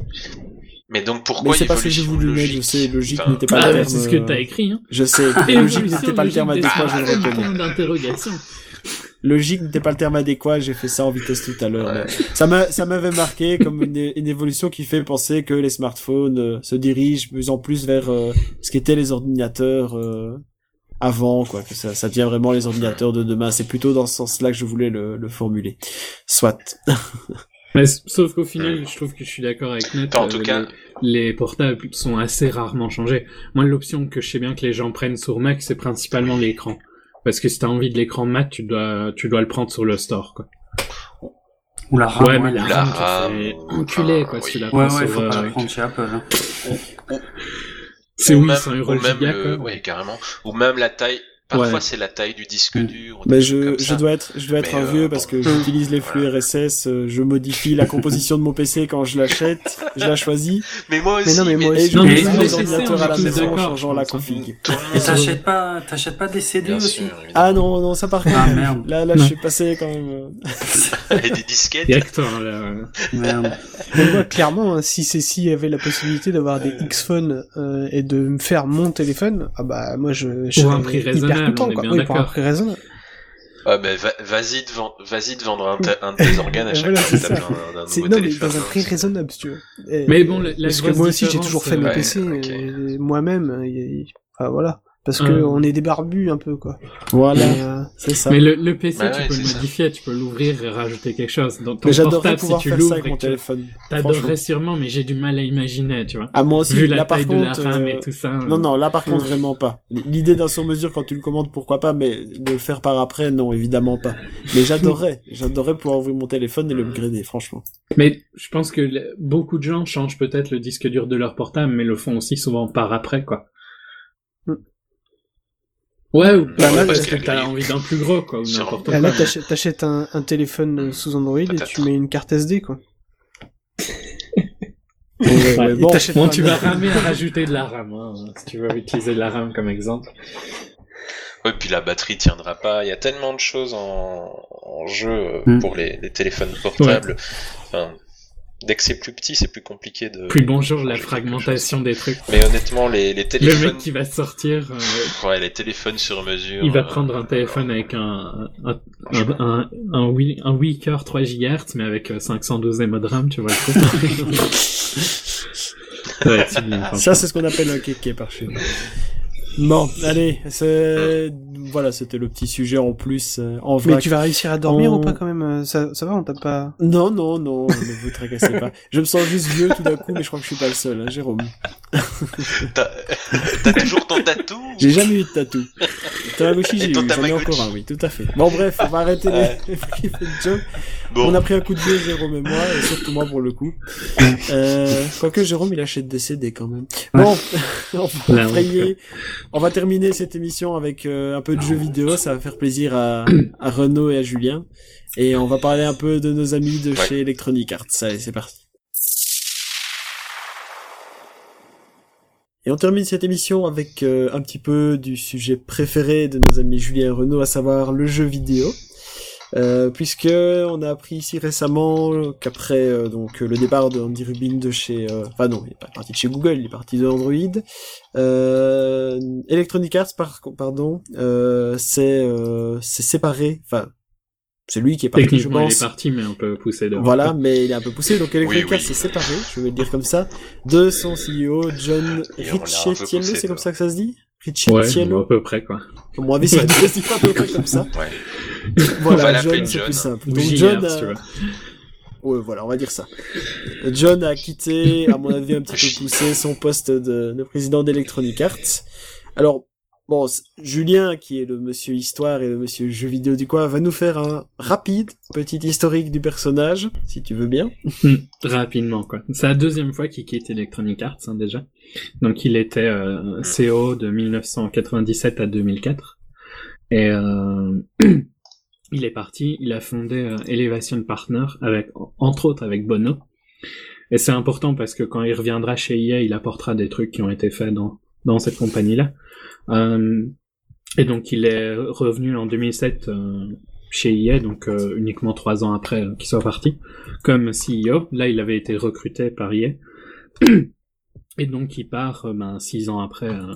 Mais donc pourquoi Mais c'est pas ce que j'ai évolution voulu mettre. Je logique sais, logique Enfin, n'était pas Ah, le mais terme. c'est ce que euh, t'as écrit. Hein. Je sais. Logique n'était pas le terme Évolution adéquat, je le logique des reconnais. points d'interrogation. Logique n'était pas le terme adéquat. J'ai fait ça en vitesse tout à l'heure. Ouais. mais Ça m'a, ça m'avait marqué comme une, une évolution qui fait penser que les smartphones euh, se dirigent de plus en plus vers euh, ce qu'étaient les ordinateurs euh, avant, quoi. Que ça, ça devient vraiment les ordinateurs de demain. C'est plutôt dans ce sens-là que je voulais le, le formuler. Soit. Mais, s- sauf qu'au final, je trouve que je suis d'accord avec Net. Enfin, en tout euh, cas, les, les portables sont assez rarement changés. Moi, l'option que je sais bien que les gens prennent sur Mac, c'est principalement l'écran. Parce que si t'as envie de l'écran mat, tu dois, tu dois le prendre sur le store, quoi. Ou la RAM. Ouais, ouais, mais la la RAM, tu te RAM, fais ou- enculer, enfin, quoi, si tu oui. la Ouais, prends ouais, sur, faut pas euh, la prendre chez Apple. Hein. C'est ou oui, même, cent euros ou le même giga, le, quoi. ouais, carrément. Ou même la taille. Parfois, Ouais. c'est la taille du disque Mm. dur. ou des Mais trucs je, comme je ça. dois être, je dois être Mais, un euh, vieux parce bon. que j'utilise les flux Voilà. R S S, euh, je modifie la composition de mon P C quand je l'achète, je la choisis, Mais moi aussi. Mais non, mais moi et aussi. je Non, mais modifie sur les les P C, ordinateurs on à la est tous maison en d'accord, changeant la je pense. config. Tout le Et monde- t'achètes pas, t'achètes pas des C D Bien aussi? sûr, évidemment. Ah non, non, ça par contre. Ah merde. Là, là, je suis passé quand même. euh. Et des disquettes. Il y a que toi, là. Merde. Mais moi, clairement, hein, si Cécile avait la possibilité d'avoir des X-Phone euh, et de me faire mon téléphone, ah bah moi je, je Pour serais un prix hyper raisonnable, content, on est quoi. bien Oui, pour un d'accord. prix raisonnable. Ah, ben, va- vas-y te vendre, vas-y te vendre un, ta- un de tes organes à chaque Voilà, fois que c'est t'as ça. besoin d'un C'est, nouveau non, mais téléphone. dans un prix hein, c'est- raisonnable, si tu veux. Et- Mais bon, la- la parce que grosse moi aussi, j'ai différence, toujours fait mes ouais, P C ok. et moi-même. et- et- Enfin, voilà. Parce que Euh. on est des barbus un peu, quoi. Voilà, Mais, euh, c'est ça. Mais le, le P C, Bah tu ouais, peux c'est le ça. modifier, tu peux l'ouvrir et rajouter quelque chose. Dans ton Mais j'adorerais portable, si pouvoir tu faire l'ouvres ça avec et mon que tu téléphone. t'adorerais Franchement. sûrement, mais j'ai du mal à imaginer, tu vois. Ah, moi aussi, Vu la là par taille contre. de la RAM euh, et tout ça. Non, non, là par contre, vraiment pas. L'idée d'un sur-mesure quand tu le commandes, pourquoi pas, mais de le faire par après, non, évidemment pas. Mais j'adorerais, j'adorerais pouvoir ouvrir mon téléphone et le upgrader, franchement. Mais je pense que le- beaucoup de gens changent peut-être le disque dur de leur portable, mais le font aussi souvent par après, quoi. Hmm. Ouais, ou Bah, bah, là, parce parce que que- t'as envie d'un plus gros, quoi, ou Sur- n'importe Bah, quoi. là, t'achètes, t'achètes un, un téléphone euh, sous Android et Peut-être. tu mets une carte S D, quoi. Ouais, ouais, Ouais, ouais, bon, Et t'achètes Bon, pas tu un- vas ramer à rajouter de la RAM, hein, si tu veux utiliser de la RAM comme exemple. Ouais, puis la batterie tiendra pas. Il y a tellement de choses en, en jeu euh, Mm. pour les, les téléphones portables. Enfin, dès que c'est plus petit, c'est plus compliqué de. Puis bonjour, la changer quelque fragmentation des trucs. chose. Mais honnêtement, les, les Le téléphones, mec qui va sortir, euh, ouais, les téléphones sur mesure. il va euh, prendre un téléphone avec un, un, un, un, un, Wii- un Weaker trois gigahertz, mais avec euh, cinq cent douze M B de RAM, tu vois le truc. Ouais, c'est bien, franchement. ça c'est ce qu'on appelle un kéké par chez nous. Bon, allez, c'est... Voilà, c'était le petit sujet en plus, euh, en Mais vrac. tu vas réussir à dormir On- ou pas quand même euh, ça, ça va, on t'a pas... Non, non, non, ne vous tracassez pas. Je me sens juste vieux tout d'un coup, mais je crois que je suis pas le seul, hein, Jérôme. T'as t'as toujours ton tatou ou- J'ai jamais eu de tatou. Tamagotchi, j'ai Et eu, ton j'en ai Tamagotchi. encore un, oui, tout à fait. Bon, bref, on va arrêter Ouais. les les jokes. Bon, On a pris un coup de vieux, Jérôme et moi, et surtout moi pour le coup. Euh, quoique Jérôme, il achète des C D quand même. Ouais. Bon, on va Là, on frayer- on va terminer cette émission avec euh, un peu de jeux vidéo, ça va faire plaisir à, à Renaud et à Julien. Et on va parler un peu de nos amis de Ouais. chez Electronic Arts. Allez, c'est parti. Et on termine cette émission avec euh, un petit peu du sujet préféré de nos amis Julien et Renaud, à savoir le jeu vidéo. Euh, puisque on a appris ici récemment qu'après euh, donc le départ de Andy Rubin de chez, euh, enfin non, il est pas parti de chez Google, il est parti de Android. Euh, Electronic Arts, par, pardon, euh, c'est euh, c'est séparé, enfin c'est lui qui est parti, je Techniquement, il pense. est parti, mais on peut pousser devant. Voilà, mais il est un peu poussé, donc Electronic Oui, oui. Arts s'est séparé, je vais le dire comme ça, de son C E O John Et on l'a un peu Riccitiello, poussé c'est comme dehors. ça que ça se dit? Ouais, Riccitiello. à peu près, quoi. Comme mon avis, ça se dit pas à peu près comme ça. ouais. Voilà, On va l'appeler John, c'est John. plus simple. Ou Donc J R, John, si tu a... veux. ouais, voilà, on va dire ça. John a quitté, à mon avis, un petit peu poussé son poste de, de président d'Electronic Arts. Alors, bon, c- Julien, qui est le monsieur histoire et le monsieur jeu vidéo du coin, va nous faire un rapide petit historique du personnage, si tu veux bien. Hmm, rapidement, quoi. C'est la deuxième fois qu'il quitte Electronic Arts, hein, déjà. Donc, il était euh, C E O de mille neuf cent quatre-vingt-dix-sept à deux mille quatre. Et euh, il est parti, il a fondé euh, Elevation Partner, avec, entre autres avec Bono. Et c'est important parce que quand il reviendra chez E A, il apportera des trucs qui ont été faits dans, dans cette compagnie-là. Euh, et donc, il est revenu en deux mille sept euh, chez E A, donc euh, uniquement trois ans après euh, qu'il soit parti, comme C E O. Là, il avait été recruté par E A. Et donc, il part euh, ben, six ans après, euh,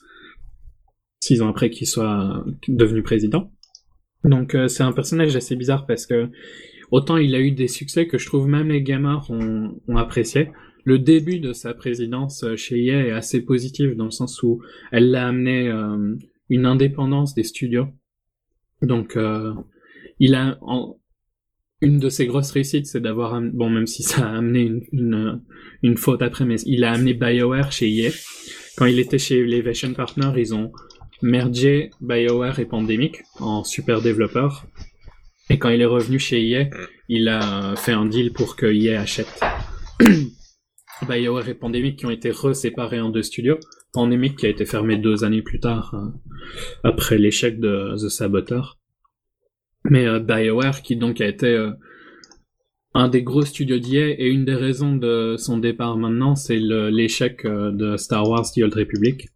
six ans après qu'il soit euh, devenu président. Donc, euh, c'est un personnage assez bizarre parce que autant il a eu des succès que je trouve même les gamers ont, ont apprécié. Le début de sa présidence euh, chez E A est assez positif dans le sens où elle l'a amené euh, une indépendance des studios. Donc, euh, il a en, une de ses grosses réussites, c'est d'avoir am- bon, même si ça a amené une, une, une faute après, mais il a amené BioWare chez E A. Quand il était chez Elevation Partner, ils ont mergé BioWare et Pandemic en super développeur. Et quand il est revenu chez E A, il a fait un deal pour que E A achète BioWare et Pandemic qui ont été reséparés en deux studios. Pandemic qui a été fermé deux années plus tard, euh, après l'échec de The Saboteur. Mais euh, BioWare qui donc a été euh, un des gros studios d'E A, et une des raisons de son départ maintenant, c'est le, l'échec euh, de Star Wars The Old Republic.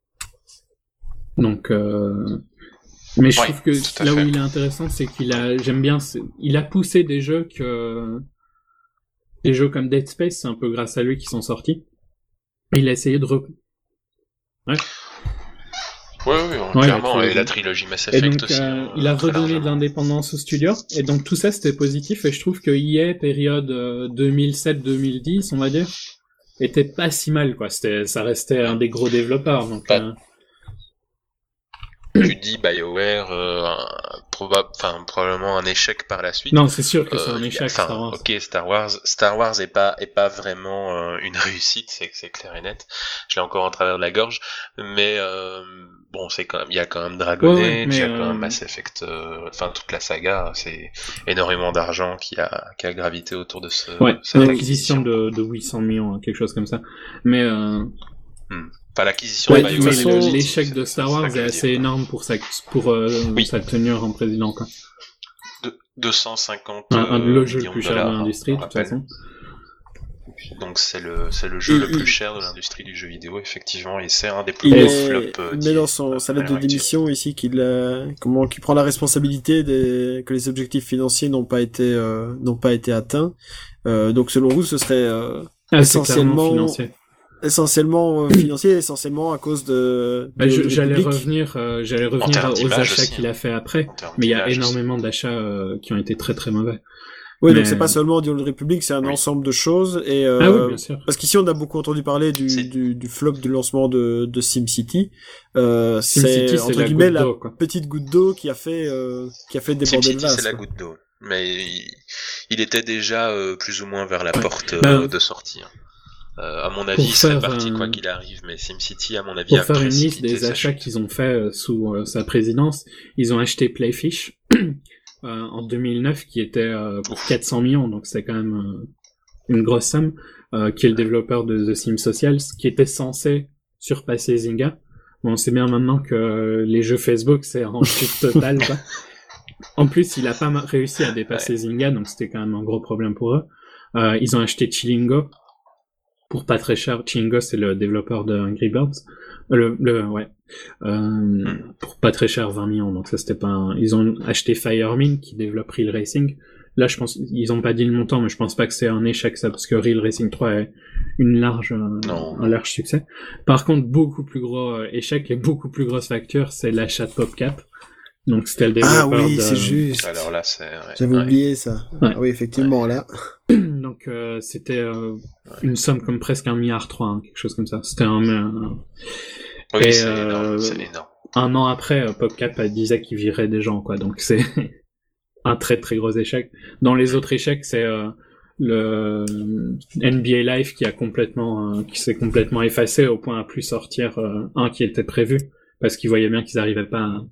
Donc, euh... mais je Ouais, trouve que tout à là fait. où il est intéressant, c'est qu'il a, j'aime bien, c'est- il a poussé des jeux que, des jeux comme Dead Space, c'est un peu grâce à lui qu'ils sont sortis. Il a essayé de re... Ouais, ouais, ouais, Ouais, clairement. la trilogie. Et la trilogie Mass Et Effect donc, aussi. euh, hein, il a très redonné de largement. l'indépendance au studio. Et donc, tout ça, c'était positif. Et je trouve que E A, période euh, deux mille sept deux mille dix, on va dire, était pas si mal, quoi. C'était, ça restait un des gros développeurs. Donc, Pas- euh, Tu dis BioWare, euh, un- probab- enfin, probablement un échec par la suite. non, c'est sûr que Euh, c'est un y a- échec, enfin, Star Wars. ok, Star Wars, Star Wars est pas est pas vraiment euh, une réussite, c'est c'est clair et net. Je l'ai encore en travers de la gorge, mais euh, bon, c'est quand même, il y a quand même Dragon Ouais, ouais, Age, mais, il y a euh, quand même Mass Effect, euh, enfin toute la saga, c'est énormément d'argent qui a qui a gravité autour de ce. Ouais, cette une acquisition de, de huit cents millions, hein, quelque chose comme ça. Mais, euh, Enfin, l'acquisition Ouais, de de mais toute BioWare. façon, le- c'est- l'échec c'est- de c'est Star ça Wars que je est veux assez dire. énorme pour sa, pour, euh, Oui. sa tenure en président, quoi. De- deux cent cinquante Un, un- le euh, jeu le millions plus de cher de dollars, l'industrie, on de toute rappelle. façon. Donc c'est le c'est le jeu Il- le plus il- cher de l'industrie du jeu vidéo, effectivement, et c'est un des Il plus gros est, flops. euh, il met d'I A, dans son, sa à lettre de l'heure actuelle. démission ici qu'il a, comment, qu'il prend la responsabilité des, que les objectifs financiers n'ont pas été, euh, n'ont pas été atteints. Euh, donc selon vous, ce serait, euh, Ah, c'est clairement essentiellement- financier. essentiellement euh, financier, essentiellement à cause de, Bah, de je- Old j'allais Republic. revenir, euh, j'allais revenir termes aux d'image achats aussi, qu'il hein. a fait après. En termes Mais il y a d'image aussi. énormément d'achats euh, qui ont été très très mauvais. Oui, Mais- donc c'est pas seulement du Old Republic, c'est un Oui. ensemble de choses et, euh, Ah oui, bien sûr. parce qu'ici on a beaucoup entendu parler du, C'est- du, du flop de lancement de, de SimCity. Euh, SimCity, c'est, c'est entre la guillemets, goutte la d'eau, quoi. petite goutte d'eau qui a fait, euh, qui a fait déborder le SimCity, vase. c'est la quoi. goutte d'eau. Mais il, il était déjà euh, plus ou moins vers la Ouais. porte euh, Ben, de sortie. hein. Euh, à mon avis, il serait parti quoi qu'il arrive, mais SimCity, à mon avis, pour a faire une liste précipité des sa achats chute. qu'ils ont fait euh, sous euh, sa présidence, ils ont acheté Playfish euh, en deux mille neuf, qui était euh, pour Ouf. quatre cents millions, donc c'est quand même euh, une grosse somme, euh, qui est le développeur de The Sims Social, qui était censé surpasser Zynga. Bon, on sait bien maintenant que les jeux Facebook, c'est en chute totale, quoi. En plus, il a pas réussi à dépasser ouais. Zynga, donc c'était quand même un gros problème pour eux. Euh, ils ont acheté Chillingo pour pas très cher. Chillingo, c'est le développeur de Angry Birds. Le, le, ouais. Euh, mm. Pour pas très cher, vingt millions, donc ça c'était pas un... Ils ont acheté Firemine, qui développe Real Racing. Là, je pense, ils ont pas dit le montant, mais je pense pas que c'est un échec, ça, parce que Real Racing trois est une large, non. un large succès. Par contre, beaucoup plus gros euh, échec et beaucoup plus grosse facture, c'est l'achat de PopCap. Donc, c'était le développeur Ah oui, de... c'est juste. Alors là, c'est, ouais. J'avais ouais. oublié ça. Ouais. Ah oui, effectivement, ouais. là. Donc, euh, c'était, euh, ouais. une somme comme presque un milliard trois, hein, quelque chose comme ça. C'était un, un... Oui, et, c'est euh, énorme, c'est énorme. Un an après, euh, PopCap disait qu'il virait des gens, quoi. Donc, c'est un très très gros échec. Dans les autres échecs, c'est euh, le N B A Live qui a complètement, euh, qui s'est complètement effacé au point à plus sortir euh, un qui était prévu parce qu'ils voyaient bien qu'ils n'arrivaient pas. À...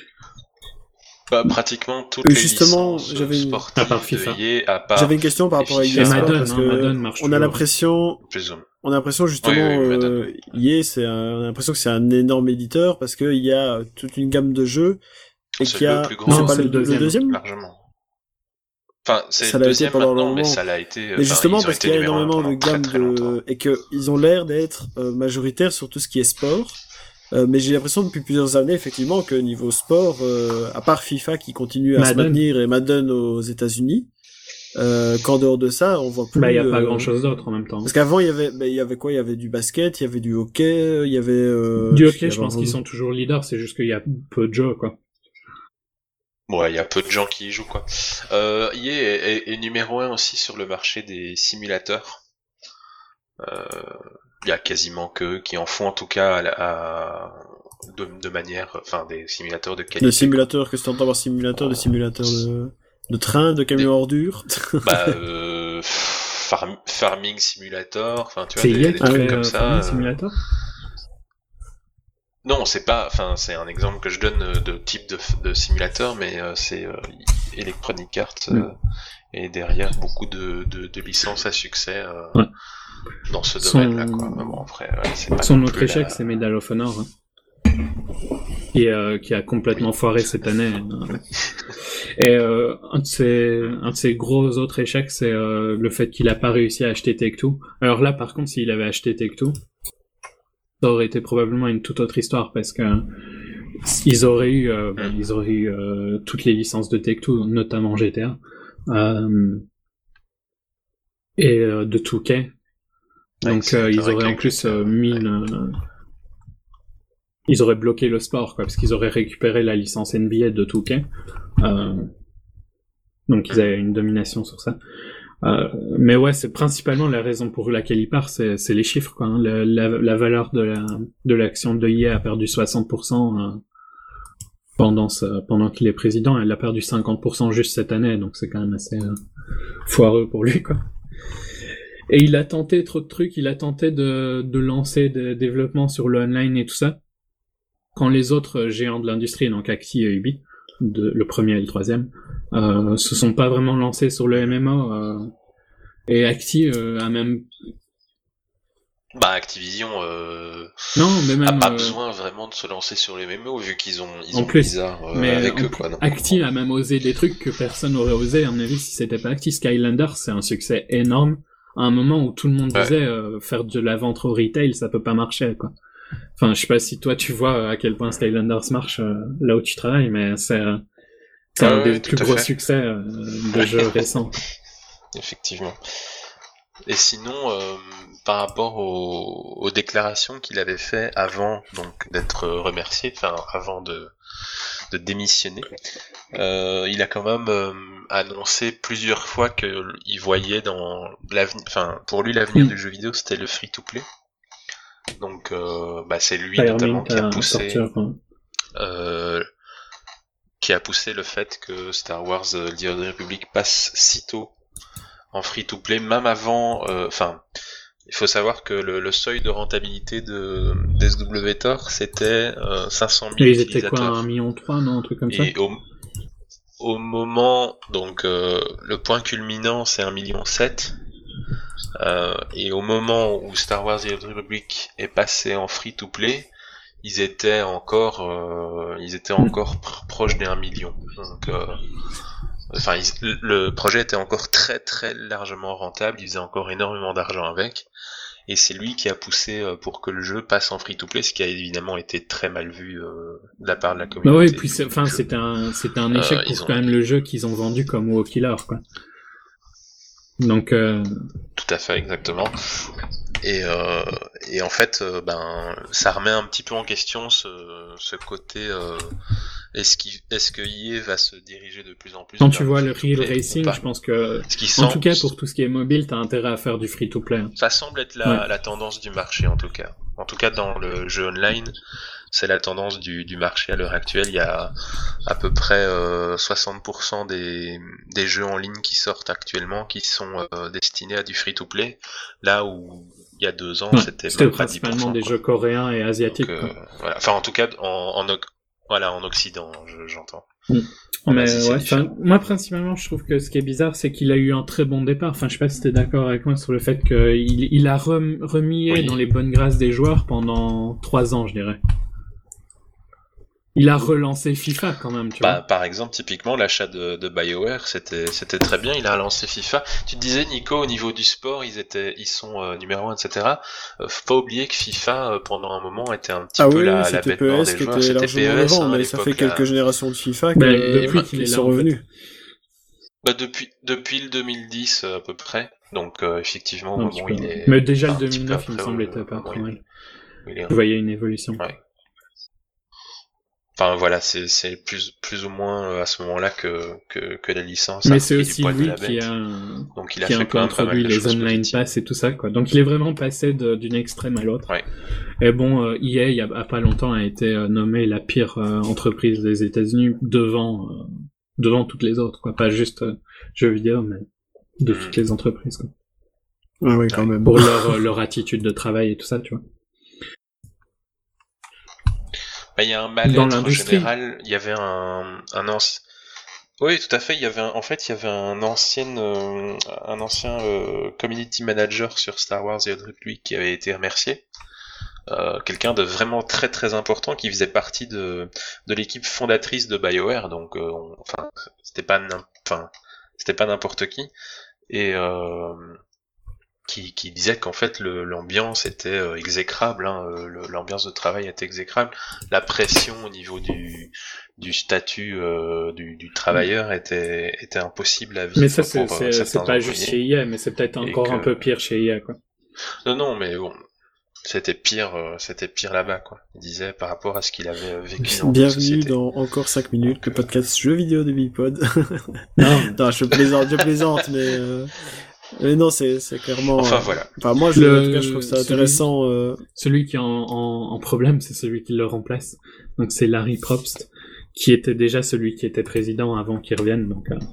Bah, pratiquement toutes oui, les justement, licences j'avais une... sportives à part FIFA. de E A, à part j'avais une question par rapport à E A Madden, parce hein, que Madden marche on a toujours. l'impression, on a l'impression justement, oui, oui, euh, E A, c'est un... on a l'impression que c'est un énorme éditeur parce qu'il y a toute une gamme de jeux et qu'il y a, le plus grand, non, c'est pas c'est le, le deuxième, le deuxième largement. Enfin, c'est ça le l'a deuxième été pendant maintenant, longtemps. mais ça l'a été. Mais enfin, justement ils ont parce été qu'il y a numéro un énormément de pendant gamme très, très longtemps. de et que ils ont l'air d'être euh, majoritaires sur tout ce qui est sport. Euh, mais j'ai l'impression depuis plusieurs années effectivement que niveau sport, euh, à part FIFA qui continue à Madden. se maintenir et Madden aux États-Unis, euh, qu'en dehors de ça, on voit plus. Bah, il y a euh... pas grand chose d'autre en même temps. Parce qu'avant il y avait, bah, il y avait quoi? Il y avait du basket, il y avait du hockey, il y avait. Euh... Du hockey, je pense vraiment... qu'ils sont toujours leaders. C'est juste qu'il y a peu de jeux, quoi. Ouais, il y a peu de gens qui y jouent, quoi. Euh, E A est, est, est numéro un aussi sur le marché des simulateurs. Euh, il y a quasiment que qui en font en tout cas à, à de, de manière, enfin des simulateurs de qualité. De simulateurs, qu'est-ce que t'entends par simulateur? De simulateurs de, de train, de camion ordure? Bah, euh, farm... farming simulator, enfin tu vois, c'est des, des des trucs trucs euh, comme ça. euh... simulator. Non, c'est pas, enfin c'est un exemple que je donne de type de, de simulateur, mais euh, c'est euh, Electronic Arts euh, mm. et derrière beaucoup de, de, de licences à succès euh, ouais. dans ce Son... domaine-là, quoi. Bon, après, ouais, c'est pas son autre échec, la... c'est Medal of Honor, hein. Et euh, qui a complètement oui. foiré cette année. Et euh, un de ses un de ses gros autres échecs, c'est euh, le fait qu'il a pas réussi à acheter Take-Two. Alors là, par contre, s'il avait acheté Take-Two, ça aurait été probablement une toute autre histoire parce que ils auraient eu, euh, bah, ils auraient eu euh, toutes les licences de Take-Two, notamment G T A euh, et euh, de deux K. Donc ouais, euh, ils auraient en plus euh, mis, ouais. euh, ils auraient bloqué le sport quoi, parce qu'ils auraient récupéré la licence N B A de deux K. Euh, donc ils avaient une domination sur ça. Euh, mais ouais, c'est principalement la raison pour laquelle il part, c'est, c'est les chiffres, quoi. Hein. La, la, la valeur de, la, de l'action de E A a perdu soixante pour cent euh, pendant, ce, pendant qu'il est président. Elle a perdu cinquante pour cent juste cette année, donc c'est quand même assez euh, foireux pour lui, quoi. Et il a tenté trop de trucs, il a tenté de, de lancer des développements sur le online et tout ça. Quand les autres géants de l'industrie, donc Acti et Ubi, de, le premier et le troisième, Euh, se sont pas vraiment lancés sur le M M O euh, et Acti euh, a même bah Activision euh, non mais même a pas euh... besoin vraiment de se lancer sur les M M O vu qu'ils ont ils en ont plus Blizzard euh, mais avec eux plus, quoi. Non. Acti a même osé des trucs que personne n'aurait osé à mon avis si c'était pas Acti. Skylanders c'est un succès énorme à un moment où tout le monde ouais. disait euh, faire de la vente au retail ça peut pas marcher quoi. Enfin je sais pas si toi tu vois à quel point Skylanders marche euh, là où tu travailles mais c'est euh, C'est ah un ouais, des plus gros fait. succès euh, de jeux récents. Effectivement. Et sinon, euh, par rapport aux, aux déclarations qu'il avait fait avant donc d'être remercié, enfin avant de, de démissionner, euh, il a quand même euh, annoncé plusieurs fois qu'il voyait dans l'avenir, enfin pour lui l'avenir mmh. du jeu vidéo c'était le free-to-play. Donc euh, bah c'est lui Fire notamment qui a poussé. Sortir, euh, qui a poussé le fait que Star Wars euh, The Old Republic passe si tôt en free-to-play, même avant, enfin, euh, il faut savoir que le, le seuil de rentabilité de d'S W Tor, c'était euh, cinq cent mille Et ils utilisateurs. étaient quoi, un million trois, non, un truc comme ça. Et au, au moment, donc euh, le point culminant, c'est un million sept. Euh, et au moment où Star Wars The Old Republic est passé en free-to-play, ils étaient encore, euh, ils étaient encore pr- proches des un million. Donc, euh, enfin, ils, le projet était encore très très largement rentable. Ils faisaient encore énormément d'argent avec. Et c'est lui qui a poussé pour que le jeu passe en free-to-play, ce qui a évidemment été très mal vu euh, de la part de la communauté. Bah ouais, et puis c'est, enfin, c'était un, c'était un échec Euh, pour ils ont- quand même le jeu qu'ils ont vendu comme WoW Killer, quoi. Donc, euh, Tout à fait, exactement. Et, euh, et en fait, euh, ben, ça remet un petit peu en question ce, ce côté. Euh, est-ce qu'il, est-ce que I A va se diriger de plus en plus quand vers tu vois le free-to-play Real ou Racing, pas? je pense que, Ce qui en semble- tout cas, pour tout ce qui est mobile, t'as intérêt à faire du free-to-play. hein. Ça semble être la, Ouais. la tendance du marché en tout cas. En tout cas, dans le jeu online, c'est la tendance du, du marché à l'heure actuelle. Il y a à peu près euh, soixante pour cent des, des jeux en ligne qui sortent actuellement qui sont euh, destinés à du free-to-play, là où il y a deux ans, Ouais, c'était C'était même pas dix pour cent. principalement des quoi. jeux coréens et asiatiques, Donc, euh, quoi. voilà. Enfin, en tout cas, en, en, Oc- voilà, en Occident, je- j'entends. En Mais Asie, c'est ouais, différent. enfin, moi principalement, je trouve que ce qui est bizarre, c'est qu'il a eu un très bon départ. Enfin, je sais pas si t'es d'accord avec moi sur le fait qu'il il a rem, remis Oui. dans les bonnes grâces des joueurs pendant trois ans, je dirais. Il a relancé FIFA quand même, tu Bah, vois. par exemple, typiquement, l'achat de, de BioWare, c'était, c'était très bien. Il a lancé FIFA. Tu te disais, Nico, au niveau du sport, ils étaient, ils sont euh, numéro un, et cetera. Euh, faut pas oublier que FIFA, euh, pendant un moment, était un petit Ah peu oui, la, la c'était bête noire P E S des qui joueurs. était C'était largement P E S, devant, hein, à mais ça fait l'époque, là. quelques générations de FIFA Ben, que- depuis et qu'il qu'ils est là, sont en fait. revenus. Bah, depuis, depuis le deux mille dix, euh, à peu près. Donc, euh, effectivement, au Un moment petit où peu, il ouais. est... Mais déjà le enfin, un petit peu deux mille neuf, il me après, semble, au- était pas au- trop où mal. il est- Je voyais une évolution. Ouais. Enfin, voilà, c'est, c'est plus, plus ou moins euh, à ce moment-là que, que, que la licence a Mais c'est repris du aussi poil de lui la qui bête. a, Donc, il a qui a fait un peu quand même pas mal introduit de les choses online positives. pass et tout ça, quoi. Donc il est vraiment passé de- d'une extrême à l'autre. Ouais. Et bon, euh, E A, il y a, a pas longtemps, a été euh, nommée la pire euh, entreprise des États-Unis devant, euh, devant toutes les autres, quoi. Pas juste euh, jeux vidéo, mais de Mhm. toutes les entreprises, quoi. Ah oui, quand même. Pour leur, euh, leur attitude de travail et tout ça, tu vois. Bah, il y a un Dans mal-être l'industrie. général. Il y avait un, un ancien. Oui, tout à fait. Il y avait un... en fait, il y avait un ancien, euh, un ancien euh, community manager sur Star Wars The Old Republic qui avait été remercié. Euh, quelqu'un de vraiment très très important qui faisait partie de de l'équipe fondatrice de BioWare. Donc, euh, on- enfin, c'était pas, n'im- enfin, c'était pas n'importe qui. Et euh, qui, qui disait qu'en fait le, l'ambiance était euh, exécrable, hein, euh, le- l'ambiance de travail était exécrable, la pression au niveau du, du statut euh, du, du travailleur était, était impossible à vivre Mais ça, pour c'est, euh, c'est, certains c'est pas juste chez employés. E A, mais c'est peut-être Et encore que- un peu pire chez E A, quoi. Non, non, mais bon, c'était pire, euh, c'était pire là-bas, quoi. Il disait par rapport à ce qu'il avait euh, vécu dans la Bienvenue société. dans encore cinq minutes, Donc, le euh, podcast jeux vidéo de Bipod. Non, Non, je plaisante, je plaisante, mais, euh... mais non, c'est, c'est clairement... Enfin euh, voilà. Enfin, moi, je, Le- en tout cas, je trouve ça celui- intéressant. Euh... celui qui est en, en, en problème, c'est celui qui le remplace. Donc c'est Larry Probst, qui était déjà celui qui était président avant qu'il revienne, donc... Euh...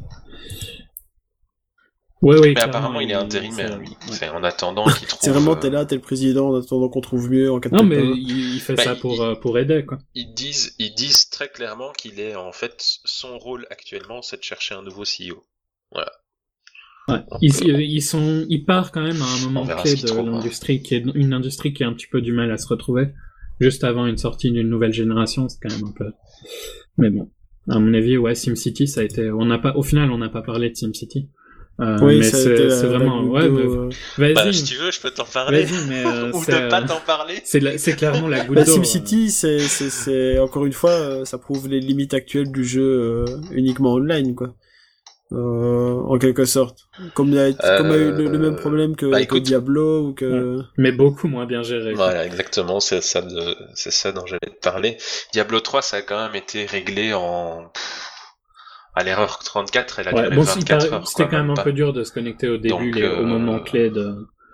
Ouais, ouais, Mais clairement, apparemment, il est c'est- intérimaire, lui. ouais. C'est en attendant qu'il trouve. C'est vraiment, euh, t'es là, t'es le président, en attendant qu'on trouve mieux en cas de Non, mais pépin. il, il fait Bah, ça il- pour, euh, pour aider, quoi. Ils disent, ils disent très clairement qu'il est en fait son rôle actuellement, c'est de chercher un nouveau C E O. Voilà. Ouais. Donc, Ils, euh, ils sont, ils partent quand même à un moment on verra clé ce qu'ils de trouvent, hein. l'industrie, qui est une industrie qui a un petit peu du mal à se retrouver. Juste avant une sortie d'une nouvelle génération, c'est quand même un peu... Mais bon. À mon avis, ouais, SimCity, ça a été, on n'a pas, au final, on n'a pas parlé de SimCity. Euh, Oui, mais ça a c'est, été la- c'est vraiment, la ouais, goutte bah, d'eau, euh. vas-y. Bah, si tu veux, je peux t'en parler. Vas-y, mais, euh, Ou c'est, ne pas euh, t'en parler. c'est, la- c'est clairement la goutte Bah, d'eau. SimCity, c'est, c'est, c'est, encore une fois, euh, ça prouve les limites actuelles du jeu euh, uniquement online, quoi. Euh, en quelque sorte. Comme il a, Euh, comme a eu le, le même problème que, bah, que écoute. Diablo ou que... Ouais. Mais beaucoup moins bien géré. quoi. Voilà, exactement, c'est ça, de, c'est ça dont j'allais te parler. Diablo trois, ça a quand même été réglé en... À l'erreur trente-quatre, elle a Ouais, duré bon, si, vingt-quatre pareil, heures. c'était quoi, quand même un pas. peu dur de se connecter au début, Donc, les, euh, au moment clé de...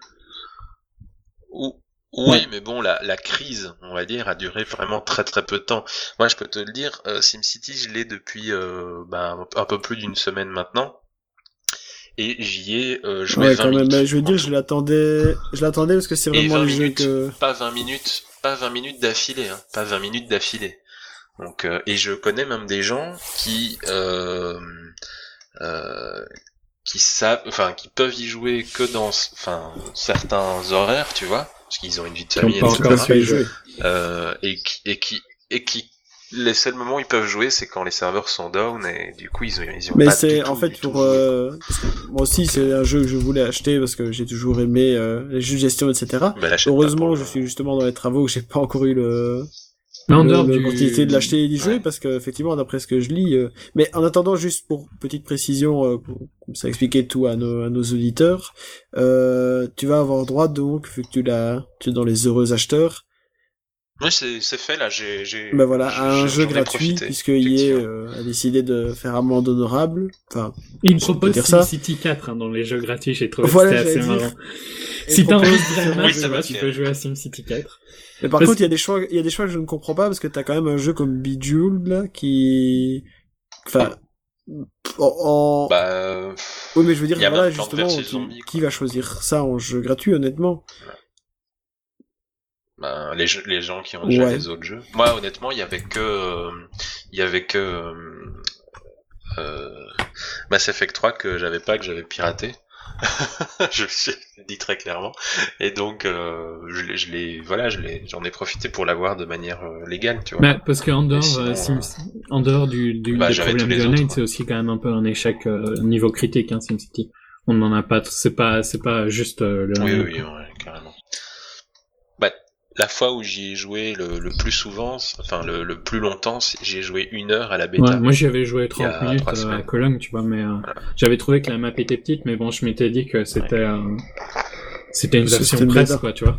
Ou- Oui, Ouais. mais bon, la, la crise, on va dire, a duré vraiment très très peu de temps. Moi, je peux te le dire, euh, SimCity, je l'ai depuis euh, ben, un peu plus d'une semaine maintenant. et j'y ai euh, joué Ouais, vingt quand même, minutes. mais je veux dire, je l'attendais, je l'attendais parce que c'est Et vraiment vingt le jeu minutes, que... pas vingt minutes, pas vingt minutes d'affilée, hein, pas vingt minutes d'affilée. Donc, euh, et je connais même des gens qui, euh, euh, qui savent, enfin, qui peuvent y jouer que dans, enfin, certains horaires, tu vois, parce qu'ils ont une vie de Qui famille, ont pas et encore cetera. fait jouer. Euh, et qui, et qui, et qui, les seuls moments où ils peuvent jouer, c'est quand les serveurs sont down, et du coup, ils ont, ils ont Mais pas c'est du tout, en fait du tout pour joué. euh, parce que moi aussi c'est un jeu que je voulais acheter parce que j'ai toujours aimé euh, les jeux de gestion, et cetera. Ben, l'achète pas Heureusement, pour je le- suis justement dans les travaux que j'ai pas encore eu le Mais en le- dehors du... l'opportunité de l'acheter et d'y jouer Ouais. parce que effectivement d'après ce que je lis, euh, mais en attendant juste pour petite précision, euh, pour, comme ça expliquer tout à nos à nos auditeurs, euh, tu vas avoir droit donc vu que tu l'as tu es dans les heureux acheteurs. Oui, c'est, c'est fait, là, j'ai, j'ai, Ben voilà, j'ai- à un j'en jeu ai gratuit, profité, puisque E A effectivement. euh, a décidé de faire amende honorable. Enfin, Il me on peut propose dire ça. SimCity quatre hein, dans les jeux gratuits, j'ai trouvé Voilà, que c'était assez j'allais dire. marrant. Et Si t'as propose envie de différents vraiment, Oui, jeux ça tu vois, va tu faire. peux jouer à SimCity quatre. Mais par Parce- contre, il y a des choix, il y a des choix que je ne comprends pas parce que t'as quand même un jeu comme Bejeweled là qui, enfin, en, en- Bah, euh, oui, mais je veux dire, il y a voilà, même Plants justement, versus qui, Zombies, qui quoi. va choisir ça en jeu gratuit, honnêtement? bah, les, jeux- les gens qui ont déjà Ouais. les autres jeux. Moi, honnêtement, il y avait que, euh, il y avait que, euh, euh, Mass Effect trois que j'avais pas, que j'avais piraté. je le suis- je le dis très clairement. Et donc, euh, je l'ai, je l'ai, voilà, je l'ai, j'en ai profité pour l'avoir de manière euh, légale, tu vois. Bah, parce qu'en dehors, sinon, euh, Sims- en dehors du, du bah, des j'avais problèmes tous les du autres, online, quoi. c'est aussi quand même un peu un échec euh, niveau critique, hein, SimCity. On n'en a pas, c'est pas, c'est pas juste euh, le. Oui, oui, ouais, carrément. Bah, la fois où j'y ai joué le, le plus souvent, c'est- enfin le, le plus longtemps, c'est- j'y ai joué une heure à la bêta. Ouais, moi j'y avais joué trente il y a minutes trois euh, à semaines. Cologne, tu vois, mais euh, j'avais trouvé que la map était petite, mais bon, je m'étais dit que c'était, euh, c'était une C'était version une presse, bêta. quoi, tu vois.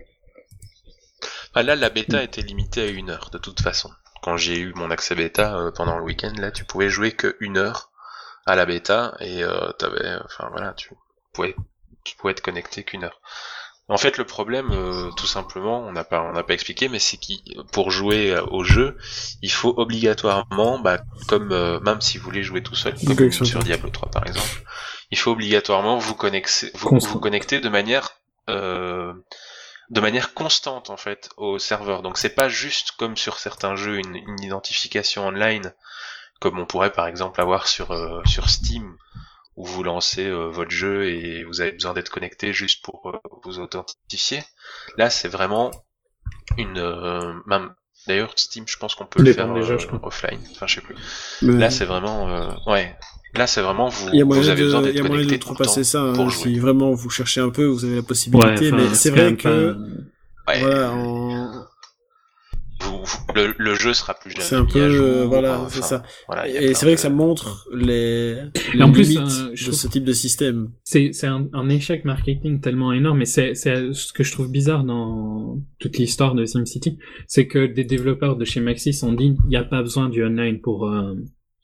Ah, là, la bêta était limitée à une heure, de toute façon. Quand j'ai eu mon accès bêta euh, pendant le week-end, là, tu pouvais jouer que une heure à la bêta et euh, t'avais, enfin voilà, tu pouvais, tu pouvais te connecter qu'une heure. En fait, le problème, euh, tout simplement, on n'a pas, on n'a pas expliqué, mais c'est que pour jouer euh, au jeu, il faut obligatoirement, bah, comme euh, même si vous voulez jouer tout seul, Des comme connexions. sur Diablo trois par exemple, il faut obligatoirement vous connecter, vous, Constant. vous connecter de manière euh, de manière constante en fait au serveur. Donc c'est pas juste comme sur certains jeux une, une identification online comme on pourrait par exemple avoir sur euh, sur Steam où vous lancez euh, votre jeu et vous avez besoin d'être connecté juste pour euh, vous authentifier. Là c'est vraiment une euh, même d'ailleurs Steam je pense qu'on peut Ça le dépend faire des jeux, euh, je crois. offline. Enfin je sais plus. Mais Là c'est vraiment euh, ouais. Là c'est vraiment vous il y a vous moyen avez besoin de, d'être il y a moyen de connecté tout le temps trepasser ça, hein, pour jouer. si vraiment vous cherchez un peu, vous avez la possibilité, enfin, mais c'est quand vrai même que, pas- Ouais, voilà, en... vous- vous- le, le jeu sera plus jamais c'est un mis peu, à jour, euh, voilà, enfin, c'est ça. voilà, il y a Et plein c'est vrai de- que ça montre les, les Et en plus, limites euh, je de trouve- ce type de système. C'est, c'est un, un échec marketing tellement énorme, et c'est, c'est ce que je trouve bizarre dans toute l'histoire de SimCity, c'est que des développeurs de chez Maxis ont dit, il n'y a pas besoin du online pour, euh...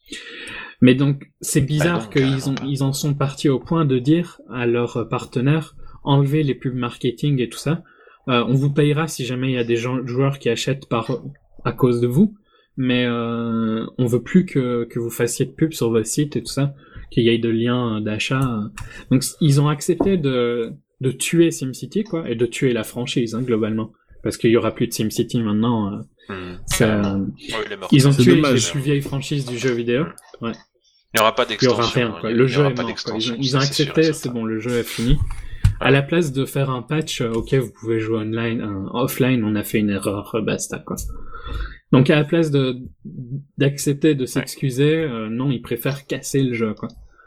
mais donc, c'est bizarre non, qu'ils carrément ont, pas. ils en sont partis au point de dire à leurs partenaires, enlevez les pubs marketing et tout ça, euh, on vous payera si jamais il y a des gens, joueurs qui achètent par, à cause de vous, mais euh, on veut plus que, que vous fassiez de pubs sur votre site et tout ça, qu'il y ait de liens d'achat. Donc ils ont accepté de, de tuer SimCity, quoi, et de tuer la franchise, hein, globalement. Parce qu'il y aura plus de SimCity maintenant. Euh, Hmm, ça, carrément. Ouais, il est mort. ils ont C'est tué dommage. les plus vieilles franchises du jeu vidéo. Il n'y aura pas Il y aura d'extension. rien, hein, quoi. il y Le aura jeu est pas mort, quoi. Ils ont, d'extension, ils ont ça, c'est sûr et accepté, certain. c'est bon, le jeu est fini. À la place de faire un patch, euh, ok, vous pouvez jouer online, euh, offline, on a fait une erreur, euh, basta, quoi. Donc à la place de d'accepter de s'excuser, euh, non, ils préfèrent casser le jeu, quoi.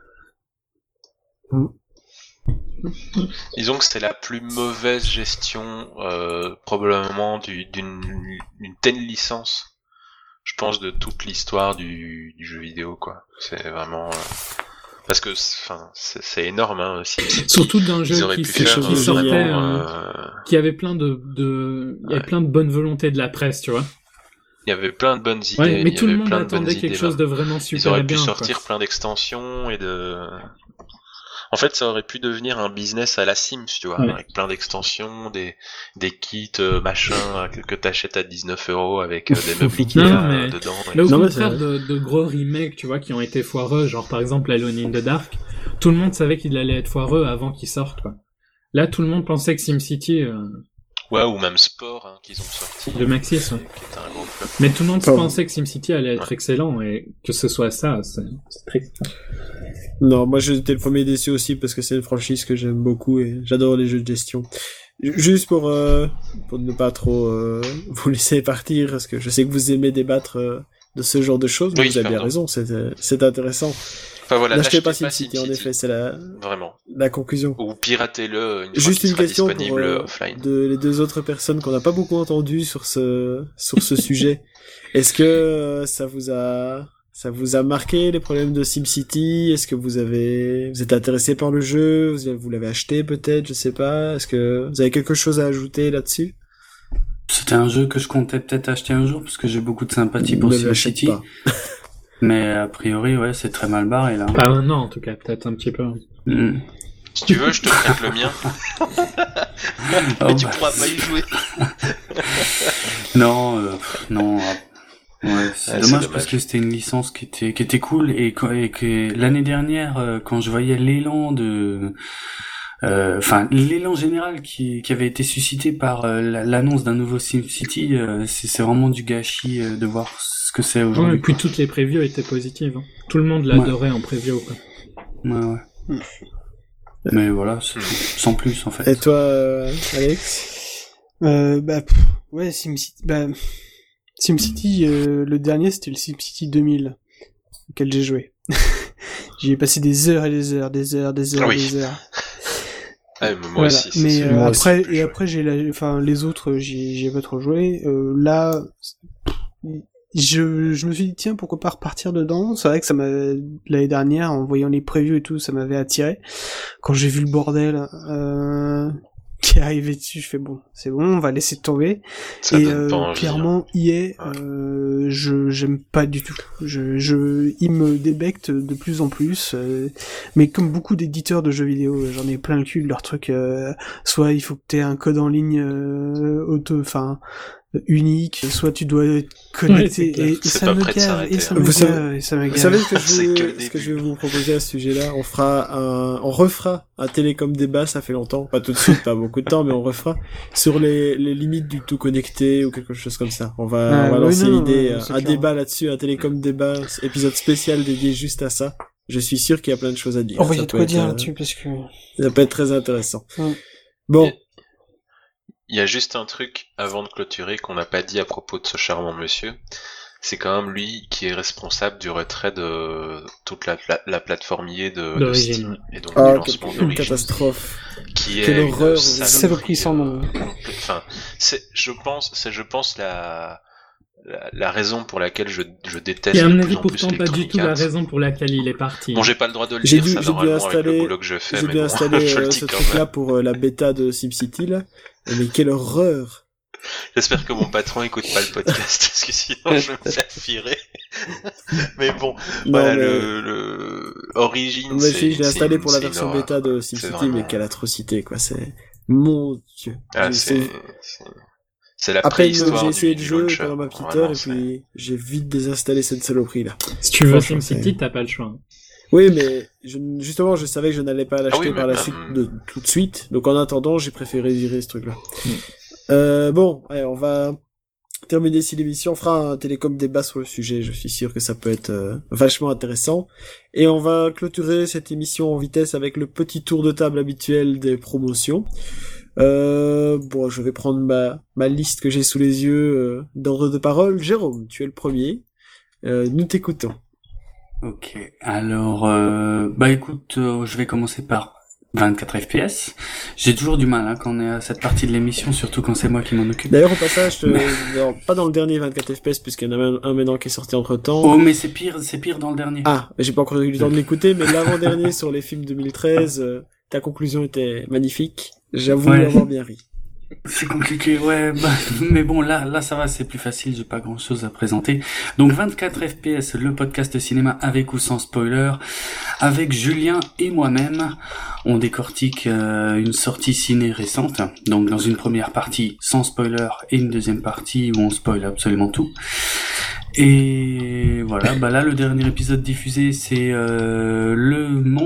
Disons que c'était la plus mauvaise gestion euh, probablement du- d'une d'une telle licence, je pense, de toute l'histoire du, du jeu vidéo, quoi. C'est vraiment euh, parce que enfin c'est c'est énorme, hein. Si, si- Surtout d'un jeu ils auraient qui, pu qui faire euh, sortait, vraiment, euh, euh, qui avait plein de, de, il y avait Ouais. plein de bonne volonté de la presse, tu vois. il y avait plein de bonnes idées. Ouais, mais il y tout le avait monde plein de bonnes attendait quelque idées, chose même. de vraiment Ils super auraient bien, pu quoi. sortir plein d'extensions et de. En fait, ça aurait pu devenir un business à la Sims, tu vois, Ouais. avec plein d'extensions, des des kits euh, machin euh, que, que t'achètes à dix-neuf euros avec euh, des meubles Ikea Non, mais- euh, dedans. et Là, au Non, mais contraire c'est de, de gros remakes, tu vois, qui ont été foireux, genre par exemple Alone in the Dark, tout le monde savait qu'il allait être foireux avant qu'il sorte, quoi. Là, tout le monde pensait que SimCity... Euh... Ouais, ou même Sport, hein, qu'ils ont sorti. De Maxis, ouais. Qui était un gros flop. Mais tout le monde Pardon. pensait que SimCity allait être Ouais. excellent, et que ce soit ça, c'est, c'est triste. Non, moi j'étais le premier déçu aussi parce que c'est une franchise que j'aime beaucoup et j'adore les jeux de gestion. Juste pour euh, pour ne pas trop euh, vous laisser partir, parce que je sais que vous aimez débattre euh, de ce genre de choses, mais Oui, vous avez bien pardon. raison, c'est euh, c'est intéressant. Enfin voilà, N'achetez n'achetez pas pas SimCity, en SimCity. effet, c'est la Vraiment. la conclusion. Ou piratez-le une fois Juste qu'il une sera question pour disponible euh, offline. de les deux autres personnes qu'on n'a pas beaucoup entendues sur ce sur ce sujet. Est-ce que euh, ça vous a ça vous a marqué les problèmes de SimCity? Est-ce que vous avez vous êtes intéressé par le jeu? Vous, avez- vous l'avez acheté peut-être? Je sais pas. Est-ce que vous avez quelque chose à ajouter là-dessus? C'était un jeu que je comptais peut-être acheter un jour parce que j'ai beaucoup de sympathie pour Ne l'achète SimCity. pas. Mais a priori, ouais, c'est très mal barré là. Pas un an, en tout cas, peut-être un petit peu. Mm. Si tu veux, je te prête le mien. Oh, Mais tu bah, pourras pas y jouer. Non, euh, pff, non. ah, Ouais, c'est Ouais, c'est dommage, dommage. parce que c'était une licence qui était qui était cool et, que- et que l'année dernière, euh, quand je voyais l'élan de, euh, enfin l'élan général qui qui avait été suscité par euh, la- l'annonce d'un nouveau SimCity, euh, c'est c'est vraiment du gâchis euh, de voir ce que c'est Ouais, aujourd'hui. et puis toutes les previews étaient positives. Hein. Tout le monde l'adorait en preview, quoi. Ouais, ouais. Mais voilà, c'est tout, sans plus en fait. Et toi, euh, Alex? Euh, bah, pff, ouais, SimCity, bah, SimCity, euh, le dernier, c'était le SimCity deux mille, auquel j'ai joué. J'y ai passé des heures et des heures, des heures, des heures, Oui. des heures. Ouais, mais moi Voilà. aussi. c'est Mais celui euh, où après, j'ai plus et joué. après, j'ai la, enfin, les autres, j'y, j'y ai pas trop joué. Euh, là, je, je me suis dit, tiens, pourquoi pas repartir dedans? C'est vrai que ça m'a, l'année dernière, en voyant les previews et tout, ça m'avait attiré. Quand j'ai vu le bordel, euh, qui arrivait dessus, je fais bon, c'est bon, on va laisser tomber. Ça et donne euh, pas envie. hein. clairement, E A, euh, je j'aime pas du tout. Je, je, il me débecte de plus en plus. euh, mais comme beaucoup d'éditeurs de jeux vidéo, j'en ai plein le cul de leur truc. Euh, soit il faut que t'aies un code en ligne euh, auto, enfin unique, soit tu dois être connecté. Ouais, c'est clair. et, et C'est ça pas me prêt de gave, s'arrêter, et ça hein. me Vous savez- gave, et ça me Vous gave. savez ce que, je C'est vous- que le ce que je début. vais vous proposer à ce sujet-là? On fera un, on refera un télécom débat, ça fait longtemps, pas tout de suite, pas beaucoup de temps, mais on refera sur les, les limites du tout connecté ou quelque chose comme ça. On va, Ah, on va oui, lancer non, l'idée, ouais, euh, c'est un clair. débat là-dessus, un télécom débat, épisode spécial dédié juste à ça. Je suis sûr qu'il y a plein de choses à dire. Oh, il y Ça a de peut quoi être, dire euh, là-dessus, parce que... Ça peut être très intéressant. Mm. Bon. Il y a juste un truc avant de clôturer qu'on n'a pas dit à propos de ce charmant monsieur. C'est quand même lui qui est responsable du retrait de toute la, la, la plateforme I A de, de D'origine, Steam ouais. et donc Ah, du lancement quelle d'origine, catastrophe. qui Quelle est une horreur, saloperie, saloperie sans nom. euh, complè- Enfin, c'est, je pense, c'est, je pense la, la, la raison pour laquelle je, je déteste. Et à de mon plus avis, en plus pourtant, pas du Electronic tout la Arts. raison pour laquelle il est parti. Bon, j'ai pas le droit de le J'ai dire, dû- ça, j'ai dû normalement, avec le installer- boulot que je fais, J'ai mais dû bon, installer je le euh, dis ce quand truc-là même. pour euh, la bêta de SimCity, là. Mais quelle horreur. J'espère que mon patron écoute pas le podcast, parce que sinon je vais me faire virer. Mais bon, Non, voilà, mais- le, le, Origin, Moi, c'est, je l'ai c'est installé une- pour la c'est une version horreur. bêta de SimCity, vraiment- mais quelle atrocité, quoi. C'est, mon Dieu. Ah, Je- c'est, c'est, c'est la Après, préhistoire j'ai essayé du, de du jouer launcher. pendant ma petite Vraiment, heure, et c'est- puis j'ai vite désinstallé cette saloperie, là. Si tu veux Franchement, SimCity, c'est- t'as pas le choix. hein. Oui, mais je, justement, je savais que je n'allais pas l'acheter Ah oui, mais par la même- suite, de, tout de suite. Donc, en attendant, j'ai préféré virer ce truc-là. Mm. Euh, bon, allez, on va terminer ici l'émission. On fera un télécom débat sur le sujet. Je suis sûr que ça peut être euh, vachement intéressant. Et on va clôturer cette émission en vitesse avec le petit tour de table habituel des promotions. Euh, bon, je vais prendre ma, ma liste que j'ai sous les yeux euh, d'ordre de parole. Jérôme, tu es le premier. Euh, nous t'écoutons. Ok, alors, euh, bah écoute, euh, je vais commencer par vingt-quatre F P S. J'ai toujours du mal hein, quand on est à cette partie de l'émission, surtout quand c'est moi qui m'en occupe. D'ailleurs, au passage, je te- Mais- non, pas dans le dernier vingt-quatre F P S, puisqu'il y en a un, un maintenant qui est sorti entre temps. Oh, mais c'est pire, c'est pire dans le dernier. Ah, mais j'ai pas encore eu le temps de l'écouter, mais l'avant-dernier sur les films deux mille treize, euh, ta conclusion était magnifique. J'avoue Ouais. avoir bien ri. C'est compliqué, ouais, bah, mais bon, là, là, ça va, c'est plus facile, j'ai pas grand chose à présenter. Donc, vingt-quatre F P S, le podcast de cinéma avec ou sans spoiler, avec Julien et moi-même, on décortique euh, une sortie ciné récente, donc dans une première partie sans spoiler et une deuxième partie où on spoil absolument tout. Et voilà, bah là, le dernier épisode diffusé, c'est euh, Le Monde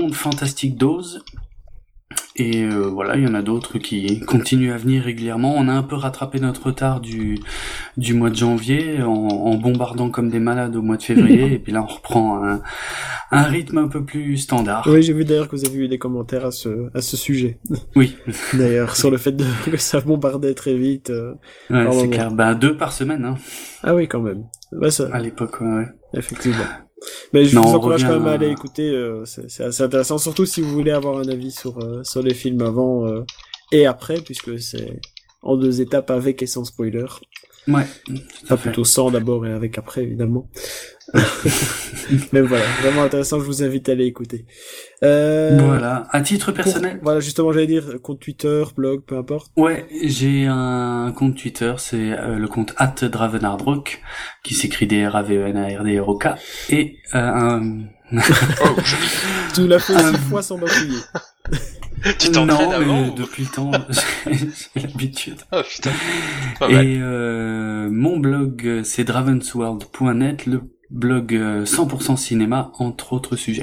de Fantastic Dose. Et euh, voilà, il y en a d'autres qui continuent à venir régulièrement. On a un peu rattrapé notre retard du du mois de janvier en, en bombardant comme des malades au mois de février. Et puis là, on reprend un, un rythme un peu plus standard. Oui, j'ai vu d'ailleurs que vous avez eu des commentaires à ce à ce sujet. Oui. D'ailleurs, sur le fait de, que ça bombardait très vite. Euh, ouais, c'est clair. Ben, deux par semaine. Hein. Ah oui, quand même. Bah, ça... À l'époque, ouais. Effectivement. Mais je non, vous encourage revient... quand même à aller écouter, euh, c'est, c'est assez intéressant, surtout si vous voulez avoir un avis sur, euh, sur les films avant euh, et après, puisque c'est en deux étapes avec et sans spoiler. Ouais. Enfin, plutôt sans d'abord et avec après, évidemment. Mais voilà, vraiment intéressant, je vous invite à aller écouter. Euh... Voilà, à titre personnel. Pour... Voilà, justement, j'allais dire, compte Twitter, blog, peu importe. Ouais, j'ai un compte Twitter, c'est euh, le compte at dravenardrock, qui s'écrit D R A V E N A R D R O K, et euh, un... oh, tu l'as fait six fois sans m'appuyer. Tu t'entraînes non, avant mais ou... depuis le temps, j'ai l'habitude. Oh putain, pas et mal. Euh, mon blog, c'est dravensworld point net, le blog euh, cent pour cent cinéma, entre autres sujets.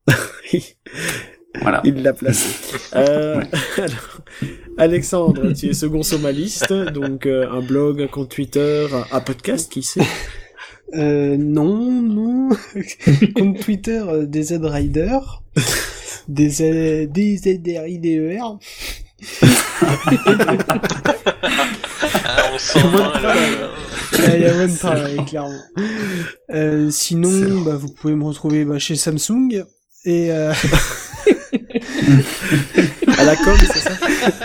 Voilà. Il l'a placé. Euh, ouais. Alors, Alexandre, tu es second sur ma liste, donc euh, un blog, un compte Twitter, un, un podcast, qui sait? Euh, non, non. Compte Twitter, euh, des Z-Riders. Des Z, des Z R I D E R. Ah, on sent mal, là. Il y a bon travail, clairement. Euh, sinon, bah, vous pouvez me retrouver bah, chez Samsung et euh... à la com, c'est ça?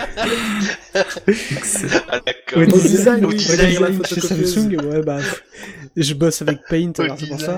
À la com. Oui, au design, Au oui, design, design, chez photocopieuse. Samsung, ouais, bah, je bosse avec Paint, alors c'est pour ça.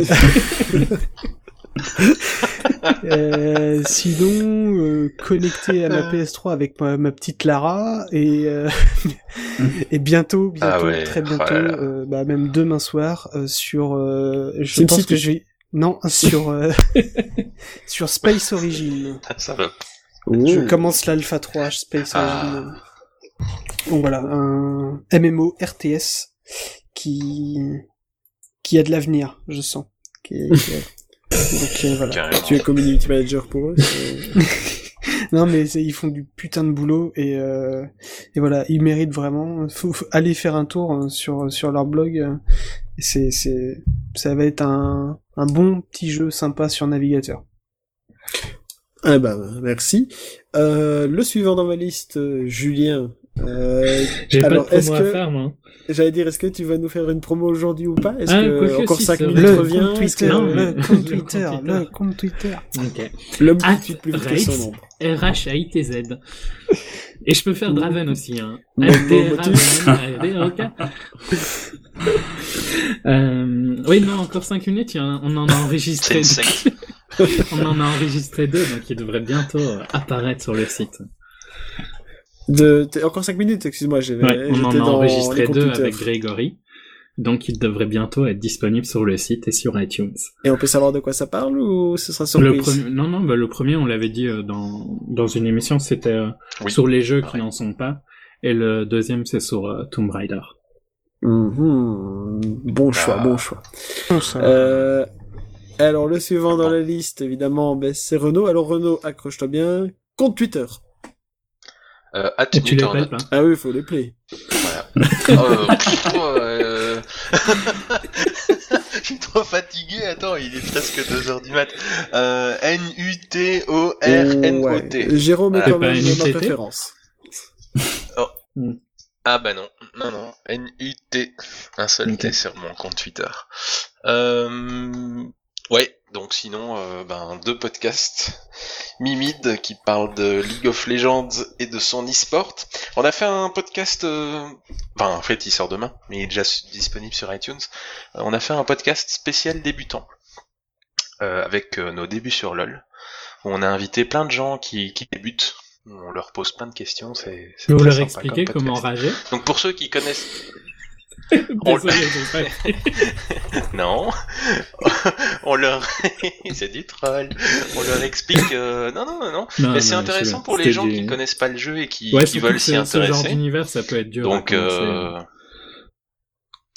euh, sinon, euh, connecté à ma P S trois avec ma, ma petite Lara et euh, et bientôt, bientôt, Ah ouais, très bientôt, oh là là. euh, bah même demain soir euh, sur, euh, je Sim pense City. que je vais, non, sur euh, sur Space Origin. Ça va. Oh. Je commence l'Alpha trois Space Ah. Origin. Donc voilà, un M M O R T S qui qui a de l'avenir, je sens. Qui, qui a... Donc euh, voilà. Carrément. Tu es community manager pour eux. c'est- Non mais c'est- ils font du putain de boulot et euh, et voilà, ils méritent vraiment. Faut, faut aller faire un tour hein, sur sur leur blog. euh, C'est c'est ça va être un un bon petit jeu sympa sur navigateur. Ah bah, merci. Euh, le suivant dans ma liste, euh, Julien. Euh, J'ai alors, pas de est-ce promo que- à faire, moi. J'allais dire, est-ce que tu vas nous faire une promo aujourd'hui ou pas? Est-ce Ah, que quoique encore si, cinq c'est minutes vrai. Le revient? compte Est-ce que- Twitter, Non, le mais- compte le compte Twitter, Twitter. le compte Twitter. Ok. L'homme At qui tweet plus vite que son Race, ombre. R H A I T Z. Et je peux faire Draven aussi, hein. Bon, A bon D R A motif. V N A R D R O K. Euh, oui, non, encore cinq minutes, il y a un- on en a C'est enregistré une secte. on en a enregistré deux, donc il devrait bientôt euh, apparaître sur le site. De... t'es- Encore cinq minutes, excuse-moi, j'ai... Ouais, on en j'étais a dans enregistré les comptes deux Twitter. avec Grégory. Donc il devrait bientôt être disponible sur le site et sur iTunes. Et on peut savoir de quoi ça parle ou ce sera Le surprise? premier, non, non, bah, le premier, on l'avait dit euh, dans, dans une émission, c'était euh, Oui. sur les jeux qui Pareil. n'en sont pas. Et le deuxième, c'est sur euh, Tomb Raider. Mhm. Bon choix, Ah. bon choix. Bon, ça va. Euh... Alors, le suivant dans la liste, évidemment, ben, c'est Renaud. Alors, Renaud, accroche-toi bien. Compte Twitter. Euh, at Et tu les Newton. payes pas? Ah oui, il faut les play. Voilà. Euh, pff, euh... Je suis trop fatigué, attends, il est presque deux heures du mat. Euh, N U T O R N O T. Ouais. Jérôme est Voilà. quand même C'est pas ma N U T T? préférence. Ah bah non, non, non, N U T, un seul Ok. T sur mon compte Twitter. Euh... Ouais, donc sinon, euh, ben, deux podcasts. Mimid qui parle de League of Legends et de son e-sport. On a fait un podcast, euh... enfin en fait il sort demain, mais il est déjà su- disponible sur iTunes. Euh, on a fait un podcast spécial débutant, euh, avec euh, nos débuts sur LoL. Où on a invité plein de gens qui, qui débutent. On leur pose plein de questions, c'est, c'est Vous très leur sympa expliquer comme comment podcast. rager? Donc pour ceux qui connaissent On- Désolé, j'ai pas- Non, on leur, c'est du troll. On leur explique. Euh... Non, non, non, non. Non, Mais c'est non, intéressant c'est- pour les c'était gens du- qui connaissent pas le jeu et qui, Ouais, qui surtout veulent que s'y ce- ce genre intéresser. d'univers, ça peut être dur. à Donc, commencer. euh...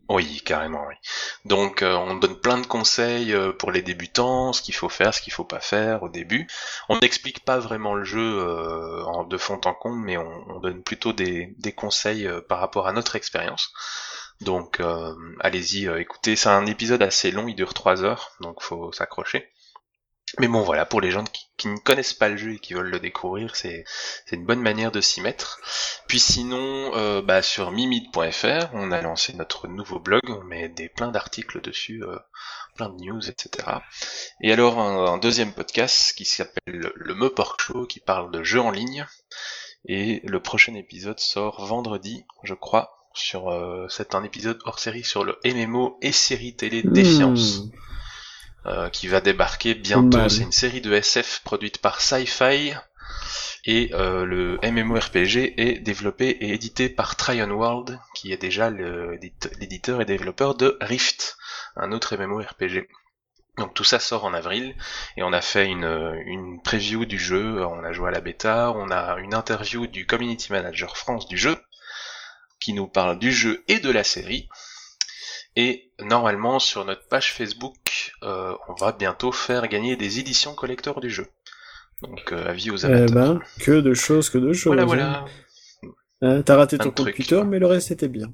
Oui, carrément, oui. Donc, euh, on donne plein de conseils euh, pour les débutants, ce qu'il faut faire, ce qu'il faut pas faire au début. On n'explique pas vraiment le jeu euh, en, de fond en comble, mais on, on donne plutôt des, des conseils euh, par rapport à notre expérience. Donc, euh, allez-y, euh, écoutez, c'est un épisode assez long, il dure trois heures, donc faut s'accrocher. Mais bon, voilà, pour les gens qui, qui ne connaissent pas le jeu et qui veulent le découvrir, c'est, c'est une bonne manière de s'y mettre. Puis sinon, euh, bah, sur mimid point f r, on a lancé notre nouveau blog, on met des, plein d'articles dessus, euh, plein de news, et cetera. Et alors, un, un deuxième podcast qui s'appelle le, le Meuport Show, qui parle de jeux en ligne. Et le prochain épisode sort vendredi, je crois, sur euh, c'est un épisode hors série sur le M M O et série télé Défiance. Mmh. Euh, qui va débarquer bientôt. Mal. C'est une série de S F produite par Sci-Fi et euh, le MMORPG est développé et édité par Tryon World, qui est déjà le, l'éditeur et développeur de Rift, un autre MMORPG. Donc tout ça sort en avril et on a fait une, une preview du jeu, on a joué à la bêta, on a une interview du Community Manager France du jeu qui nous parle du jeu et de la série. Et normalement, sur notre page Facebook, euh, on va bientôt faire gagner des éditions collector du jeu. Donc, euh, avis aux amateurs. Eh ben, que de choses, que de choses. Voilà, voilà. Hein, t'as raté ton compte Twitter, mais le reste était bien.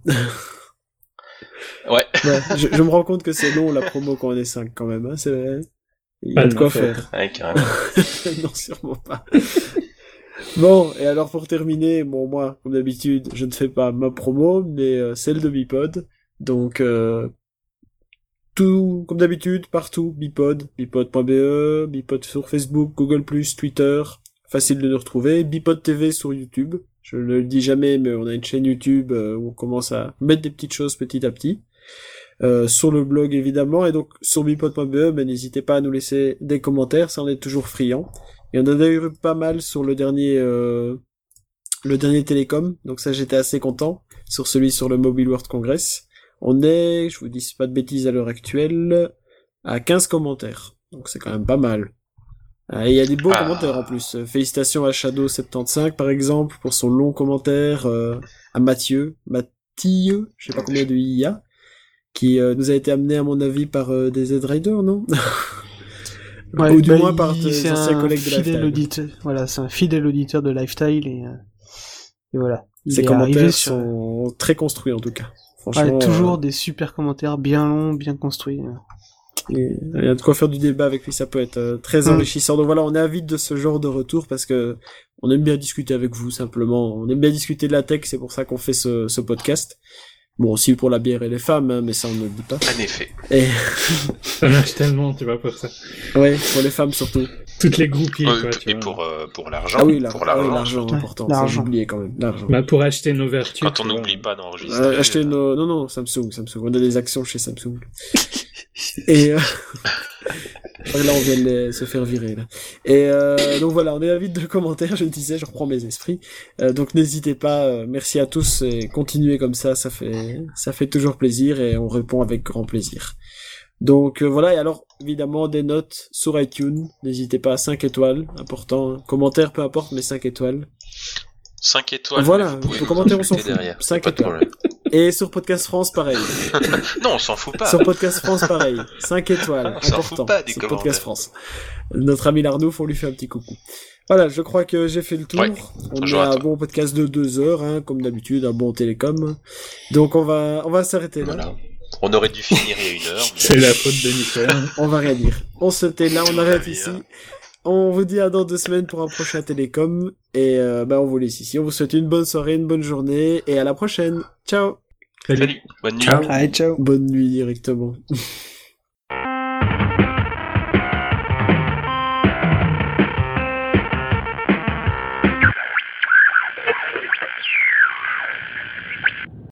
Ouais. ouais je, je me rends compte que c'est long, la promo quand on est cinq, quand même. Hein, c'est vrai. Il y a ah, de quoi faire. Ouais, carrément. Non, sûrement pas. Bon, et alors pour terminer, bon, moi, comme d'habitude, je ne fais pas ma promo, mais euh, celle de Bipod. Donc, euh, tout, comme d'habitude, partout, Bipod, bipod point b e, Bipod sur Facebook, Google plus, Twitter, facile de nous retrouver, Bipod T V sur YouTube, je ne le dis jamais, mais on a une chaîne YouTube euh, où on commence à mettre des petites choses petit à petit, euh, sur le blog évidemment, et donc sur bipod point b e, ben, n'hésitez pas à nous laisser des commentaires, ça on est toujours friand. Il y en a d'ailleurs eu pas mal sur le dernier... Euh, le dernier Télécom, donc ça j'étais assez content, sur celui sur le Mobile World Congress. On est, je vous dis pas de bêtises à l'heure actuelle, à quinze commentaires. Donc c'est quand même pas mal. Et il y a des beaux ah. commentaires en plus. Félicitations à Shadow soixante-quinze par exemple pour son long commentaire, euh, à Mathieu, Mathieu, je sais pas combien de I a, qui euh, nous a été amené à mon avis par euh, des Z-Riders, non? Ouais, Ou du bah, moins par tes anciens collègues de Lifetime. Auditeur, voilà, c'est un fidèle auditeur de Lifestyle et, euh, et voilà. Ses commentaires sur... sont très construits en tout cas. Franchement, ouais, toujours euh... des super commentaires, bien longs, bien construits. Et il y a de quoi faire du débat avec lui, ça peut être euh, très enrichissant. Mmh. Donc voilà, on est avide de ce genre de retour parce que on aime bien discuter avec vous simplement. On aime bien discuter de la tech, c'est pour ça qu'on fait ce, ce podcast. Bon, aussi pour la bière et les femmes, hein, mais ça on ne le dit pas. En effet. Et... ça marche tellement, tu vois, pour ça. Ouais, pour les femmes surtout. Toutes les groupies, euh, quoi, tu et vois. pour, euh, pour l'argent. Ah oui, la... pour l'argent, ah oui, l'argent est important. L'argent. Ça, j'ai oublié quand même. L'argent. Bah, pour acheter nos vertus. Quand on n'oublie pas d'enregistrer. Euh, acheter nos, non, non, Samsung, Samsung. On a des actions chez Samsung. Et, euh... là, on vient de les... se faire virer, là. Et, euh, donc voilà, on est avide de commentaires, je le disais, je reprends mes esprits. Euh, donc n'hésitez pas, euh, merci à tous et continuez comme ça, ça fait, ça fait toujours plaisir et on répond avec grand plaisir. Donc euh, voilà, et alors évidemment des notes sur iTunes, n'hésitez pas à cinq étoiles, important, commentaire peu importe, mais cinq étoiles. cinq étoiles. Voilà, pour commenter on s'en fout. Derrière. cinq étoiles. Et sur Podcast France pareil. Non, on s'en fout pas. Sur Podcast France pareil, cinq étoiles, on important. Pas des sur Podcast France. Notre ami Larnouf, on lui fait un petit coucou. Voilà, je crois que j'ai fait le tour. Ouais, on a un bon podcast de deux heures, hein, comme d'habitude, un bon télécom. Donc on va, on va s'arrêter là. Voilà. On aurait dû finir il y a une heure. Mais... c'est la faute de Nicolas. On va rien dire. On se tait là, on arrête ici. On vous dit à dans deux semaines pour un prochain télécom. Et euh, bah on vous laisse ici. On vous souhaite une bonne soirée, une bonne journée. Et à la prochaine. Ciao. Salut. Bonne nuit. Ciao. Allez, ciao. Bonne nuit directement.